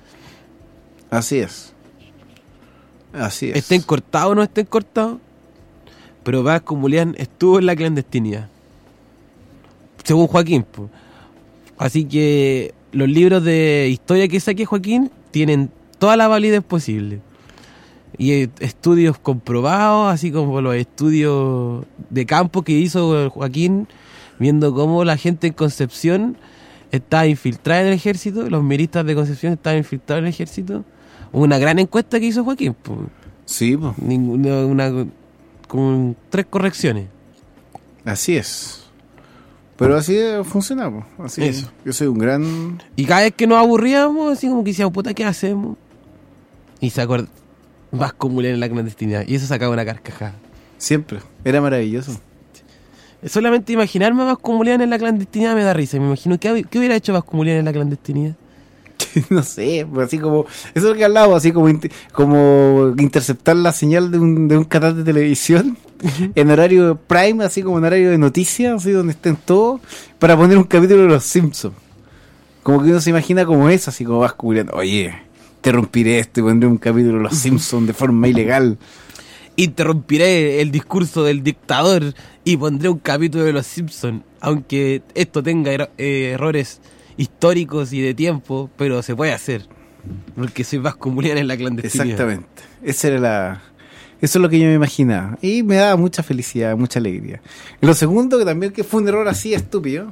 Speaker 4: Así es. Así es.
Speaker 5: Estén cortados o no estén cortados, pero Vasco Mulián estuvo en la clandestinidad. Según Joaquín. Pues. Así que los libros de historia que saque Joaquín tienen toda la validez posible. Y estudios comprobados, así como los estudios de campo que hizo Joaquín, viendo cómo la gente en Concepción estaba infiltrada en el ejército, los milistas de Concepción estaban infiltrados en el ejército. Una gran encuesta que hizo Joaquín. Pues.
Speaker 4: Sí, pues.
Speaker 5: Ninguna, una, con tres correcciones.
Speaker 4: Así es. Pero así funcionamos. Así
Speaker 5: Eso.
Speaker 4: Yo soy un gran...
Speaker 5: Y cada vez que nos aburríamos, así como que decíamos, puta, ¿qué hacemos? Y se acuerda... Vasco Mulián en la clandestinidad. Y eso sacaba una carcajada.
Speaker 4: Siempre. Era maravilloso.
Speaker 5: Solamente imaginarme a Vasco Mulián en la clandestinidad me da risa. Me imagino, ¿qué, qué hubiera hecho Vasco Mulián en la clandestinidad?
Speaker 4: No sé, así como... Eso es lo que hablaba, así como, como interceptar la señal de un, de un canal de televisión en horario prime, así como en horario de noticias, así donde estén todos, para poner un capítulo de Los Simpsons. Como que uno se imagina como eso, así como Vasco Mulián. Oye... interrumpiré esto y pondré un capítulo de Los Simpsons de forma ilegal.
Speaker 5: Interrumpiré el discurso del dictador y pondré un capítulo de Los Simpsons, aunque esto tenga er- eh, errores históricos y de tiempo, pero se puede hacer, porque soy Vasco Mulián en la clandestinidad.
Speaker 4: Exactamente. Esa era la... Eso es lo que yo me imaginaba. Y me daba mucha felicidad, mucha alegría. Y lo segundo, que también que fue un error así estúpido,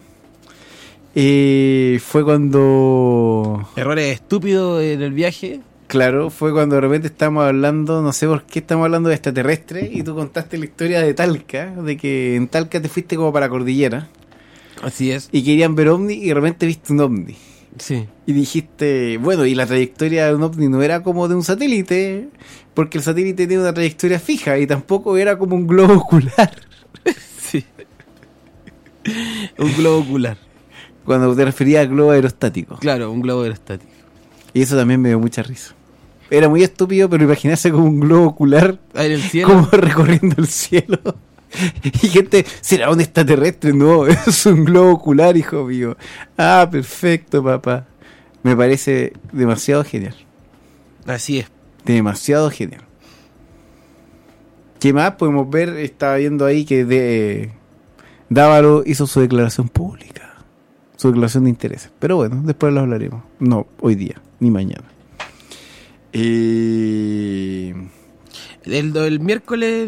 Speaker 4: Eh, fue cuando...
Speaker 5: Errores estúpidos en el viaje.
Speaker 4: Claro, fue cuando de repente estábamos hablando, no sé por qué estamos hablando de extraterrestres, y tú contaste la historia de Talca, de que en Talca te fuiste como para Cordillera.
Speaker 5: Así es.
Speaker 4: Y querían ver ovni y de repente viste un ovni.
Speaker 5: Sí.
Speaker 4: Y dijiste, bueno, y la trayectoria de un ovni no era como de un satélite, porque el satélite tiene una trayectoria fija, y tampoco era como un globo ocular.
Speaker 5: Sí. Un globo ocular.
Speaker 4: Cuando te referías al globo aerostático.
Speaker 5: Claro, un globo aerostático.
Speaker 4: Y eso también me dio mucha risa. Era muy estúpido, pero imaginarse como un globo ocular
Speaker 5: en el cielo,
Speaker 4: como recorriendo el cielo. Y gente, ¿será un extraterrestre? No, es un globo ocular, hijo mío. Ah, perfecto, papá. Me parece demasiado genial.
Speaker 5: Así es.
Speaker 4: Demasiado genial. ¿Qué más podemos ver? Estaba viendo ahí que de, Dávalo hizo su declaración pública. Su declaración de intereses. Pero bueno, después lo hablaremos. No, hoy día, ni mañana. Eh...
Speaker 5: El, el miércoles...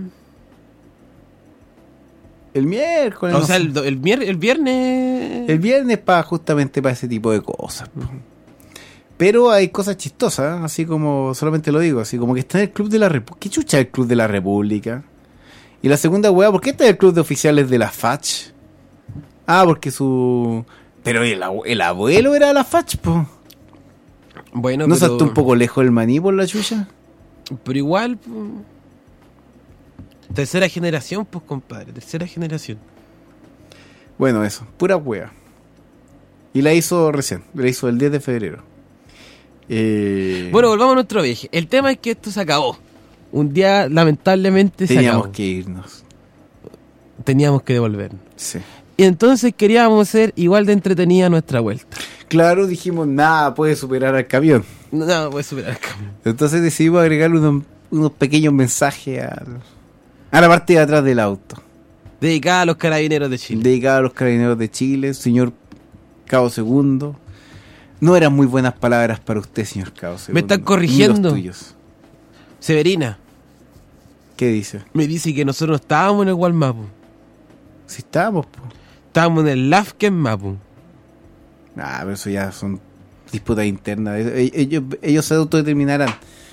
Speaker 4: El miércoles.
Speaker 5: O
Speaker 4: no
Speaker 5: sea,
Speaker 4: sé.
Speaker 5: el, el, mier, el viernes...
Speaker 4: El viernes para justamente para ese tipo de cosas. Uh-huh. Pero hay cosas chistosas, así como, solamente lo digo, así como que está en el Club de la República. ¿Qué chucha es el Club de la República? Y la segunda hueá, ¿por qué está en el Club de Oficiales de la F A C H? Ah, porque su... Pero el, abu- el abuelo era de la F A C H, po.
Speaker 5: Bueno,
Speaker 4: ¿No
Speaker 5: pero...
Speaker 4: saltó un poco lejos el maní por la chucha?
Speaker 5: Pero igual, po... tercera generación, pues, compadre, tercera generación.
Speaker 4: Bueno, eso, pura wea. Y la hizo recién, la hizo el diez de febrero. Eh...
Speaker 5: Bueno, volvamos a nuestro viaje. El tema es que esto se acabó. Un día, lamentablemente, se
Speaker 4: Teníamos
Speaker 5: acabó.
Speaker 4: que irnos.
Speaker 5: Teníamos que devolvernos.
Speaker 4: Sí.
Speaker 5: Y entonces queríamos ser igual de entretenida nuestra vuelta.
Speaker 4: Claro, dijimos, nada puede superar al camión.
Speaker 5: Nada no puede superar al camión.
Speaker 4: Entonces decidimos agregarle unos, unos pequeños mensajes a, a la parte de atrás del auto.
Speaker 5: Dedicada a los carabineros de Chile.
Speaker 4: Dedicada a los carabineros de Chile, señor Cabo Segundo. No eran muy buenas palabras para usted, señor Cabo Segundo.
Speaker 5: Me están
Speaker 4: Ni
Speaker 5: corrigiendo.
Speaker 4: los tuyos.
Speaker 5: Severina.
Speaker 4: ¿Qué dice?
Speaker 5: Me dice que nosotros no estábamos en el Gualmapu.
Speaker 4: Sí estábamos, po.
Speaker 5: Estábamos en el Lafken Mapu.
Speaker 4: Ah, pero eso ya son disputas internas. Ellos, ellos, ellos se autodeterminarán.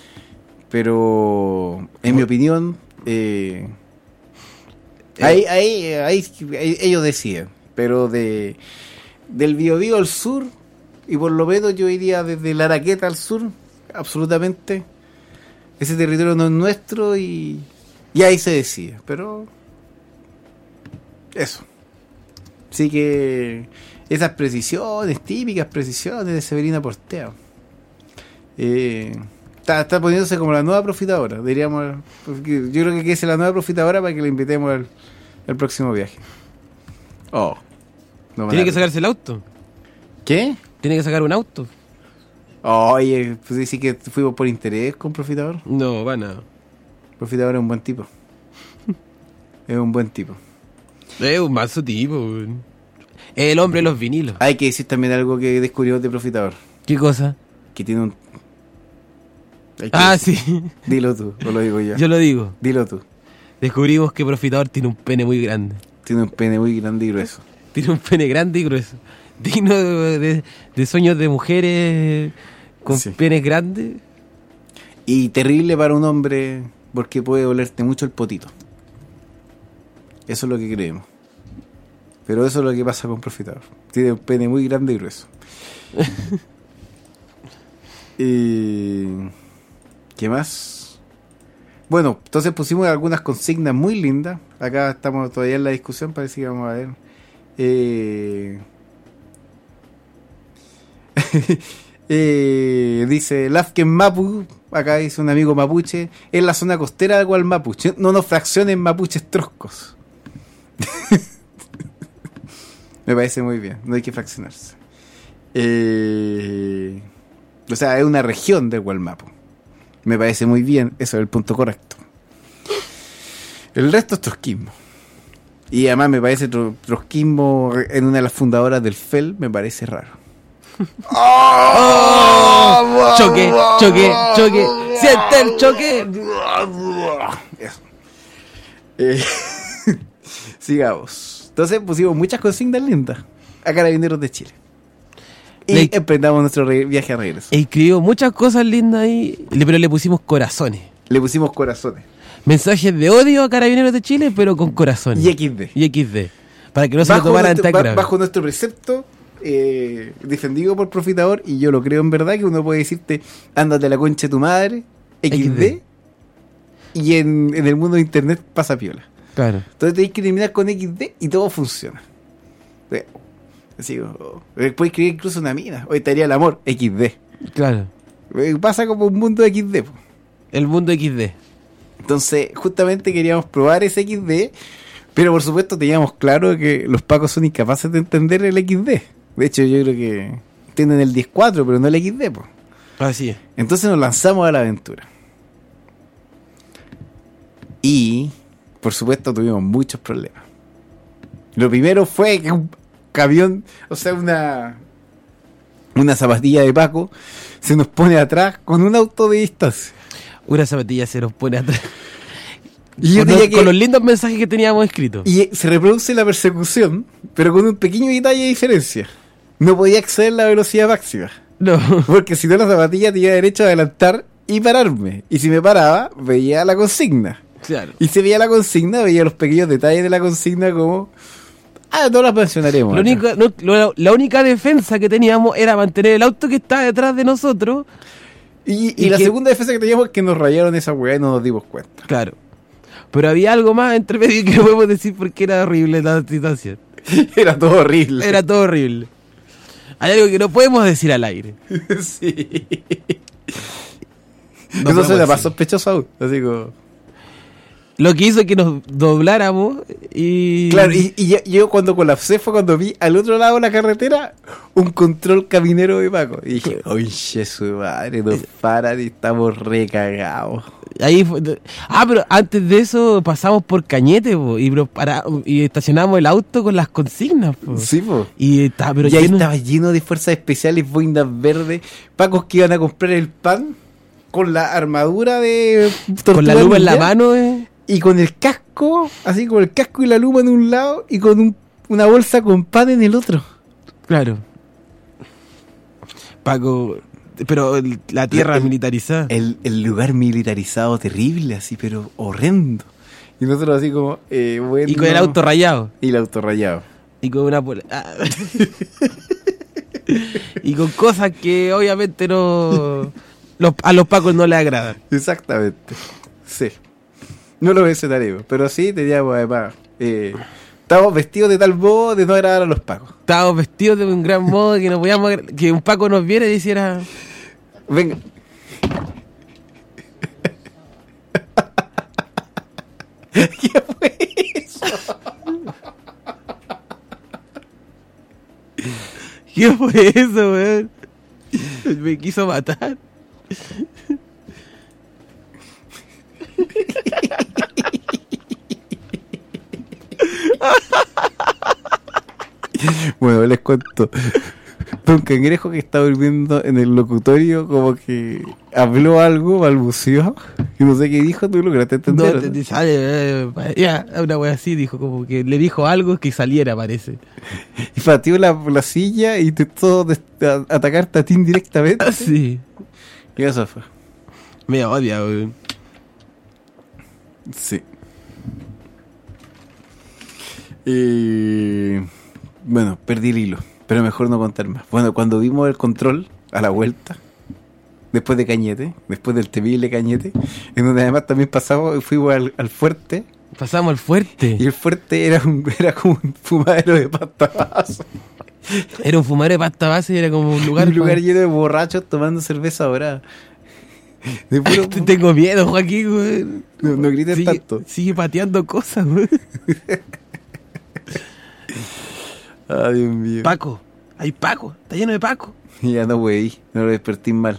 Speaker 4: Pero, en mi opinión, eh, eh. Ahí, ahí, ahí, ahí ellos deciden. Pero de del Biobío al sur, y por lo menos yo iría desde la Araqueta al sur, absolutamente. Ese territorio no es nuestro y, y ahí se decide. Pero eso. Así que esas precisiones, típicas precisiones de Severina Porteo. Eh, está, está poniéndose como la nueva profitadora. Diríamos, yo creo que es la nueva profitadora para que la invitemos al, al próximo viaje. Oh, no
Speaker 5: ¿Tiene que sacarse el auto?
Speaker 4: ¿Qué?
Speaker 5: ¿Tiene que sacar un auto?
Speaker 4: Oye, pues decir que fuimos por interés con Profitador.
Speaker 5: No, va nada.
Speaker 4: Profitador es un buen tipo. Es un buen tipo.
Speaker 5: Es un manso tipo. Man. Es el hombre de los vinilos.
Speaker 4: Hay que decir también algo que descubrió de Profitador.
Speaker 5: ¿Qué cosa?
Speaker 4: Que tiene un...
Speaker 5: Ah,
Speaker 4: decir.
Speaker 5: sí.
Speaker 4: Dilo tú, o lo digo yo.
Speaker 5: Yo lo digo.
Speaker 4: Dilo tú.
Speaker 5: Descubrimos que Profitador tiene un pene muy grande.
Speaker 4: Tiene un pene muy grande y grueso.
Speaker 5: Tiene un pene grande y grueso. Digno de, de, de sueños de mujeres con sí. penes grandes.
Speaker 4: Y terrible para un hombre porque puede olerte mucho el potito. Eso es lo que creemos. Pero eso es lo que pasa con Profitador. Tiene un pene muy grande y grueso. y... ¿Qué más? Bueno, entonces pusimos algunas consignas muy lindas. Acá estamos todavía en la discusión, parece que vamos a ver. Eh... eh, dice Lafken Mapu, acá dice un amigo mapuche, en la zona costera de Gualmapu, no nos fraccionen mapuches troscos. Me parece muy bien, no hay que fraccionarse. Eh, o sea, es una región del Gualmapu. Me parece muy bien, eso es el punto correcto. El resto es trotskismo. Y además me parece tro- trotskismo en una de las fundadoras del F E L, me parece raro.
Speaker 5: ¡Oh! Choque, choque, choque. Siente el choque.
Speaker 4: Eso. Eh, sigamos. Entonces pusimos muchas consignas lindas a Carabineros de Chile. Y le, emprendamos nuestro re- viaje a regreso.
Speaker 5: Escribió muchas cosas lindas ahí, pero le pusimos corazones.
Speaker 4: Le pusimos corazones.
Speaker 5: Mensajes de odio a Carabineros de Chile, pero con corazones.
Speaker 4: Y equis de.
Speaker 5: Y equis de. Para que no se lo tomaran tan grave.
Speaker 4: Bajo nuestro precepto, eh, defendido por Profitador, y yo lo creo en verdad, que uno puede decirte, ándate a la concha de tu madre, equis de, y en, en el mundo de internet pasa piola.
Speaker 5: Claro.
Speaker 4: Entonces tenés que terminar con equis de y todo funciona. Así, o, puedes escribir incluso una mina, o estaría el amor, equis de.
Speaker 5: Claro.
Speaker 4: Pasa como un mundo de equis de. Po.
Speaker 5: El mundo equis de.
Speaker 4: Entonces, justamente queríamos probar ese equis de, pero por supuesto teníamos claro que los pacos son incapaces de entender el equis de. De hecho, yo creo que entienden el diez cuatro, pero no el equis de. Po.
Speaker 5: Así es.
Speaker 4: Entonces nos lanzamos a la aventura. Y, por supuesto, tuvimos muchos problemas. Lo primero fue que un camión, o sea, una una zapatilla de Paco se nos pone atrás con un auto de distancia.
Speaker 5: Una zapatilla se nos pone atrás.
Speaker 4: Y yo
Speaker 5: con,
Speaker 4: tenía
Speaker 5: los,
Speaker 4: que,
Speaker 5: con los lindos mensajes que teníamos escritos.
Speaker 4: Y se reproduce la persecución, pero con un pequeño detalle de diferencia. No podía exceder la velocidad máxima.
Speaker 5: No.
Speaker 4: Porque si no, la zapatilla tenía derecho a adelantar y pararme. Y si me paraba, veía la consigna.
Speaker 5: Claro.
Speaker 4: Y si veía la consigna, veía los pequeños detalles de la consigna como... Ah, no las mencionaremos.
Speaker 5: Lo único, no, lo, la única defensa que teníamos era mantener el auto que estaba detrás de nosotros.
Speaker 4: Y, y, y la que, segunda defensa que teníamos es que nos rayaron esa weá y no nos dimos cuenta.
Speaker 5: Claro. Pero había algo más entre medio que no podemos decir porque era horrible la situación.
Speaker 4: Era todo horrible.
Speaker 5: Era todo horrible. Hay algo que no podemos decir al aire.
Speaker 4: Sí.
Speaker 5: No
Speaker 4: Eso suena
Speaker 5: podemos
Speaker 4: más
Speaker 5: decir.
Speaker 4: sospechoso aún. Así como...
Speaker 5: Lo que hizo que nos dobláramos y...
Speaker 4: Claro, y, y yo, yo cuando colapsé fue cuando vi al otro lado de la carretera un control caminero de Paco. Y dije, oye, su madre, nos paran y estamos recagados.
Speaker 5: Ahí fue- ah, pero antes de eso pasamos por Cañete, po, y, nos para- y estacionamos el auto con las consignas. Po.
Speaker 4: Sí, po.
Speaker 5: Y, está, pero
Speaker 4: y ahí
Speaker 5: lleno-
Speaker 4: estaba lleno de fuerzas especiales, boinas verdes, Pacos que iban a comprar el pan con la armadura de
Speaker 5: con la
Speaker 4: Tortuga
Speaker 5: lupa en la
Speaker 4: Ninja,
Speaker 5: mano, eh.
Speaker 4: y con el casco, así con el casco y la lupa en un lado y con un- una bolsa con pan en el otro.
Speaker 5: Claro. Paco, pero el- la tierra
Speaker 4: El-
Speaker 5: militarizada.
Speaker 4: El, el lugar militarizado terrible, así, pero horrendo. Y nosotros así como, eh, bueno.
Speaker 5: Y con el auto rayado.
Speaker 4: Y el auto rayado.
Speaker 5: Y con una pola- ah. Y con cosas que obviamente no los- a los pacos no les agradan.
Speaker 4: Exactamente. Sí. No lo mencionaremos, pero sí teníamos además... Eh, estábamos vestidos de tal modo de no agradar a los pacos.
Speaker 5: Estábamos vestidos de un gran modo que nos podíamos agra- que un paco nos viera y hiciera...
Speaker 4: Venga. ¿Qué fue eso?
Speaker 5: ¿Qué fue eso, weón? Me quiso matar.
Speaker 4: Bueno, les cuento. Fue un cangrejo que estaba durmiendo en el locutorio, como que habló algo, balbuceó, y no sé qué dijo, tú lograste
Speaker 5: No,
Speaker 4: entender.
Speaker 5: te- te sale, eh, ya, una wea así, dijo, como que le dijo algo que saliera, parece.
Speaker 4: Y pateó la, la silla y intentó des- a- atacarte a ti indirectamente.
Speaker 5: Sí.
Speaker 4: Y eso fue.
Speaker 5: Me odia, weón.
Speaker 4: Sí. Y bueno, perdí el hilo, pero mejor no contar más. Bueno, cuando vimos el control a la vuelta, después de Cañete, después del temible Cañete, en donde además también pasamos, fuimos al, al fuerte.
Speaker 5: Pasamos al fuerte.
Speaker 4: Y el fuerte era un, era como un fumadero de pasta base.
Speaker 5: Era un fumadero de pasta base y era como un lugar...
Speaker 4: un lugar
Speaker 5: pa-
Speaker 4: lleno de borrachos tomando cerveza dorada. De puro-
Speaker 5: Tengo miedo, Joaquín, weón.
Speaker 4: no, no grites
Speaker 5: Sigue,
Speaker 4: tanto.
Speaker 5: sigue pateando cosas, weón.
Speaker 4: Ay, Dios mío.
Speaker 5: Paco, hay Paco, está lleno de Paco.
Speaker 4: Y ya no, güey, no lo desperté mal.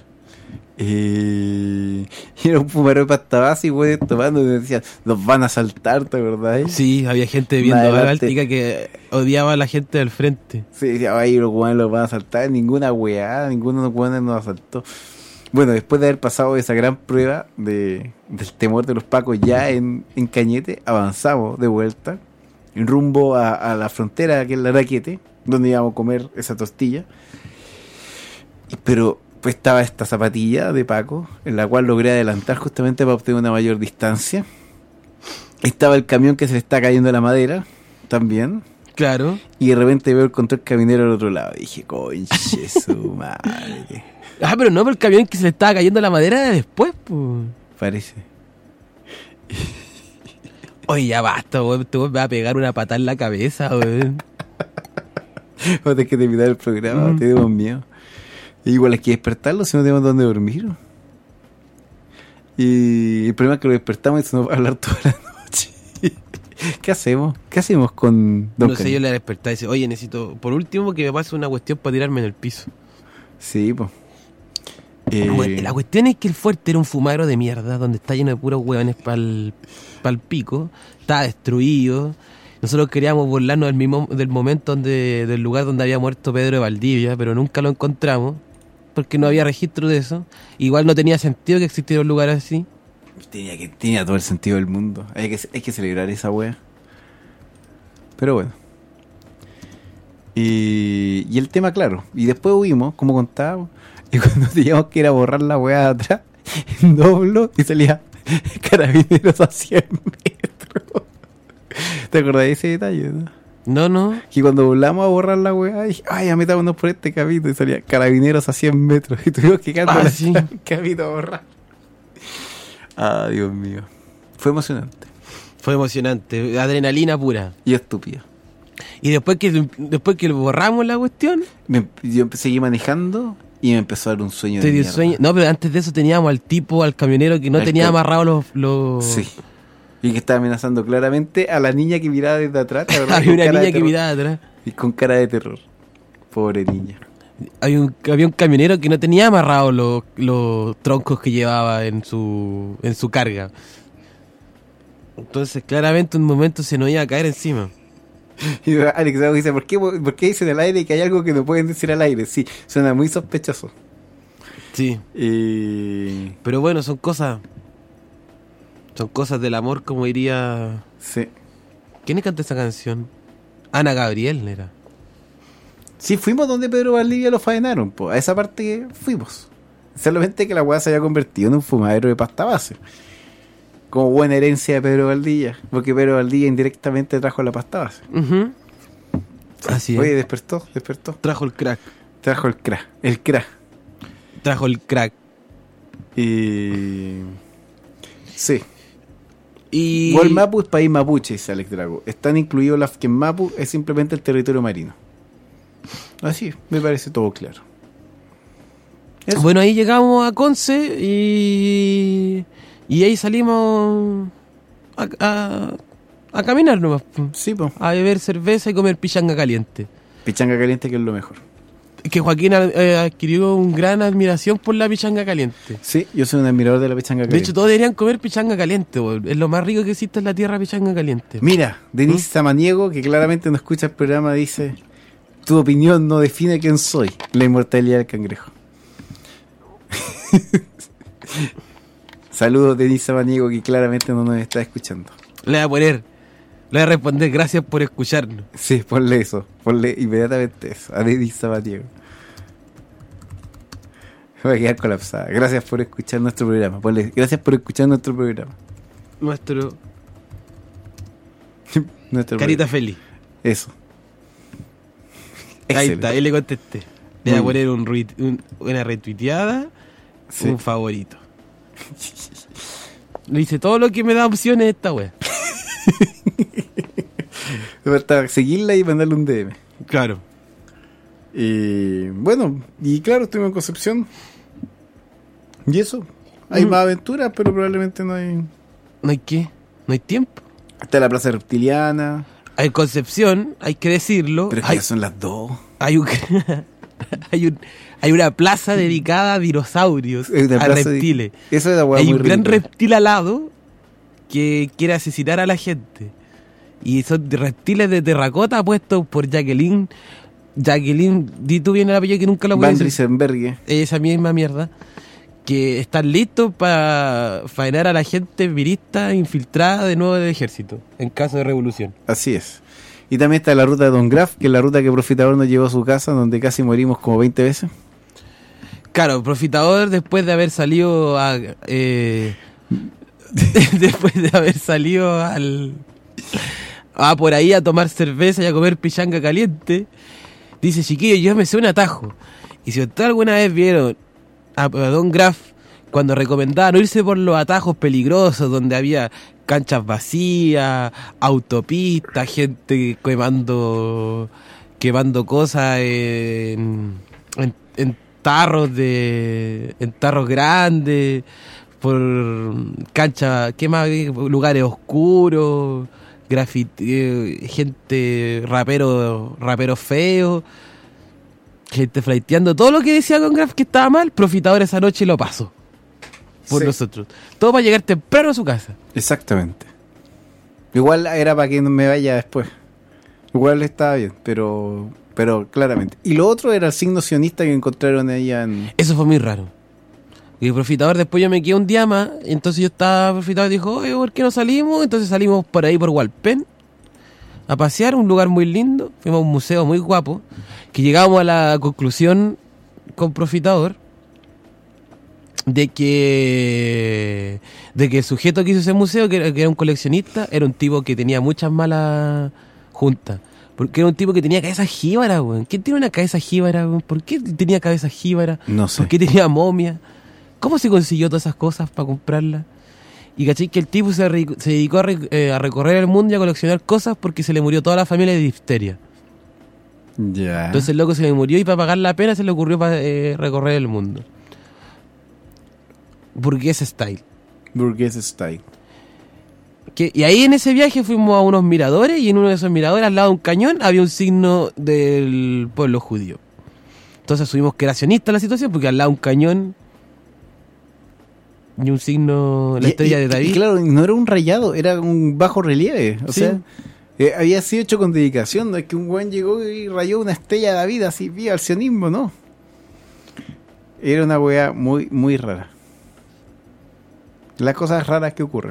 Speaker 4: Eh, y era un fumadero de pasta base y güey tomando y decían, nos van a saltar, ¿te acordás?
Speaker 5: Sí, había gente viendo
Speaker 4: Más
Speaker 5: a
Speaker 4: adelante.
Speaker 5: Báltica que odiaba a la gente del frente.
Speaker 4: Sí, decía, ay, los guanes los van a saltar, ninguna weá, ninguno de los guanes nos asaltó. Bueno, después de haber pasado esa gran prueba de, del temor de los pacos ya en, en Cañete, avanzamos de vuelta, en rumbo a, a la frontera, que es la Raquete, donde íbamos a comer esa tortilla. Y- Pero pues estaba esta zapatilla de Paco, en la cual logré adelantar justamente para obtener una mayor distancia. Estaba el camión que se le está cayendo la madera, también.
Speaker 5: Claro.
Speaker 4: Y de repente veo el control caminero al otro lado. Y dije, conche su madre.
Speaker 5: Ah, pero no, pero el camión que se le estaba cayendo la madera era después, pues.
Speaker 4: Parece.
Speaker 5: Oye, ya basta, weón. Tú me vas a pegar una patada en la cabeza, weón.
Speaker 4: Vamos a tener que terminar el programa,
Speaker 5: Mm.
Speaker 4: tenemos miedo. E igual hay que despertarlo si no tenemos dónde dormir. Y el problema es que lo despertamos y se nos va a hablar toda la noche. ¿Qué hacemos? ¿Qué hacemos con Don
Speaker 5: No sé,
Speaker 4: Cañete?
Speaker 5: yo le desperté y dice, oye, necesito, por último, que me pase una cuestión para tirarme en el piso.
Speaker 4: Sí, pues.
Speaker 5: Bueno, la cuestión es que el fuerte era un fumadero de mierda, donde está lleno de puros hueones para el pico, estaba destruido. Nosotros queríamos burlarnos del mismo del momento donde del lugar donde había muerto Pedro de Valdivia, pero nunca lo encontramos, porque no había registro de eso. Igual no tenía sentido que existiera un lugar así.
Speaker 4: Tenía, que, tenía todo el sentido del mundo. Hay que, hay que celebrar esa wea. Pero bueno. Y, y el tema, claro. Y después huimos, como contábamos. Y cuando teníamos que ir a borrar la wea de atrás, en doblo, y salía Carabineros a cien metros. ¿Te acordás de ese detalle, no?
Speaker 5: No, no.
Speaker 4: Que cuando volamos a borrar la weá, dije, ay, ya metámonos por este camino. Y salía Carabineros a cien metros. Y tuvimos que quedar
Speaker 5: Ah,
Speaker 4: por
Speaker 5: sí.
Speaker 4: el camino a borrar. Ah, Dios mío. Fue emocionante.
Speaker 5: Fue emocionante, adrenalina pura.
Speaker 4: Y estúpida.
Speaker 5: Y después que después que borramos la cuestión,
Speaker 4: Me- yo seguí manejando y me empezó a dar un sueño
Speaker 5: te
Speaker 4: de
Speaker 5: dio
Speaker 4: mierda.
Speaker 5: sueño. No, pero antes de eso teníamos al tipo, al camionero que no
Speaker 4: Al
Speaker 5: tenía
Speaker 4: que-
Speaker 5: amarrados los... los...
Speaker 4: Sí. Y que estaba amenazando claramente a la niña que miraba desde atrás. la verdad,
Speaker 5: Había
Speaker 4: con
Speaker 5: una
Speaker 4: cara de
Speaker 5: niña que
Speaker 4: terror.
Speaker 5: miraba atrás.
Speaker 4: Y con cara de terror. Pobre niña.
Speaker 5: Había un, había un camionero que no tenía amarrados los, los troncos que llevaba en su, en su carga. Entonces, claramente, en un momento se nos iba a caer encima.
Speaker 4: Y Alex Dago dice, ¿por qué, ¿por qué dicen al aire que hay algo que no pueden decir al aire? Sí, suena muy sospechoso.
Speaker 5: Sí.
Speaker 4: Y...
Speaker 5: Pero bueno, son cosas... Son cosas del amor, como diría...
Speaker 4: Sí.
Speaker 5: ¿Quién canta esa canción? Ana Gabriel era.
Speaker 4: Sí, fuimos donde Pedro Valdivia lo faenaron, po. A esa parte fuimos. Solamente que la weá se había convertido en un fumadero de pasta base. Como buena herencia de Pedro Valdivia. Porque Pedro Valdivia indirectamente trajo la pasta base.
Speaker 5: Uh-huh. Así
Speaker 4: Oye,
Speaker 5: es.
Speaker 4: despertó, despertó.
Speaker 5: Trajo el crack.
Speaker 4: Trajo el crack. El crack.
Speaker 5: Trajo el crack.
Speaker 4: Y... Sí.
Speaker 5: Y...
Speaker 4: Gualmapu es país mapuche, dice Alex Drago. Están incluidos las que en Mapu es simplemente el territorio marino. Así, me parece todo claro. Eso.
Speaker 5: Bueno, ahí llegamos a Conce y... Y ahí salimos a, a, a caminar nomás. po.
Speaker 4: Sí, po.
Speaker 5: A beber cerveza y comer pichanga caliente.
Speaker 4: Pichanga caliente que es lo mejor.
Speaker 5: Que Joaquín eh, adquirió una gran admiración por la pichanga caliente.
Speaker 4: Sí, yo soy un admirador de la pichanga
Speaker 5: De
Speaker 4: caliente.
Speaker 5: hecho, todos deberían comer pichanga caliente. bo. Es lo más rico que existe en la tierra, pichanga caliente.
Speaker 4: Mira, Denise Samaniego, que claramente no escucha el programa, dice: tu opinión no define quién soy. La inmortalidad del cangrejo. Saludos, Denise Samaniego, que claramente no nos está escuchando.
Speaker 5: Le voy a poner, le voy a responder, gracias por escucharnos.
Speaker 4: Sí, ponle eso, ponle inmediatamente eso, a Denise Samaniego. Voy a quedar colapsada. Gracias por escuchar nuestro programa. Ponle, gracias por escuchar nuestro programa.
Speaker 5: Nuestro
Speaker 4: nuestro
Speaker 5: carita
Speaker 4: programa.
Speaker 5: feliz.
Speaker 4: Eso.
Speaker 5: Ahí
Speaker 4: Excelente.
Speaker 5: está, ahí le contesté. Le voy a
Speaker 4: Muy
Speaker 5: poner un, retu- un- una retuiteada,
Speaker 4: Sí.
Speaker 5: un favorito. Le hice todo lo que me da opciones esta wea.
Speaker 4: Falta seguirla y mandarle un D M.
Speaker 5: Claro.
Speaker 4: Y bueno, y claro, estuvimos en Concepción. Y eso. Hay
Speaker 5: Mm.
Speaker 4: más aventuras, pero probablemente no hay.
Speaker 5: ¿No hay qué? ¿No hay tiempo?
Speaker 4: Está la Plaza Reptiliana.
Speaker 5: Hay Concepción, hay que decirlo.
Speaker 4: Pero es que
Speaker 5: hay,
Speaker 4: ya son las dos.
Speaker 5: hay, un, hay, un, hay una plaza dedicada a dinosaurios,
Speaker 4: Hay una
Speaker 5: a
Speaker 4: plaza de-
Speaker 5: reptiles.
Speaker 4: Eso es la hueá
Speaker 5: Hay
Speaker 4: muy
Speaker 5: un gran
Speaker 4: ridícula.
Speaker 5: reptil alado que quiere asesinar a la gente. Y son de reptiles de terracota puestos por Jacqueline. Jacqueline, di tú bien el apellido que nunca lo voy a
Speaker 4: Van
Speaker 5: decir.
Speaker 4: Riesenberg.
Speaker 5: Esa misma mierda. Que están listos para faenar a la gente virista infiltrada de nuevo del ejército en caso de revolución.
Speaker 4: Así es. Y también está la ruta de Don Graf, que es la ruta que Profitador nos llevó a su casa, donde casi morimos como veinte veces.
Speaker 5: Claro, Profitador, después de haber salido a. Eh, después de haber salido al. A por ahí a tomar cerveza y a comer pichanga caliente, dice: chiquillos, yo me sé un atajo. Y si ustedes alguna vez vieron a, a Don Graf cuando recomendaba no irse por los atajos peligrosos, donde había canchas vacías, autopistas, gente quemando, quemando cosas en, en, en tarros de en tarros grandes, por canchas, ¿qué más? Lugares oscuros, grafiti, eh, gente rapero, rapero feo, gente flaiteando, todo lo que decía Don Graf que estaba mal, Profitador esa noche lo pasó por
Speaker 4: Sí.
Speaker 5: nosotros. Todo para llegar temprano a su casa.
Speaker 4: Exactamente. Igual era para que no me vaya después. Igual estaba bien, pero pero claramente. Y lo otro era el signo sionista que encontraron ahí en...
Speaker 5: Eso fue muy raro. Y el Profitador, después yo me quedé un día más, entonces yo estaba, Profitador dijo, oye, ¿por qué no salimos? Entonces salimos por ahí por Hualpén a pasear, un lugar muy lindo, fuimos a un museo muy guapo, que llegamos a la conclusión con Profitador de que de que el sujeto que hizo ese museo, que era, que era un coleccionista, era un tipo que tenía muchas malas juntas. Porque era un tipo que tenía cabeza jíbara, weón. ¿Quién tiene una cabeza jíbara, weón? ¿Por qué tenía cabeza jíbara?
Speaker 4: No sé.
Speaker 5: ¿Por qué tenía momia? ¿Cómo se consiguió todas esas cosas para comprarlas? Y caché que el tipo se, re- se dedicó a, re- eh, a recorrer el mundo y a coleccionar cosas porque se le murió toda la familia de difteria.
Speaker 4: Ya.
Speaker 5: Entonces el loco se le murió y para pagar la pena se le ocurrió pa- eh, recorrer el mundo. Burgués style.
Speaker 4: Burgués style.
Speaker 5: Que, y ahí en ese viaje fuimos a unos miradores y en uno de esos miradores al lado de un cañón había un signo del pueblo judío. Entonces subimos creacionista la situación porque al lado de un cañón y un signo, la
Speaker 4: Y-
Speaker 5: estrella
Speaker 4: y-
Speaker 5: de David.
Speaker 4: Y claro, no era un rayado, era un bajo relieve. O
Speaker 5: Sí.
Speaker 4: sea, eh, había sido hecho con dedicación. No es que un buen llegó y rayó una estrella de David así, vía al sionismo, no. Era una weá muy, muy rara. Las cosas raras que ocurren.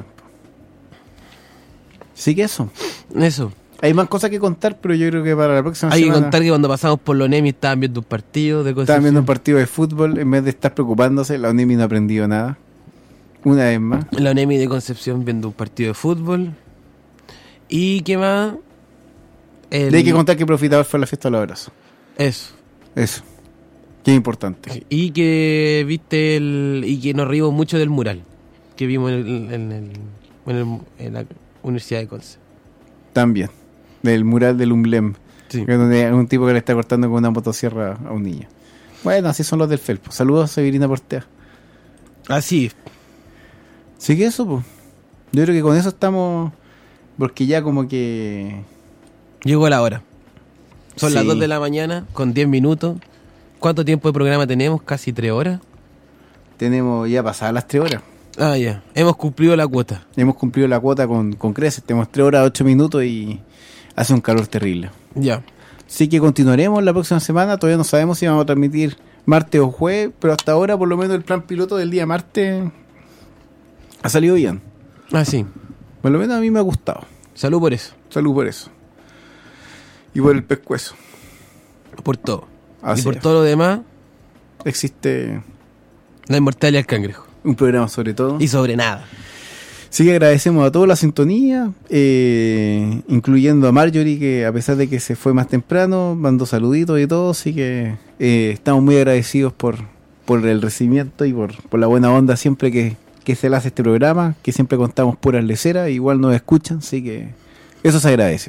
Speaker 4: Sí que eso.
Speaker 5: Eso.
Speaker 4: Hay más cosas que contar, pero yo creo que para la próxima
Speaker 5: Hay que
Speaker 4: semana
Speaker 5: contar que cuando pasamos por la ONEMI estaban viendo un partido de
Speaker 4: estaban
Speaker 5: Concepción.
Speaker 4: viendo un partido de fútbol. En vez de estar preocupándose, la ONEMI no ha aprendido nada. Una vez más.
Speaker 5: La ONEMI de Concepción viendo un partido de fútbol. ¿Y qué más? El-
Speaker 4: Y hay que contar que Profitador fue a la fiesta del abrazo.
Speaker 5: Eso.
Speaker 4: Eso. Qué importante.
Speaker 5: Y que viste el. Y que nos reímos mucho del mural que vimos en, el- en el- en el- en la Universidad de Conce.
Speaker 4: También. Del mural del Umblem.
Speaker 5: Sí.
Speaker 4: Que es donde hay un tipo que le está cortando con una motosierra a un niño. Bueno, así son los del Felpo. Saludos a Severina Portea.
Speaker 5: Así.
Speaker 4: Sí que eso, pues. Yo creo que con eso estamos. Porque ya como que.
Speaker 5: Llegó la hora. Son
Speaker 4: Sí.
Speaker 5: las dos de la mañana con diez minutos. ¿Cuánto tiempo de programa tenemos? Casi tres horas.
Speaker 4: Tenemos ya pasadas las tres horas.
Speaker 5: Ah, ya. Hemos cumplido la cuota.
Speaker 4: Hemos cumplido la cuota con, con creces. Tenemos tres horas, ocho minutos y hace un calor terrible.
Speaker 5: Ya.
Speaker 4: Así que continuaremos la próxima semana. Todavía no sabemos si vamos a transmitir martes o jueves, pero hasta ahora por lo menos el plan piloto del día martes ha salido bien.
Speaker 5: Ah, sí.
Speaker 4: Por lo menos a mí me ha gustado.
Speaker 5: Salud por eso.
Speaker 4: Salud por eso. Y por el pescuezo.
Speaker 5: Por todo.
Speaker 4: Así
Speaker 5: y por
Speaker 4: es.
Speaker 5: todo lo demás,
Speaker 4: Existe
Speaker 5: la inmortalidad del cangrejo.
Speaker 4: un programa sobre todo.
Speaker 5: Y sobre nada.
Speaker 4: Así que agradecemos a todos la sintonía, eh, incluyendo a Marjorie, que a pesar de que se fue más temprano, mandó saluditos y todo, así que eh, estamos muy agradecidos por, por el recibimiento y por, por la buena onda siempre que, que se le hace este programa, que siempre contamos puras leceras, igual nos escuchan, así que eso se agradece.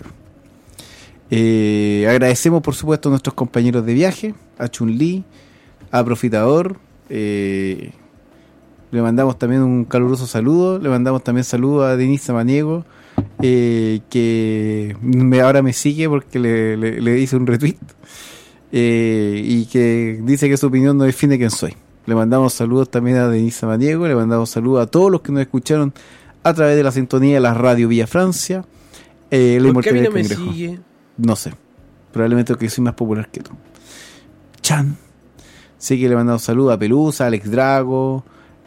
Speaker 4: Eh, agradecemos por supuesto a nuestros compañeros de viaje, a Chun-Li, a Profitador, eh, le mandamos también un caluroso saludo, le mandamos también saludo a Denise Samaniego, eh, que me, ahora me sigue porque le, le, le hice un retweet, eh, y que dice que su opinión no define quién soy. Le mandamos saludos también a Denise Samaniego, le mandamos saludos a todos los que nos escucharon a través de la sintonía de la radio Villa Francia. Eh, la
Speaker 5: ¿Por qué a mí
Speaker 4: Inmortalidad
Speaker 5: no me
Speaker 4: del Cangrejo.
Speaker 5: sigue?
Speaker 4: No sé, probablemente porque soy más popular que tú. Chan. Sí que le mandamos saludos a Pelusa, a Alex Drago,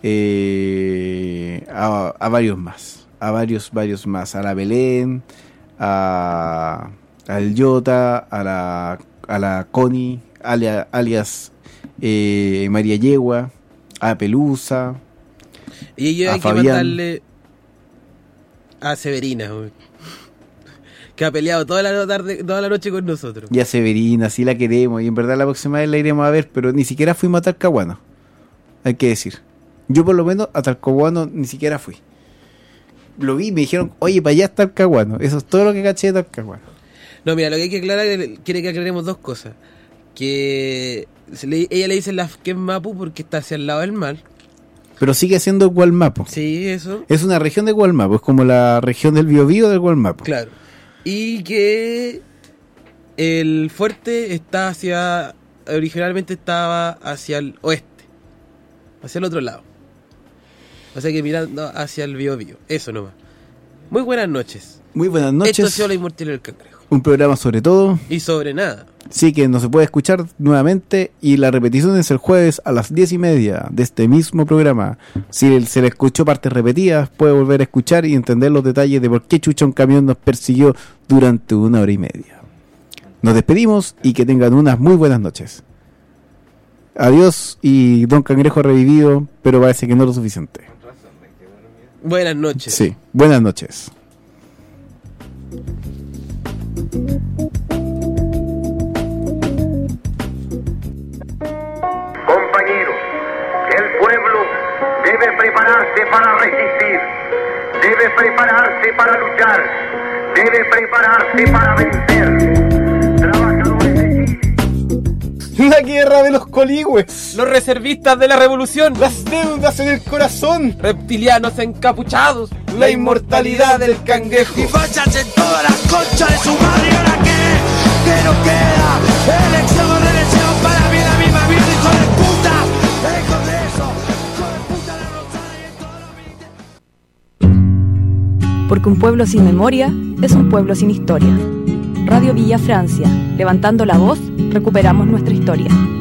Speaker 4: eh, a, a varios más, a varios, varios más, a la Belén, a al Yota, a la a la Connie, alia- alias eh, María Yegua, a Pelusa,
Speaker 5: Y yo
Speaker 4: a
Speaker 5: hay que
Speaker 4: Fabián.
Speaker 5: mandarle a Severina, güey, que ha peleado toda la tarde, toda la noche con nosotros.
Speaker 4: y a Severina, sí la queremos, y en verdad la próxima vez la iremos a ver, pero ni siquiera fuimos a Talcahuano, hay que decir. Yo por lo menos a Talcahuano ni siquiera fui. Lo vi y me dijeron, oye, para allá está Talcahuano. Eso es todo lo que caché de Talcahuano.
Speaker 5: No, mira, lo que hay que aclarar, quiere que aclaremos dos cosas. Que se le- ella le dice la, que es Mapu porque está hacia el lado del mar.
Speaker 4: Pero sigue siendo Gualmapo.
Speaker 5: Sí, eso.
Speaker 4: Es una región de Gualmapo, es como la región del Biobío del Gualmapo.
Speaker 5: Claro. Y que el fuerte está hacia... Originalmente estaba hacia el oeste. Hacia el otro lado. O sea que mirando hacia el Biobío. Eso nomás. Muy buenas noches.
Speaker 4: Muy buenas noches.
Speaker 5: Esto ha sido La Inmortalidad del Cangrejo.
Speaker 4: Un programa sobre todo.
Speaker 5: Y sobre nada.
Speaker 4: Sí, que no se puede escuchar nuevamente. Y la repetición es el jueves a las diez y media de este mismo programa. Si se le escuchó partes repetidas, puede volver a escuchar y entender los detalles de por qué Chucha un camión nos persiguió durante una hora y media. Nos despedimos y que tengan unas muy buenas noches. Adiós, y Don Cangrejo ha revivido, pero parece que no lo suficiente.
Speaker 5: Buenas noches.
Speaker 4: Sí, buenas noches.
Speaker 14: Compañeros, el pueblo debe preparar
Speaker 1: prepararse para resistir, debe prepararse para luchar, debe prepararse para vencer. Trabajadores de Chile.
Speaker 4: La guerra de los coligües.
Speaker 5: Los reservistas de la revolución.
Speaker 4: Las deudas en el corazón.
Speaker 5: Reptilianos encapuchados.
Speaker 4: La inmortalidad del cangrejo.
Speaker 6: Y fachas en todas las conchas de su madre. ¿Y ahora qué? ¿Qué nos queda? Elección o reelección para mí la misma vida, hijo de puta. El Congreso, hijo de puta, la Rosada y todo lo
Speaker 3: Porque un pueblo sin memoria es un pueblo sin historia. Radio Villa Francia, levantando la voz, recuperamos nuestra historia.